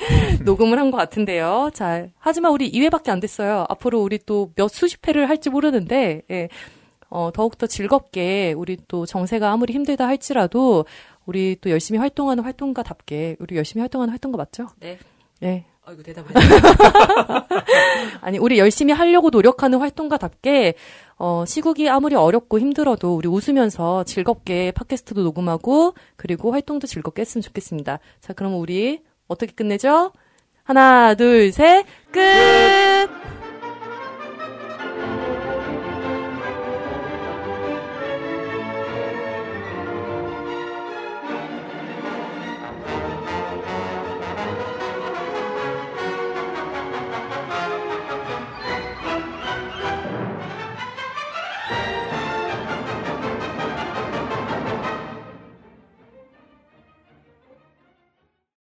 녹음을 한 것 같은데요. 자, 하지만 우리 이 회밖에 안 됐어요. 앞으로 우리 또 몇 수십 회를 할지 모르는데 예, 어, 더욱더 즐겁게 우리 또 정세가 아무리 힘들다 할지라도 우리 또 열심히 활동하는 활동가답게 우리 열심히 활동하는 활동가 맞죠? 네. 네. 아이고 대답을. 아니 우리 열심히 하려고 노력하는 활동가답게 어, 시국이 아무리 어렵고 힘들어도 우리 웃으면서 즐겁게 팟캐스트도 녹음하고 그리고 활동도 즐겁게 했으면 좋겠습니다. 자, 그럼 우리 어떻게 끝내죠? 하나, 둘, 셋, 끝!